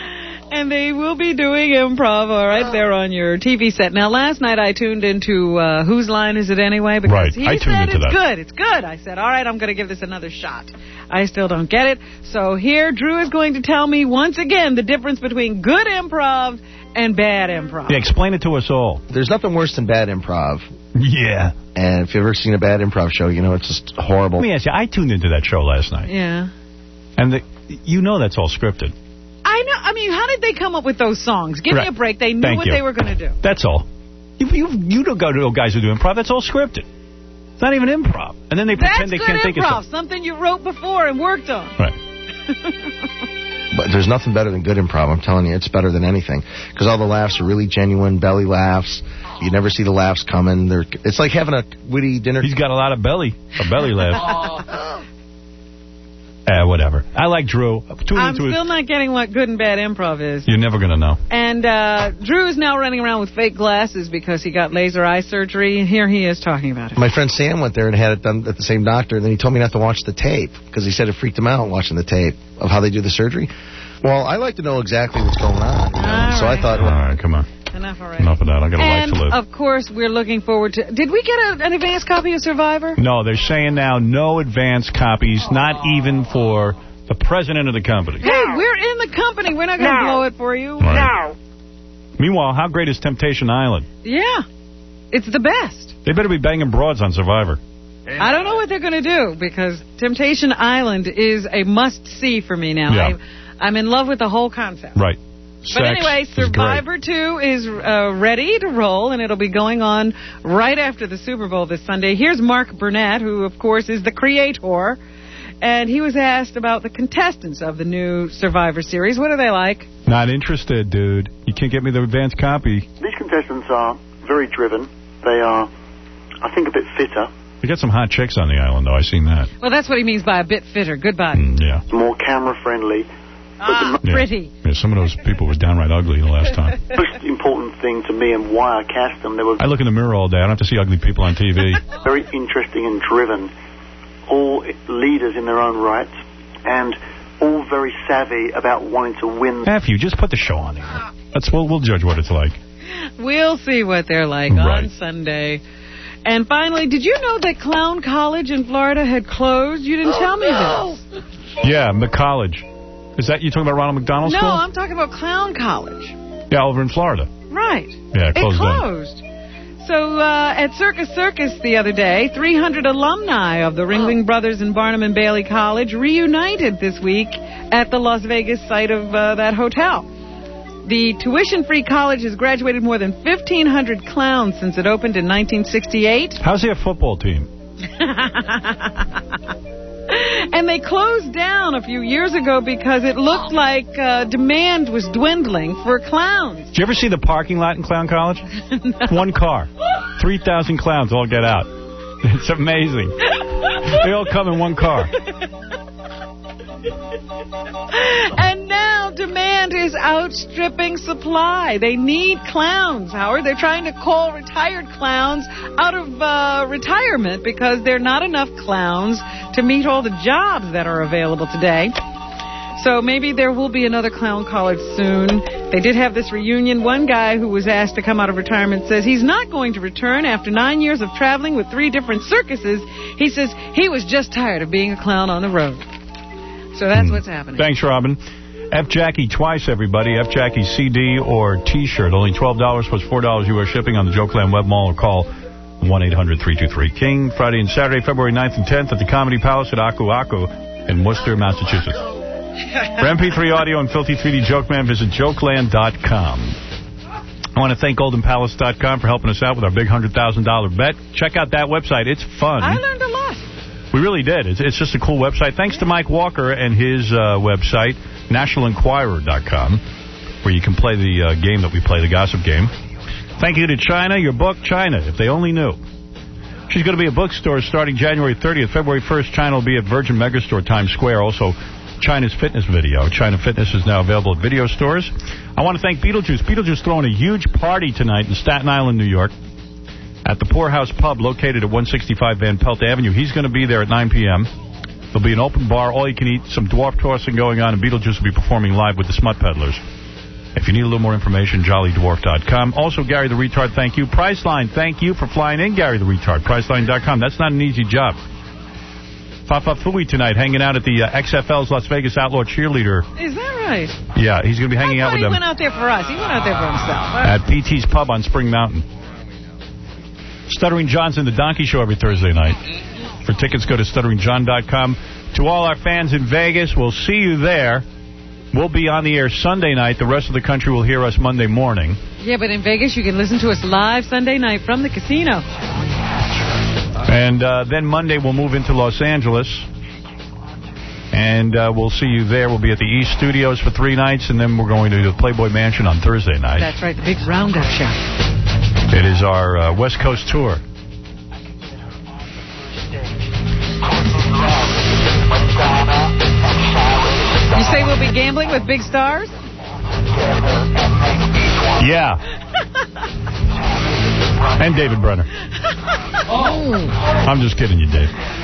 And they will be doing improv all right there on your T V set. Now, last night I tuned into uh, Whose Line Is It Anyway? Because Right, he I tuned said into it's that. good, it's good. I said, all right, I'm going to give this another shot. I still don't get it. So here, Drew is going to tell me once again the difference between good improv and bad improv. Yeah, explain it to us all. There's nothing worse than bad improv. Yeah. And if you've ever seen a bad improv show, you know it's just horrible. Let me ask you, I tuned into that show last night. Yeah. And the, you know that's all scripted. I know. I mean, how did they come up with those songs? Give Right. me a break. They knew Thank what you. they were going to do. That's all. You, you, you don't go to guys who do improv. That's all scripted. It's not even improv. And then they That's pretend they good can't think of improv. something. Something you wrote before and worked on. But there's nothing better than good improv. I'm telling you, it's better than anything. Because all the laughs are really genuine, belly laughs. You never see the laughs coming. They're, it's like having a witty dinner. He's got a lot of belly. A belly laugh. Uh, whatever. I like Drew. Tune I'm into still his, not getting what good and bad improv is. You're never going to know. And uh, Drew is now running around with fake glasses because he got laser eye surgery. And here he is talking about it. My friend Sam went there and had it done at the same doctor, and then he told me not to watch the tape because he said it freaked him out watching the tape of how they do the surgery. Well, I like to know exactly what's going on. You know? So I thought, all right, come on. Enough already. Enough of that. I got a And, life to live. of course, we're looking forward to... Did we get a, an advance copy of Survivor? No, they're saying now no advance copies, not even for the president of the company. Hey, we're in the company. We're not going to No. blow it for you. Right. Meanwhile, how great is Temptation Island? Yeah. It's the best. They better be banging broads on Survivor. I don't know what they're going to do because Temptation Island is a must-see for me now. Yeah. I, I'm in love with the whole concept. Right. But Sex anyway, is great. Survivor two is uh, ready to roll, and it'll be going on right after the Super Bowl this Sunday. Here's Mark Burnett, who, of course, is the creator, and he was asked about the contestants of the new Survivor series. What are they like? Not interested, dude. You can't get me the advance copy. These contestants are very driven. They are, I think, a bit fitter. They got some hot chicks on the island, though. I seen that. Well, that's what he means by a bit fitter. Good body. Mm, yeah. More camera-friendly. Ah, Yeah. pretty. Yeah, some of those people were downright ugly the last time. The most important thing to me and why I cast them, they were I look in the mirror all day. I don't have to see ugly people on T V. very interesting and driven. All leaders in their own right, and all very savvy about wanting to win. F you, just put the show on there. That's, we'll, we'll judge what it's like. We'll see what they're like Right. on Sunday. And finally, did you know that Clown College in Florida had closed? You didn't tell me this. Yeah, McCollege. Is that, you talking about Ronald McDonald No, School? I'm talking about Clown College. Yeah, over in Florida. Right. Yeah, it closed down. closed. So uh, at Circus Circus the other day, three hundred alumni of the Ringling Brothers and Barnum and Bailey College reunited this week at the Las Vegas site of uh, that hotel. The tuition-free college has graduated more than fifteen hundred clowns since it opened in nineteen sixty-eight. How's their football team? And they closed down a few years ago because it looked like uh, demand was dwindling for clowns. Did you ever see the parking lot in Clown College? One car. three thousand clowns all get out. It's amazing. They all come in one car. And now demand is outstripping supply. They need clowns, Howard. They're trying to call retired clowns out of uh, retirement because there are not enough clowns to meet all the jobs that are available today. So maybe there will be another clown college soon. They did have this reunion. One guy who was asked to come out of retirement says he's not going to return after nine years of traveling with three different circuses. He says he was just tired of being a clown on the road. So that's what's happening. Thanks, Robin. F. Jackie twice, everybody. F. Jackie C D or T-shirt. Only twelve dollars plus four dollars U S shipping on the Joe Clan Web Mall or call one eight hundred three two three King. Friday and Saturday, February ninth and tenth at the Comedy Palace at Aku Aku in Worcester, Massachusetts. For M P three audio and Filthy three D Joke Man, visit jokeland dot com. I want to thank golden palace dot com for helping us out with our big one hundred thousand dollar bet. Check out that website. It's fun. I learned a lot. We really did. It's, it's just a cool website. Thanks to Mike Walker and his uh, website, national enquirer dot com, where you can play the uh, game that we play, the gossip game. Thank you to China. Your book, China, if they only knew. She's going to be at bookstores starting January thirtieth. February first, China will be at Virgin Megastore, Times Square. Also, China's Fitness Video. China Fitness is now available at video stores. I want to thank Beetlejuice. Beetlejuice throwing a huge party tonight in Staten Island, New York, at the Poorhouse Pub located at one sixty-five Van Pelt Avenue. He's going to be there at nine p.m. There'll be an open bar, all you can eat, some dwarf tossing going on, and Beetlejuice will be performing live with the Smut Peddlers. If you need a little more information, jolly dwarf dot com. Also, Gary the Retard, thank you. Priceline, thank you for flying in, Gary the Retard. Priceline dot com. That's not an easy job. Fafa Fui tonight, hanging out at the uh, X F L's Las Vegas Outlaw Cheerleader. Is that right? Yeah, he's going to be hanging out with he them. He went out there for us. He went out there for himself. At P T's Pub on Spring Mountain. Stuttering John's in the Donkey Show every Thursday night. For tickets, go to stuttering john dot com. To all our fans in Vegas, we'll see you there. We'll be on the air Sunday night. The rest of the country will hear us Monday morning. Yeah, but in Vegas, you can listen to us live Sunday night from the casino. And uh, then Monday, we'll move into Los Angeles. And uh, we'll see you there. We'll be at the East Studios for three nights, and then we're going to the Playboy Mansion on Thursday night. That's right, the big roundup show. It is our uh, West Coast tour. You say we'll be gambling with big stars? Yeah. And David Brenner. Oh. I'm just kidding you, Dave.